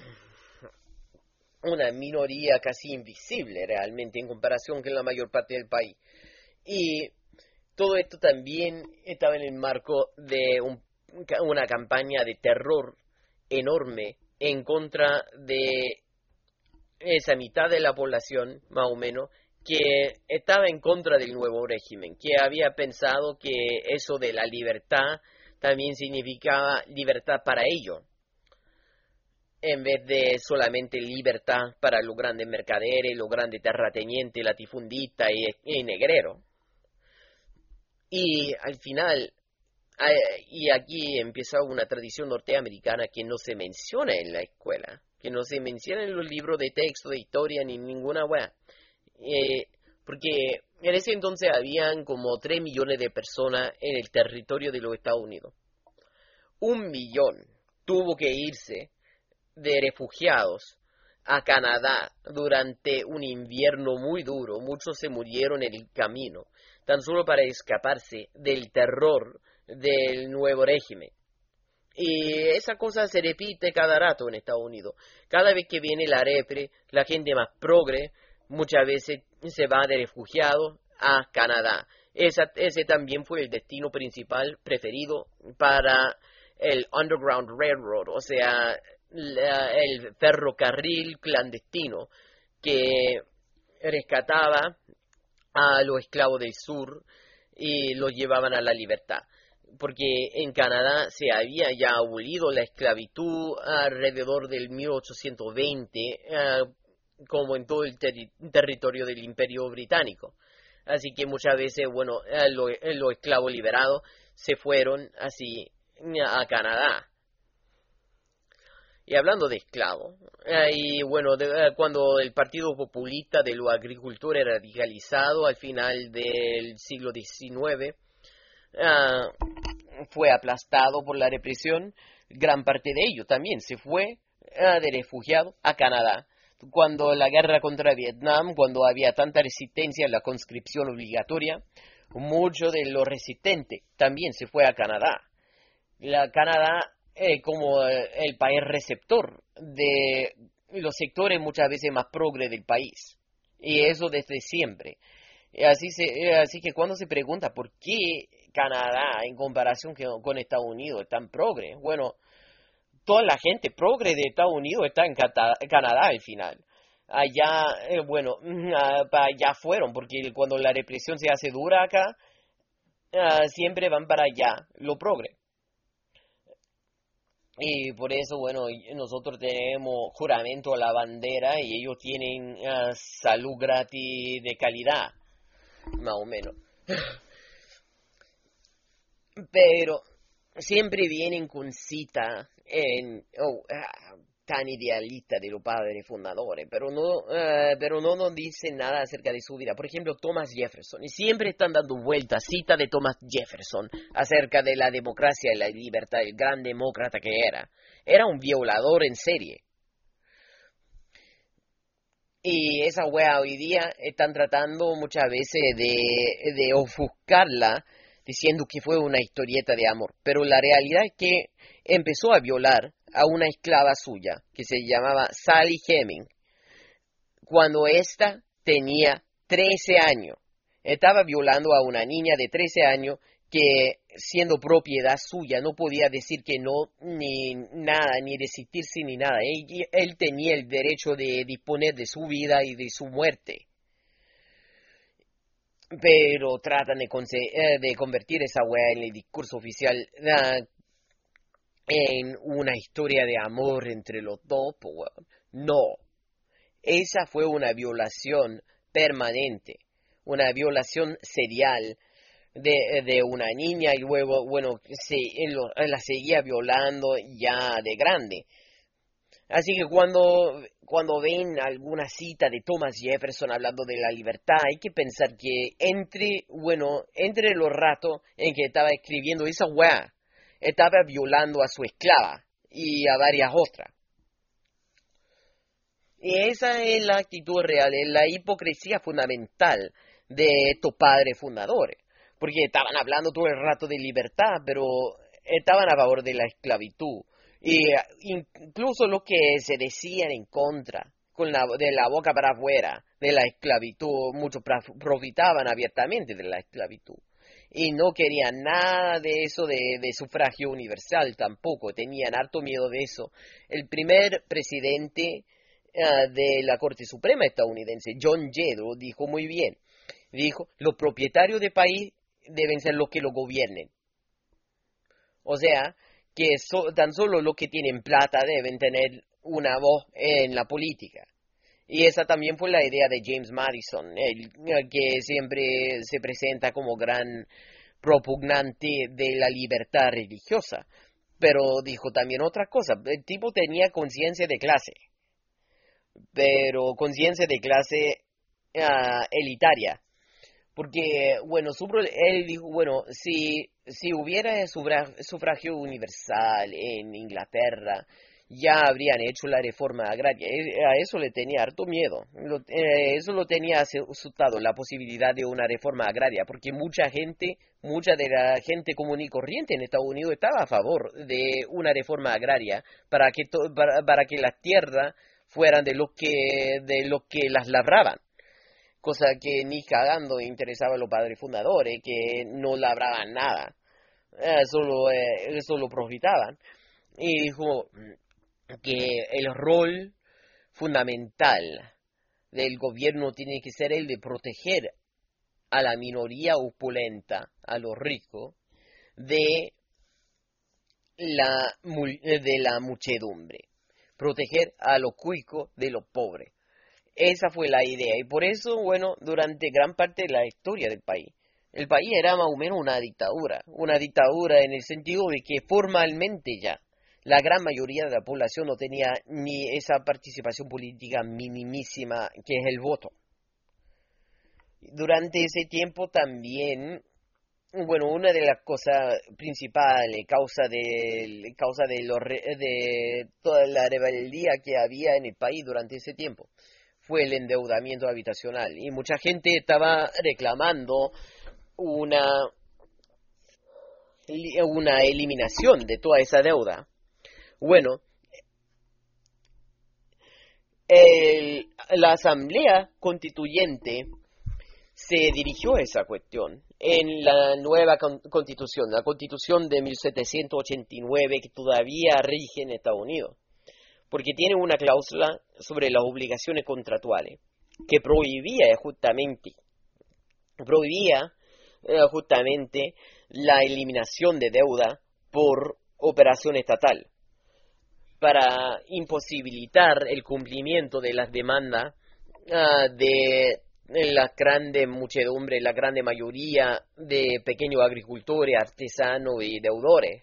una minoría casi invisible realmente en comparación con la mayor parte del país. Y todo esto también estaba en el marco de un, una campaña de terror enorme en contra de esa mitad de la población, más o menos, que estaba en contra del nuevo régimen, que había pensado que eso de la libertad también significaba libertad para ellos, en vez de solamente libertad para los grandes mercaderes, los grandes terratenientes, latifundistas y, y negreros. Y al final, y aquí empieza una tradición norteamericana que no se menciona en la escuela, que no se menciona en los libros de texto, de historia, ni ninguna wea. Eh, porque en ese entonces habían como tres millones de personas en el territorio de los Estados Unidos. Un millón tuvo que irse de refugiados a Canadá durante un invierno muy duro. Muchos se murieron en el camino, tan solo para escaparse del terror del nuevo régimen. Y esa cosa se repite cada rato en Estados Unidos. Cada vez que viene la repre, la gente más progre muchas veces se va de refugiado a Canadá. Esa, ese también fue el destino principal preferido para el Underground Railroad, o sea, la, el ferrocarril clandestino que rescataba a los esclavos del sur y los llevaban a la libertad, porque en Canadá se había ya abolido la esclavitud alrededor del mil ochocientos veinte, uh, como en todo el ter- territorio del Imperio Británico. Así que muchas veces, bueno, uh, los, los esclavos liberados se fueron así a Canadá. Y hablando de esclavos, eh, y bueno, de, eh, cuando el Partido Populista de los Agricultores era radicalizado al final del siglo diecinueve, eh, fue aplastado por la represión, gran parte de ello también se fue eh, de refugiado a Canadá. Cuando la guerra contra Vietnam, cuando había tanta resistencia a la conscripción obligatoria, mucho de los resistentes también se fue a Canadá. La Canadá Eh, como eh, el país receptor de los sectores muchas veces más progres del país, y eso desde siempre. Así, se, así que cuando se pregunta por qué Canadá, en comparación con Estados Unidos, es tan progre, bueno, toda la gente progre de Estados Unidos está en Cata- Canadá al final. Allá, eh, bueno, para allá fueron, porque cuando la represión se hace dura acá, uh, siempre van para allá, lo progre. Y por eso, bueno, nosotros tenemos juramento a la bandera y ellos tienen uh, salud gratis de calidad, más o menos. Pero siempre vienen con cita en oh, uh, tan idealista de los padres fundadores, pero no, uh, pero no nos dicen nada acerca de su vida. Por ejemplo, Thomas Jefferson, y siempre están dando vueltas, cita de Thomas Jefferson, acerca de la democracia y la libertad, el gran demócrata que era. Era un violador en serie. Y esa wea hoy día están tratando muchas veces de, de ofuscarla, diciendo que fue una historieta de amor. Pero la realidad es que empezó a violar a una esclava suya, que se llamaba Sally Heming, cuando ésta tenía trece años. Estaba violando a una niña de trece años que, siendo propiedad suya, no podía decir que no, ni nada, ni resistirse, ni nada. Él, él tenía el derecho de disponer de su vida y de su muerte. Pero tratan de, conce- de convertir esa weá en el discurso oficial uh, en una historia de amor entre los dos. Pues, weón. No, esa fue una violación permanente, una violación serial de, de una niña y luego, bueno, se, lo, la seguía violando ya de grande. Así que cuando, cuando ven alguna cita de Thomas Jefferson hablando de la libertad, hay que pensar que entre, bueno, entre los ratos en que estaba escribiendo esa weá, estaba violando a su esclava y a varias otras. Y esa es la actitud real, es la hipocresía fundamental de estos padres fundadores. Porque estaban hablando todo el rato de libertad, pero estaban a favor de la esclavitud. Y incluso los que se decían en contra, con la, de la boca para afuera, de la esclavitud, muchos profitaban abiertamente de la esclavitud. Y no querían nada de eso de, de sufragio universal tampoco, tenían harto miedo de eso. El primer presidente uh, de la Corte Suprema estadounidense, John Jay, dijo muy bien. Dijo, los propietarios del país deben ser los que lo gobiernen. O sea, que so, tan solo los que tienen plata deben tener una voz en la política. Y esa también fue la idea de James Madison, el, el que siempre se presenta como gran propugnante de la libertad religiosa. Pero dijo también otra cosa, el tipo tenía conciencia de clase, pero conciencia de clase uh, elitaria. Porque, bueno, él dijo, bueno, si, si hubiera sufragio universal en Inglaterra, ya habrían hecho la reforma agraria. A eso le tenía harto miedo. Lo, eh, eso lo tenía asustado, la posibilidad de una reforma agraria, porque mucha gente, mucha de la gente común y corriente en Estados Unidos estaba a favor de una reforma agraria para que, to, para, para que las tierras fueran de los que, de los que las labraban. Cosa que ni cagando interesaba a los padres fundadores, que no labraban nada, eh, solo, eh, solo profitaban. Y dijo que el rol fundamental del gobierno tiene que ser el de proteger a la minoría opulenta, a los ricos, de la, de la muchedumbre, proteger a los cuicos de los pobres. Esa fue la idea, y por eso, bueno, durante gran parte de la historia del país, el país era más o menos una dictadura, una dictadura en el sentido de que formalmente ya la gran mayoría de la población no tenía ni esa participación política minimísima que es el voto. Durante ese tiempo también, bueno, una de las cosas principales, causa de, causa de, los, de toda la rebeldía que había en el país durante ese tiempo, fue el endeudamiento habitacional. Y mucha gente estaba reclamando una, una eliminación de toda esa deuda. Bueno, el, la Asamblea Constituyente se dirigió a esa cuestión en la nueva con- constitución, la constitución de mil setecientos ochenta y nueve que todavía rige en Estados Unidos, porque tiene una cláusula sobre las obligaciones contractuales que prohibía justamente, prohibía eh, justamente la eliminación de deuda por operación estatal, para imposibilitar el cumplimiento de las demandas uh, de la grande muchedumbre, la grande mayoría de pequeños agricultores, artesanos y deudores.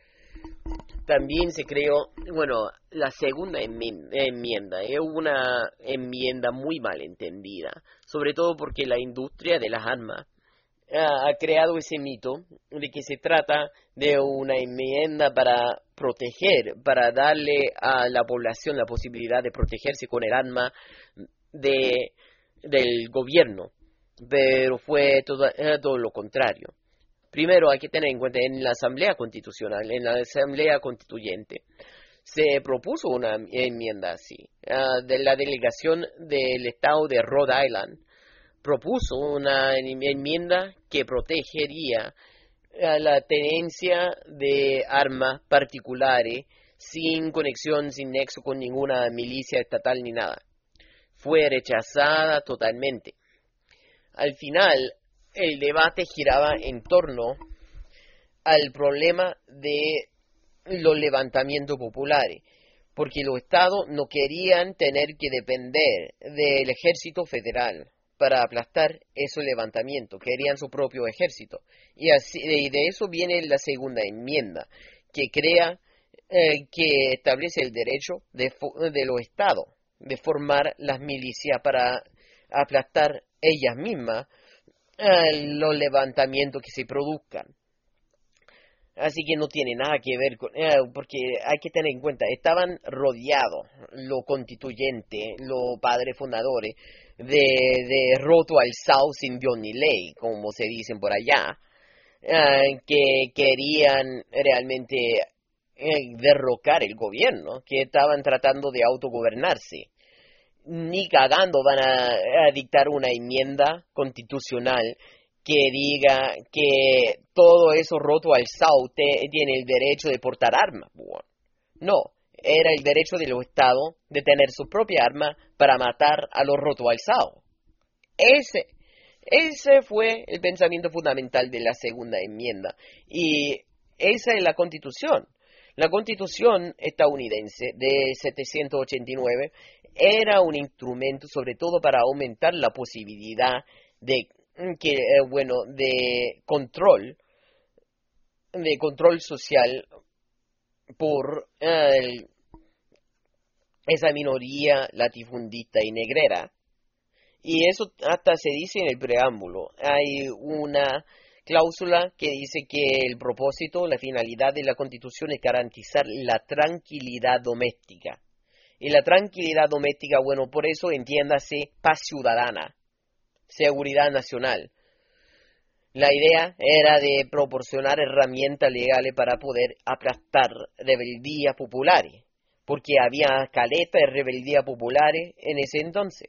También se creó, bueno, la segunda enmienda, es una enmienda muy mal entendida, sobre todo porque la industria de las armas ha creado ese mito de que se trata de una enmienda para proteger, para darle a la población la posibilidad de protegerse con el arma de, del gobierno, pero fue todo, todo lo contrario. Primero hay que tener en cuenta en la Asamblea Constitucional, en la Asamblea Constituyente, se propuso una enmienda así, uh, de la delegación del estado de Rhode Island, propuso una enmienda que protegería a la tenencia de armas particulares sin conexión, sin nexo con ninguna milicia estatal ni nada. Fue rechazada totalmente. Al final, el debate giraba en torno al problema de los levantamientos populares, porque los estados no querían tener que depender del ejército federal para aplastar esos levantamientos, querían su propio ejército. Y, así, y de eso viene la segunda enmienda, que crea, eh, que establece el derecho de, de los estados de formar las milicias para aplastar ellas mismas eh, los levantamientos que se produzcan. Así que no tiene nada que ver con, eh, porque hay que tener en cuenta, estaban rodeados los constituyentes, los padres fundadores, de, de roto al South sin Dios ni ley, como se dicen por allá, eh, que querían realmente eh, derrocar el gobierno, que estaban tratando de autogobernarse. Ni cagando van a, a dictar una enmienda constitucional que diga que todo eso roto al South te, tiene el derecho de portar armas. Bueno, no, era el derecho de los estados de tener su propia arma para matar a los rotos al South. Ese, ese fue el pensamiento fundamental de la segunda enmienda. Y esa es la Constitución. La Constitución estadounidense de setecientos ochenta y nueve era un instrumento sobre todo para aumentar la posibilidad de que eh, bueno de control de control social por eh, esa minoría latifundista y negrera, y eso hasta se dice en el preámbulo. Hay una cláusula que dice que el propósito, la finalidad de la Constitución es garantizar la tranquilidad doméstica, y la tranquilidad doméstica, bueno, por eso entiéndase paz ciudadana, seguridad nacional. La idea era de proporcionar herramientas legales para poder aplastar rebeldías populares, porque había caleta de rebeldías populares en ese entonces.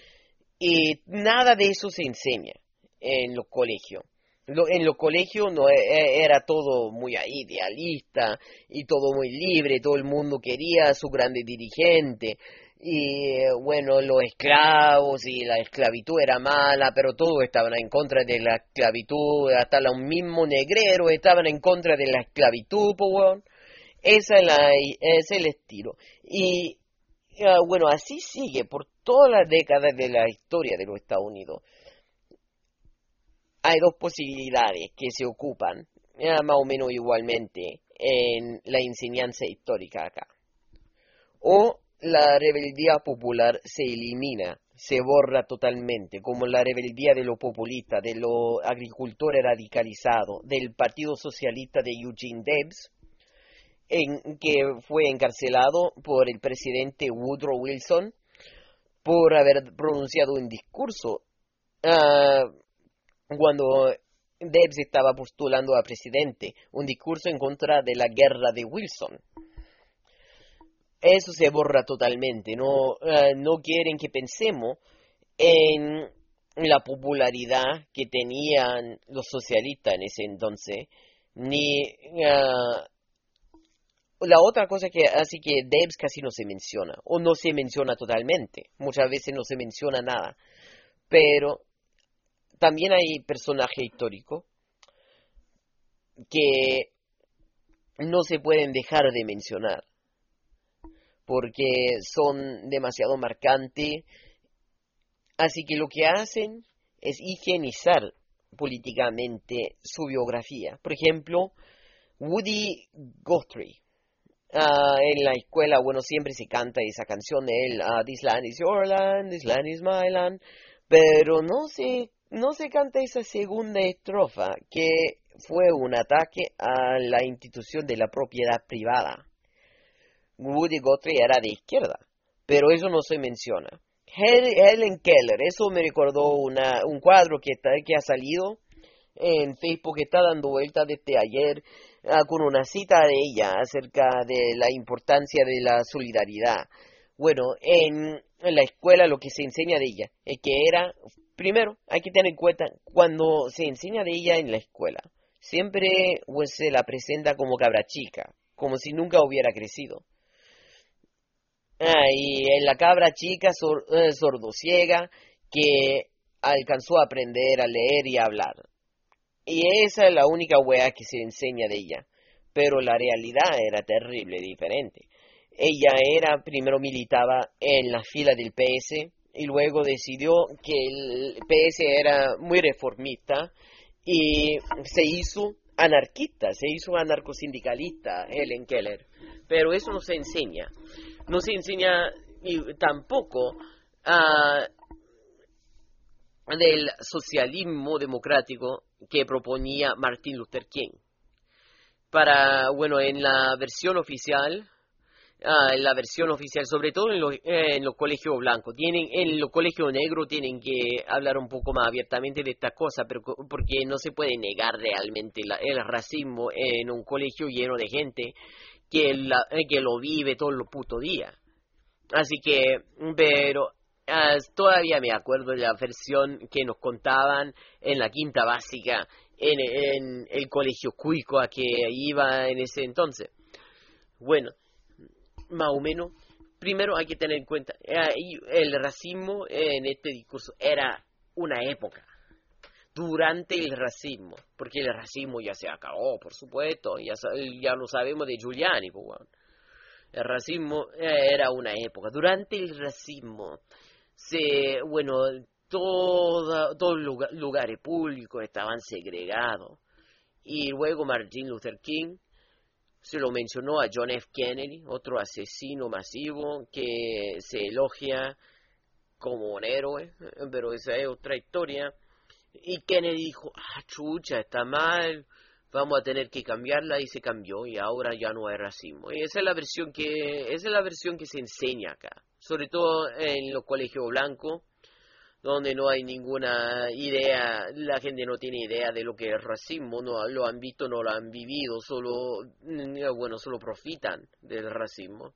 Y nada de eso se enseña en los colegios. En los colegios no era todo muy idealista y todo muy libre, todo el mundo quería a su grande dirigente. Y bueno, los esclavos y la esclavitud era mala, pero todos estaban en contra de la esclavitud, hasta los mismos negreros estaban en contra de la esclavitud, pues bueno. Esa es la, ese es el estilo. Y uh, bueno, así sigue por todas las décadas de la historia de los Estados Unidos. Hay dos posibilidades que se ocupan, uh, más o menos igualmente, en la enseñanza histórica acá. O la rebeldía popular se elimina, se borra totalmente, como la rebeldía de los populistas, de los agricultores radicalizados, del Partido Socialista de Eugene Debs, en que fue encarcelado por el presidente Woodrow Wilson por haber pronunciado un discurso uh, cuando Debs estaba postulando a presidente, un discurso en contra de la guerra de Wilson. Eso se borra totalmente. No, uh, no quieren que pensemos en la popularidad que tenían los socialistas en ese entonces, ni uh, la otra cosa que hace que Debs casi no se menciona, o no se menciona totalmente, muchas veces no se menciona nada, pero también hay personajes históricos que no se pueden dejar de mencionar, porque son demasiado marcantes, así que lo que hacen es higienizar políticamente su biografía. Por ejemplo, Woody Guthrie. Uh, en la escuela, bueno, siempre se canta esa canción de él, uh, This land is your land, this land is my land, pero no se, no se canta esa segunda estrofa, que fue un ataque a la institución de la propiedad privada. Woody Guthrie era de izquierda, pero eso no se menciona. Helen Keller, eso me recordó una, un cuadro que, está, que ha salido en Facebook, que está dando vuelta desde ayer, uh, con una cita de ella acerca de la importancia de la solidaridad. Bueno, en, en la escuela lo que se enseña de ella es que era, primero, hay que tener en cuenta, cuando se enseña de ella en la escuela, siempre pues, se la presenta como cabra chica, como si nunca hubiera crecido. Ah, y en la cabra chica sor, eh, sordociega que alcanzó a aprender a leer y a hablar. Y esa es la única wea que se enseña de ella. Pero la realidad era terrible, diferente. Ella era, primero militaba en la fila del P S y luego decidió que el P S era muy reformista y se hizo anarquista, se hizo anarcosindicalista, Helen Keller. Pero eso no se enseña. No se enseña y tampoco uh, del socialismo democrático que proponía Martin Luther King. Para, bueno, en la versión oficial, uh, en la versión oficial, sobre todo en los, eh, en los colegios blancos, tienen, en los colegios negros tienen que hablar un poco más abiertamente de estas cosas, pero porque no se puede negar realmente la, el racismo en un colegio lleno de gente que, la, que lo vive todos los putos días. Así que, pero uh, todavía me acuerdo de la versión que nos contaban en la quinta básica, en, en el colegio cuico a que iba en ese entonces. Bueno, más o menos, primero hay que tener en cuenta, uh, el racismo en este discurso era una época. Durante el racismo, porque el racismo ya se acabó, por supuesto, ya, ya lo sabemos de Giuliani, pues, bueno. El racismo era una época. Durante el racismo, se, bueno, toda, todos los lugares públicos estaban segregados. Y luego Martin Luther King se lo mencionó a John F. Kennedy, otro asesino masivo que se elogia como un héroe, pero esa es otra historia. Y Kennedy dijo, ah, chucha, está mal, vamos a tener que cambiarla, y se cambió, y ahora ya no hay racismo. Y esa es la versión que, esa es la versión que se enseña acá, sobre todo en los colegios blancos, donde no hay ninguna idea, la gente no tiene idea de lo que es racismo, no lo han visto, no lo han vivido, solo, bueno, solo profitan del racismo.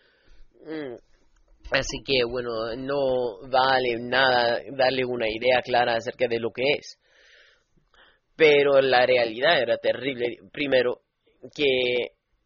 Así que, bueno, no vale nada darle una idea clara acerca de lo que es. Pero la realidad era terrible. Primero, que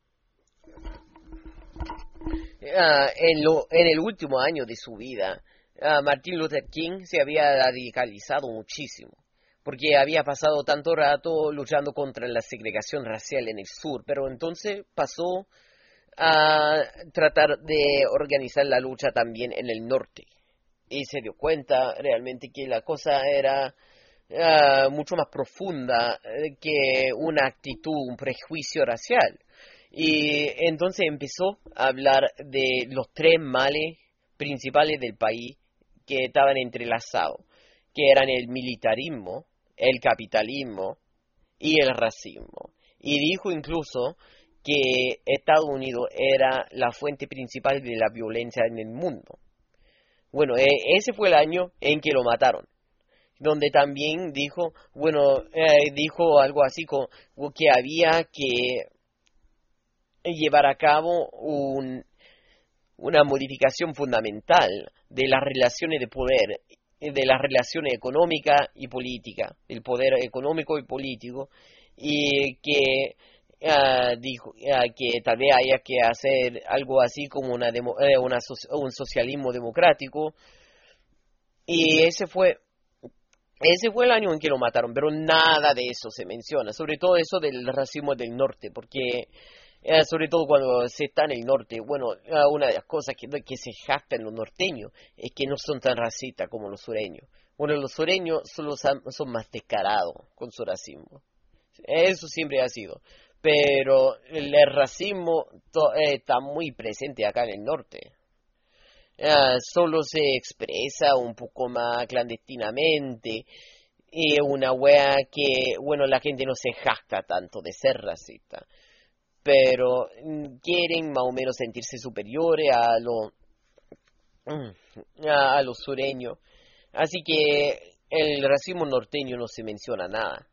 uh, en, lo, en el último año de su vida, uh, Martin Luther King se había radicalizado muchísimo, porque había pasado tanto rato luchando contra la segregación racial en el sur, pero entonces pasó a tratar de organizar la lucha también en el norte, y se dio cuenta realmente que la cosa era Uh, mucho más profunda uh, que una actitud, un prejuicio racial. Y entonces empezó a hablar de los tres males principales del país que estaban entrelazados, que eran el militarismo, el capitalismo y el racismo. Y dijo incluso que Estados Unidos era la fuente principal de la violencia en el mundo. Bueno, eh, ese fue el año en que lo mataron, donde también dijo, bueno, eh, dijo algo así como que había que llevar a cabo un, una modificación fundamental de las relaciones de poder de las relaciones económicas y políticas, del poder económico y político, y que uh, dijo uh, que tal vez haya que hacer algo así como una, demo, eh, una un socialismo democrático, y ese fue ese fue el año en que lo mataron, pero nada de eso se menciona, sobre todo eso del racismo del norte, porque Eh, sobre todo cuando se está en el norte. Bueno, uh, una de las cosas que, que se jactan los norteños es que no son tan racistas como los sureños. Bueno, los sureños solo son, son más descarados con su racismo. Eso siempre ha sido. Pero el, el racismo to, eh, está muy presente acá en el norte. Uh, solo se expresa un poco más clandestinamente. Y una wea que, bueno, la gente no se jacta tanto de ser racista, pero quieren más o menos sentirse superiores a los a, a los sureños. Así que el racismo norteño no se menciona nada.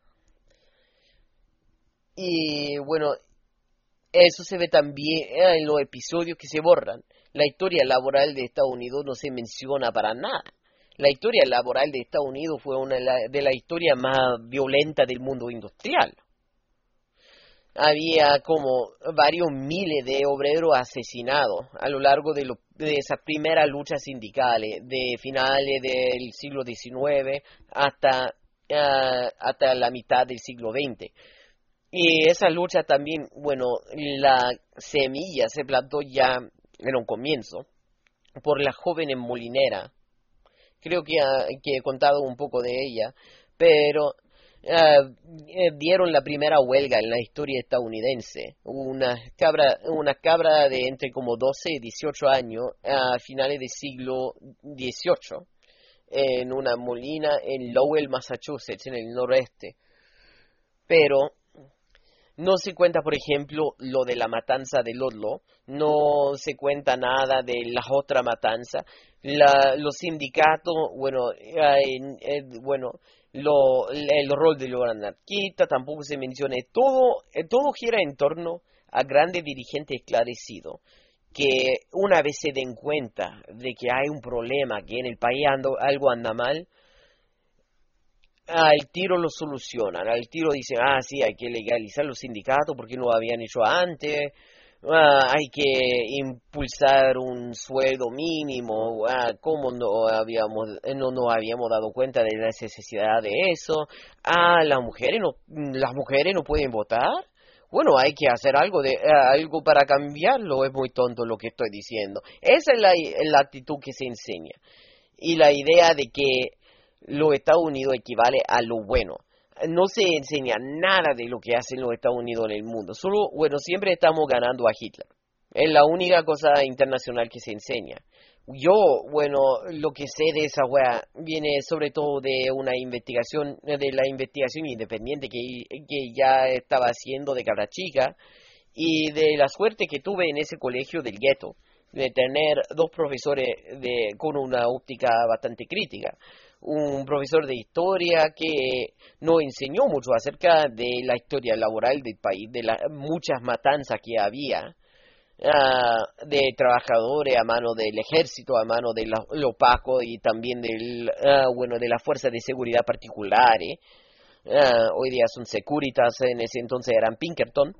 Y bueno, eso se ve también en los episodios que se borran. La historia laboral de Estados Unidos no se menciona para nada. La historia laboral de Estados Unidos fue una de las historias más violentas del mundo industrial. Había como varios miles de obreros asesinados a lo largo de, lo, de esas primeras luchas sindicales de finales del siglo diecinueve hasta, uh, hasta la mitad del siglo veinte. Y esa lucha también, bueno, la semilla se plantó ya en un comienzo por la joven molinera. Creo que, uh, que he contado un poco de ella, pero Uh, dieron la primera huelga en la historia estadounidense. Una cabra, una cabra de entre como doce y dieciocho años a finales del siglo dieciocho en una molina en Lowell, Massachusetts, en el noreste. Pero no se cuenta, por ejemplo, lo de la matanza de Ludlow, no se cuenta nada de las otras matanzas. La, los sindicatos, bueno, eh, eh, bueno, Lo, el rol de los anarquistas tampoco se menciona. Todo, todo gira en torno a grandes dirigentes esclarecidos que una vez se den cuenta de que hay un problema, que en el país ando, algo anda mal, al tiro lo solucionan. Al tiro dicen, ah, sí, hay que legalizar los sindicatos porque no lo habían hecho antes. Ah, hay que impulsar un sueldo mínimo. Ah, ¿cómo no habíamos no nos habíamos dado cuenta de la necesidad de eso? Ah, las mujeres no las mujeres no pueden votar. Bueno, hay que hacer algo de uh, algo para cambiarlo. Es muy tonto lo que estoy diciendo. Esa es la, la actitud que se enseña, y la idea de que los Estados Unidos equivale a lo bueno. No se enseña nada de lo que hacen los Estados Unidos en el mundo. Solo, bueno, siempre estamos ganando a Hitler. Es la única cosa internacional que se enseña. Yo, bueno, lo que sé de esa wea viene sobre todo de una investigación, de la investigación independiente que, que ya estaba haciendo de cabra chica, y de la suerte que tuve en ese colegio del gueto, de tener dos profesores de, con una óptica bastante crítica. Un profesor de historia que nos enseñó mucho acerca de la historia laboral del país, de las muchas matanzas que había, uh, de trabajadores a mano del ejército, a mano de los opacos y también del, uh, bueno, de las fuerzas de seguridad particulares. Uh, hoy día son Securitas, en ese entonces eran Pinkerton.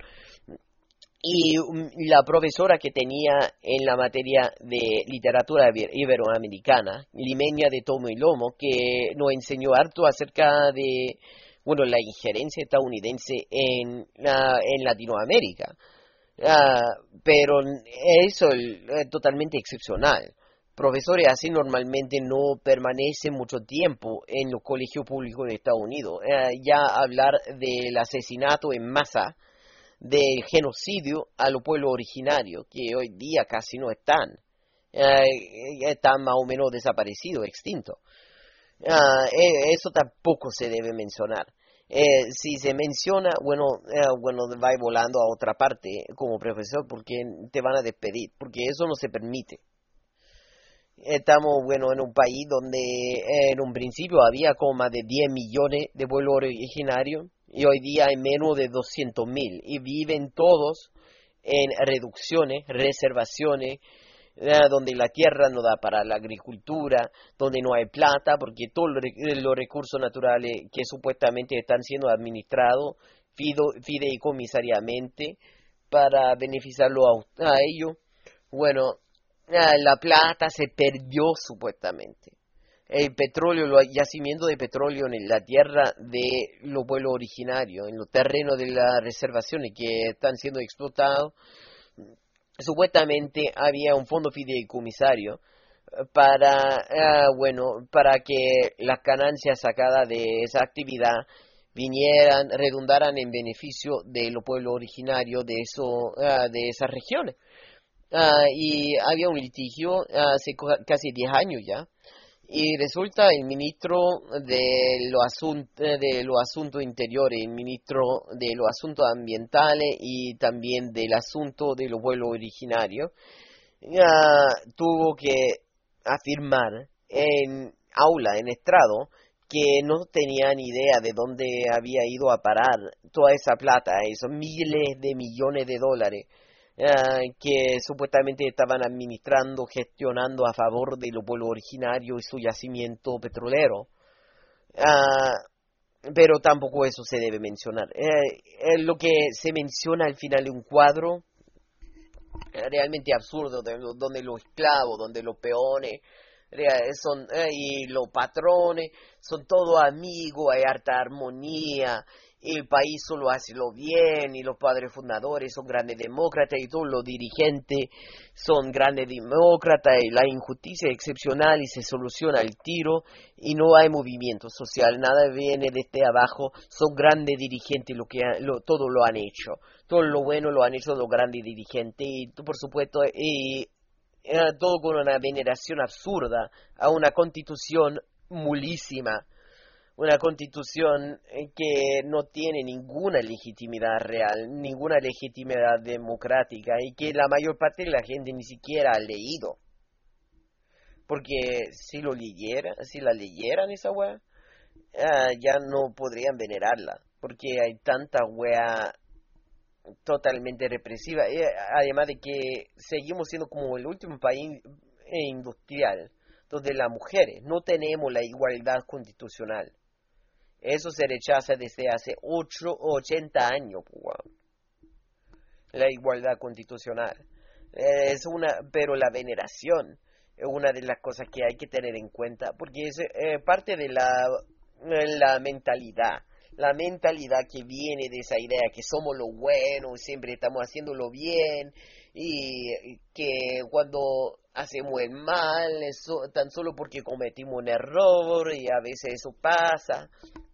Y la profesora que tenía en la materia de literatura iberoamericana, limeña de tomo y lomo, que nos enseñó harto acerca de, bueno, la injerencia estadounidense en, uh, en Latinoamérica. Uh, pero eso es totalmente excepcional. Profesores así normalmente no permanecen mucho tiempo en los colegios públicos de Estados Unidos. Uh, ya hablar del asesinato en masa, del genocidio a los pueblos originarios, que hoy día casi no están, eh, están más o menos desaparecidos, extintos. Uh, eso tampoco se debe mencionar. Eh, si se menciona, bueno, eh, bueno, va volando a otra parte como profesor porque te van a despedir, porque eso no se permite. Estamos, bueno, en un país donde eh, en un principio había como más de diez millones de pueblos originarios, y hoy día hay menos de doscientos mil, y viven todos en reducciones, reservaciones, eh, donde la tierra no da para la agricultura, donde no hay plata, porque todos los, los recursos naturales que supuestamente están siendo administrados fido, fideicomisariamente para beneficiarlo a, a ellos, bueno, eh, la plata se perdió supuestamente. El petróleo, los yacimientos de petróleo en la tierra de los pueblos originarios, en los terrenos de las reservaciones que están siendo explotados, supuestamente había un fondo fideicomisario para, uh, bueno, para que las ganancias sacadas de esa actividad vinieran, redundaran en beneficio de los pueblos originarios de, eso, uh, de esas regiones. Uh, y había un litigio uh, hace casi diez años ya. Y resulta el ministro de los asuntos de los asuntos interiores, el ministro de los asuntos ambientales y también del asunto de los pueblos originarios, uh, tuvo que afirmar en aula, en estrado, que no tenían idea de dónde había ido a parar toda esa plata, esos miles de millones de dólares. Uh, que supuestamente estaban administrando, gestionando a favor de los pueblos originarios y su yacimiento petrolero. Uh, pero tampoco eso se debe mencionar. Uh, lo que se menciona al final de un cuadro, realmente absurdo, de, donde los esclavos, donde los peones son, uh, y los patrones son todos amigos, hay harta armonía. El país solo hace lo bien y los padres fundadores son grandes demócratas y todos los dirigentes son grandes demócratas y la injusticia es excepcional y se soluciona al tiro y no hay movimiento social, nada viene desde abajo, son grandes dirigentes, lo que lo, todo lo han hecho, todo lo bueno lo han hecho los grandes dirigentes y por supuesto y, y, todo con una veneración absurda a una constitución mulísima. Una constitución que no tiene ninguna legitimidad real, ninguna legitimidad democrática y que la mayor parte de la gente ni siquiera ha leído. Porque si lo leyera, si la leyeran esa wea, uh, ya no podrían venerarla. Porque hay tanta wea totalmente represiva. Y además de que seguimos siendo como el último país industrial donde las mujeres no tenemos la igualdad constitucional. Eso se rechaza desde hace ocho o ochenta años, wow. La igualdad constitucional. Es una, pero la veneración es una de las cosas que hay que tener en cuenta, porque es eh, parte de la, la mentalidad, la mentalidad que viene de esa idea que somos lo bueno, siempre estamos haciéndolo bien, y que cuando hacemos el mal, eso, tan solo porque cometimos un error, y a veces eso pasa.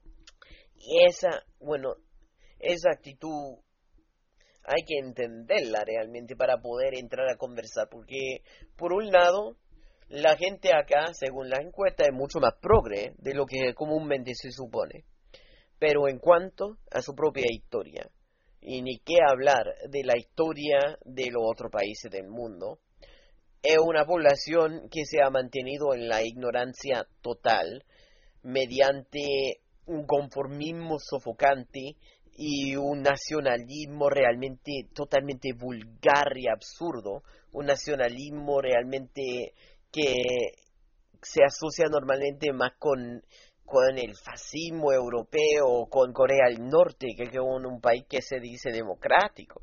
Y esa, bueno, esa actitud hay que entenderla realmente para poder entrar a conversar, porque por un lado, la gente acá, según las encuestas, es mucho más progre de lo que comúnmente se supone, pero en cuanto a su propia historia, y ni qué hablar de la historia de los otros países del mundo, es una población que se ha mantenido en la ignorancia total, mediante un conformismo sofocante y un nacionalismo realmente totalmente vulgar y absurdo, un nacionalismo realmente que se asocia normalmente más con, con el fascismo europeo, con Corea del Norte, que con un país que se dice democrático.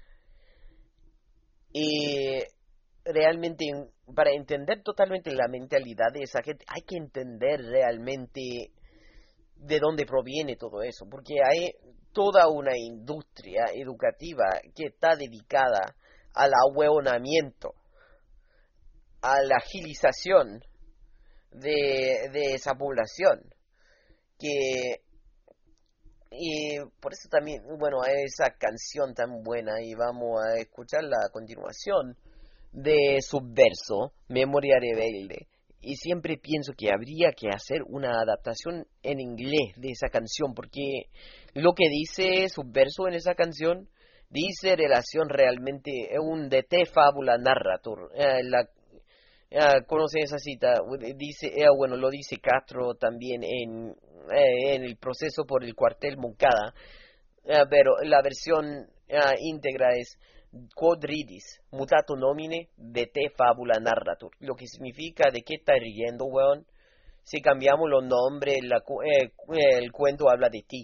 Y realmente, para entender totalmente la mentalidad de esa gente, hay que entender realmente de dónde proviene todo eso, porque hay toda una industria educativa que está dedicada al ahueonamiento, a la agilización de, de esa población, que y por eso también, bueno, esa canción tan buena, y vamos a escucharla a continuación, de Subverso, Memoria Rebelde. Y siempre pienso que habría que hacer una adaptación en inglés de esa canción, porque lo que dice Subverso en esa canción dice relación realmente, es un de te fábula narrator. Eh, la, eh, ¿Conocen esa cita? Dice, eh, bueno, lo dice Castro también en, eh, en el proceso por el cuartel Moncada, eh, pero la versión eh, íntegra es: quod ridis, mutato nomine, de te fabula narratur. Lo que significa, ¿de qué estás riendo, weón? Si cambiamos los nombres, la, eh, el cuento habla de ti.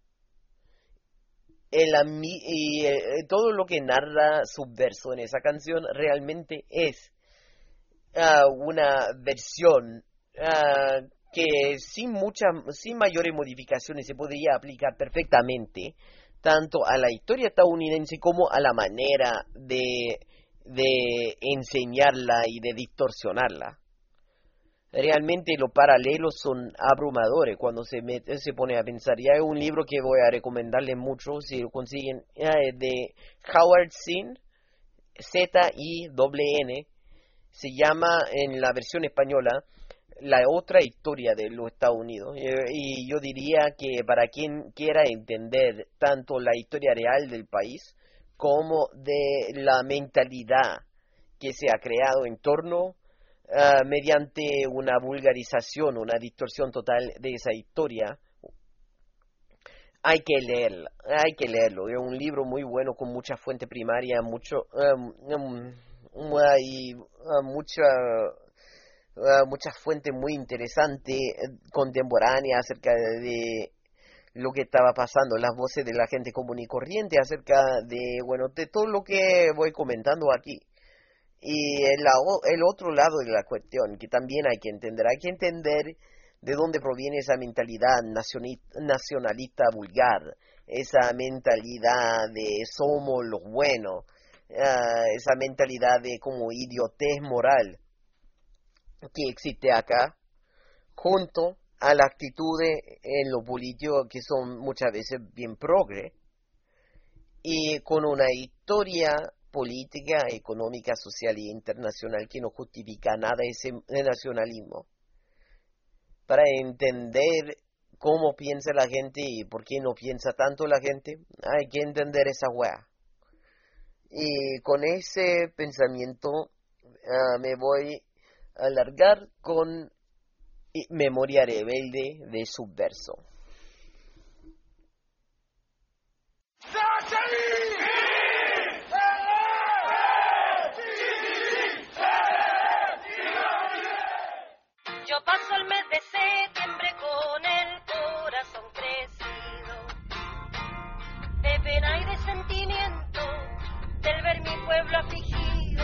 El, y eh, todo lo que narra Subverso en esa canción realmente es uh, una versión uh, que sin muchas, sin mayores modificaciones se podría aplicar perfectamente tanto a la historia estadounidense como a la manera de, de enseñarla y de distorsionarla. Realmente los paralelos son abrumadores cuando se, mete, se pone a pensar. Ya es un libro que voy a recomendarles mucho si lo consiguen, eh, de Howard Zinn, Z I N N, se llama en la versión española La otra historia de los Estados Unidos. Y yo diría que para quien quiera entender tanto la historia real del país como de la mentalidad que se ha creado en torno Uh, mediante una vulgarización, una distorsión total de esa historia, hay que leerla, hay que leerlo. Es un libro muy bueno con mucha fuente primaria, mucho, um, um, um, hay uh, mucha, uh, mucha fuente muy interesante uh, contemporánea acerca de lo que estaba pasando, las voces de la gente común y corriente acerca de, bueno, de todo lo que voy comentando aquí. Y el, el otro lado de la cuestión, que también hay que entender, hay que entender de dónde proviene esa mentalidad nacionalista vulgar, esa mentalidad de somos los buenos, uh, esa mentalidad de como idiotez moral que existe acá, junto a las actitudes en lo político que son muchas veces bien progre, y con una historia política, económica, social e internacional que no justifica nada ese nacionalismo. Para entender cómo piensa la gente y por qué no piensa tanto la gente, hay que entender esa weá. Y con ese pensamiento uh, me voy a alargar con Memoria Rebelde de Subverso. Yo paso el mes de septiembre con el corazón crecido, de pena y de sentimiento, del ver mi pueblo afligido,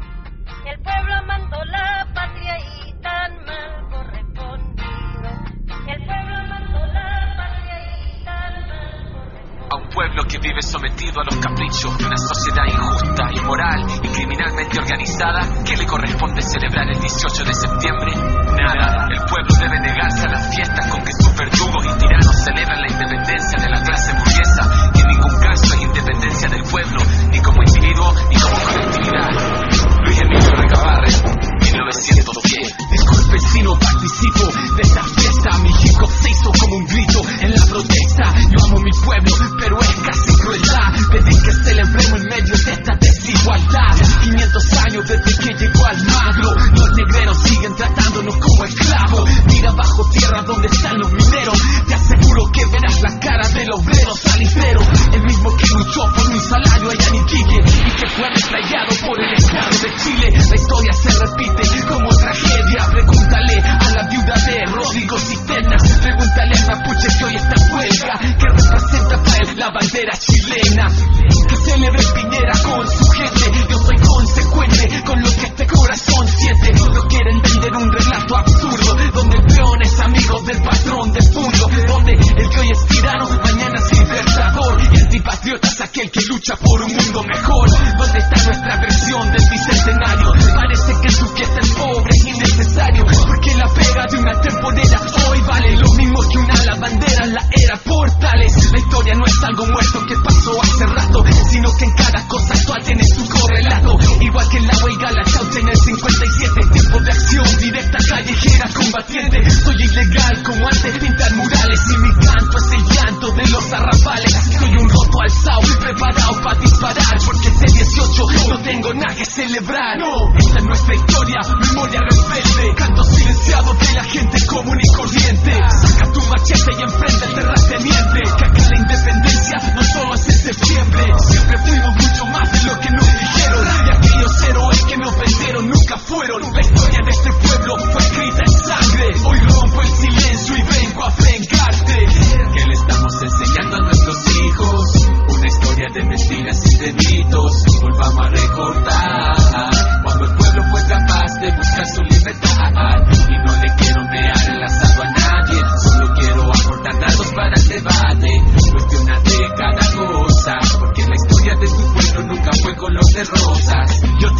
el pueblo amando la patria y tan mal correspondido, el pueblo amando la patria y tan mal correspondido. A un pueblo que vive sometido a los caprichos de una sociedad injusta, inmoral y criminalmente organizada, ¿qué le corresponde celebrar el dieciocho de septiembre? Nada. El pueblo debe negarse a las fiestas con que sus verdugos y tiranos celebran la independencia de la clase burguesa, que en ningún caso es independencia del pueblo, ni como individuo ni como colectividad. Luis Emilio Recabarren, mil novecientos diez. Disculpe si no participo de esta fiesta, mi hip hop se hizo como un grito en la protesta. Yo amo mi pueblo, pero es casi crueldad pedir que celebremos en medio de esta desigualdad. quinientos años desde que llegó Almagro, los negreros siguen tratándonos como esclavos. Mira bajo tierra donde están los mineros, te aseguro que verás la cara del obrero salifero, el mismo que luchó por un salario allá en Iquique y que fue retrayado por el Estado de Chile. La historia se repite como tragedia. Pregúntale a la viuda de Rodrigo Cisterna, pregúntale al mapuche que hoy está en huelga, que representa para él la bandera chilena. Que celebre Piñera con su gente, yo soy consecuente con lo que este corazón siente. No quieren vender un relato absurdo, donde el peón es amigo del patrón del fondo, donde el que hoy es tirano, mañana es libertador, y antipatriota es aquel que lucha por un mundo mejor. ¿Dónde está nuestra versión del bicentenario? Parece que su fiesta es pobre y innecesario, porque la pega de una temporera hoy vale lo mismo que una lavandera en la era Portales. La historia no es algo muerto que pasó hace rato, sino que en cada cosa actual tiene su correlato. Igual que en la huelga, la chaucha en el cincuenta y siete, tiempo de acción directa, callejera, combatiente. Soy ilegal como antes pintar murales, y mi canto es el llanto de los arrabales. Soy un roto alzado, preparado para disparar, porque ese dieciocho no tengo nada que celebrar. No, esta es nuestra historia, memoria rebelde, canto silenciado de la gente común y corriente. Saca tu machete y enfrenta al terrateniente, que acá la independencia no solo es en septiembre, siempre fuimos mucho más de lo que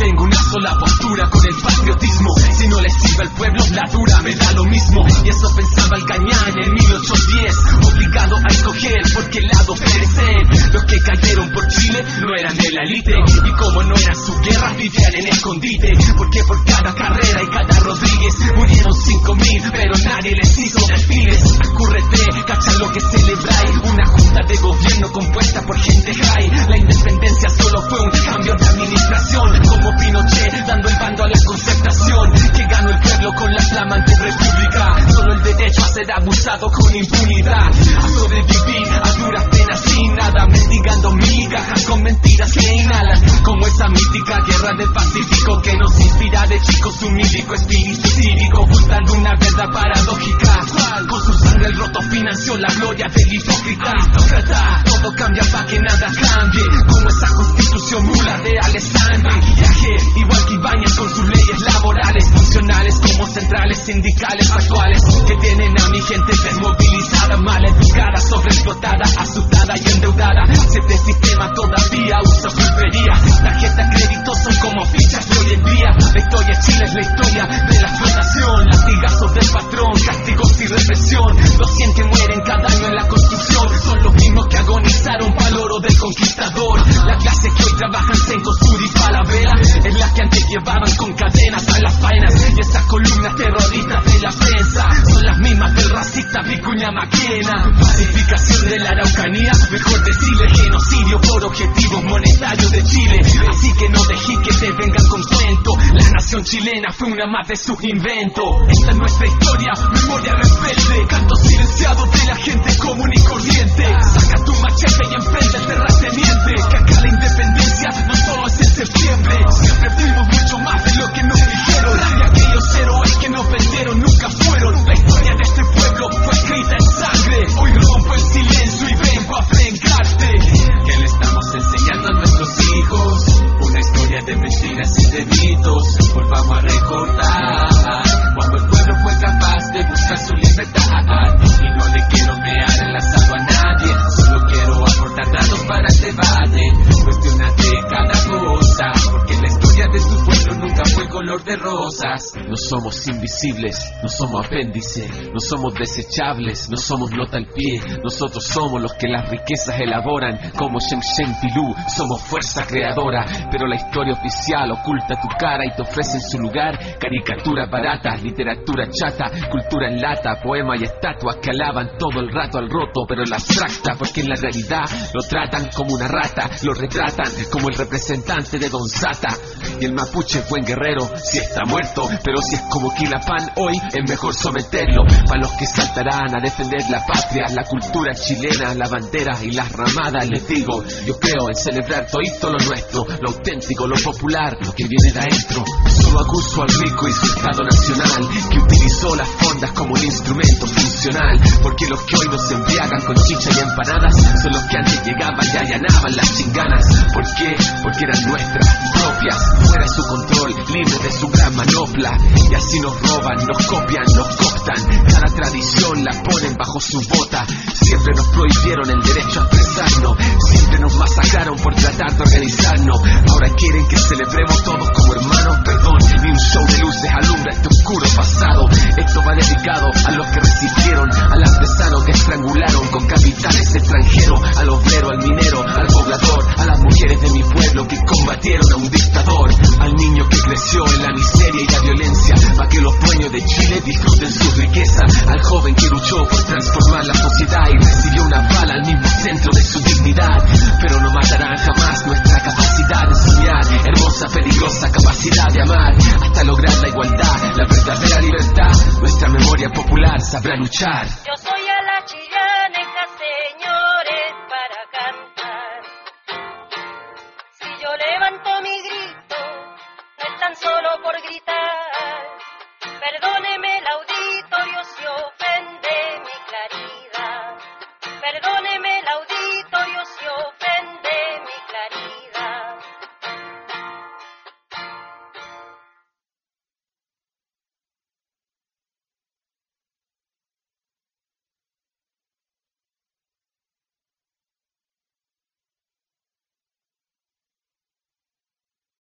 tengo una sola postura con el patriotismo. Si no le sirve al pueblo, la dura me da lo mismo. Y eso pensaba el Gañán en mil ochocientos diez, obligado a escoger por qué lado perecer. Los que cayeron por Chile no eran de la élite, y como no eran su guerra, vivían en escondite. Porque por cada carrera y cada Rodríguez murieron cinco mil, pero nadie les hizo desfiles. Acúrrete, cacha lo que celebráis, una junta de gobierno compuesta por gente high. La independencia solo fue un cambio de administración, como Pinochet dando el bando a la concertación. Que ganó el pueblo con la flamante república, solo el derecho a ser abusado con impunidad, a sobrevivir a duras penas sin nada, mendigando migajas con mentiras que inhalan, como esa mítica guerra del Pacífico que nos inspira de chicos un mítico espíritu cívico, ocultando una verdad paradójica. Con su sangre el roto financió la gloria del hipócrita. Aristócrata, todo cambia para que nada cambie, como esa constitución mula de Alessandro. Maquillaje, igual que Ibáñez con sus leyes laborales, funcionales como centrales sindicales actuales, que tienen a mi gente desmovilizada, mal educada, sobreexplotada, asustada y endeudada. Si este sistema todavía usa pulpería, tarjetas crédito son como fichas de hoy en día. La historia de Chile es la historia de la explotación, latigazos del patrón, castigos y represión. Los cien que mueren cada año en la construcción son los mismos que agonizaron para el oro del conquistador. La clase que hoy trabajan en Cosur y Falabella es la que antes llevaban con cadenas a las faenas, y esas columnas terroristas de la prensa son las mismas del racista Vicuña Maquena. Pacificación de la Araucanía, mejor decirle genocidio por objetivos monetarios de Chile. Así que no dejé que te vengan con cuento, la nación chilena fue una más de sus inventos. Esta es nuestra historia, memoria rebelde, canto silenciado de la gente común y corriente. Saca tu machete y emprende el terrateniente, que acá la independencia no solo es en septiembre, siempre fuimos mucho más de lo que nos dijeron. Y aquellos héroes que nos vendieron nunca fueron. La historia de este pueblo fue escrita en sangre. Hoy rompo el silencio y vengo a vengarte. Que le estamos enseñando a nuestros hijos una historia de mentiras y de mitos. Volvamos a recordar cuando el pueblo fue capaz de buscar su libertad. Y no le quiero mear en la salva a nadie, solo quiero aportar datos para el debate. Cuestionate cada cosa, porque la historia de tu pueblo nunca fue color de rosas. No somos invisibles, no somos apéndice, no somos desechables, no somos nota al pie. Nosotros somos los que las riquezas elaboran, como Shen Shen Filú, somos fuerza creadora. Pero la historia oficial oculta tu cara y te ofrece en su lugar caricaturas baratas, literatura chata, cultura en lata, poemas y estatuas que alaban todo el rato al roto, pero la abstracta, porque en la realidad lo tratan como una rata, lo retratan como el representante de Don Sata. Y el mapuche es buen guerrero si está muerto, pero si es como Quilapán hoy es mejor someterlo. Para los que saltarán a defender la patria, la cultura chilena, la bandera y las ramadas, les digo, yo creo en celebrar todito lo nuestro, lo auténtico, lo popular, lo que viene de adentro. Solo acuso al rico y su Estado nacional, que utilizó las fondas como un instrumento funcional, porque los que hoy nos embriagan con chicha y empanadas son los que antes llegaban y allanaban las chinganas. ¿Por qué? Porque eran nuestras, propias, fuera su control, libre de su gran manopla. Y así nos roban, nos copian, nos cooptan, cada tradición la ponen bajo su bota. Siempre nos prohibieron el derecho a expresarnos, siempre nos masacraron por tratar de organizarnos. Ahora quieren que celebremos todos como hermanos, perdón, ni un show de luces alumbra este oscuro pasado. Esto va dedicado a los que resistieron, al artesano que estrangularon con capitales extranjeros, al obrero, al minero, al poblador, a las mujeres de mi pueblo que combatieron a un dictador, al niño que creció en la miseria y la violencia para que los dueños de Chile disfruten su riqueza, al joven que luchó por transformar la sociedad y recibió una bala al mismo centro de su dignidad. Pero no matarán jamás nuestra capacidad de soñar, hermosa, peligrosa capacidad de amar, hasta lograr la igualdad, la verdadera libertad. Nuestra memoria popular sabrá luchar. Yo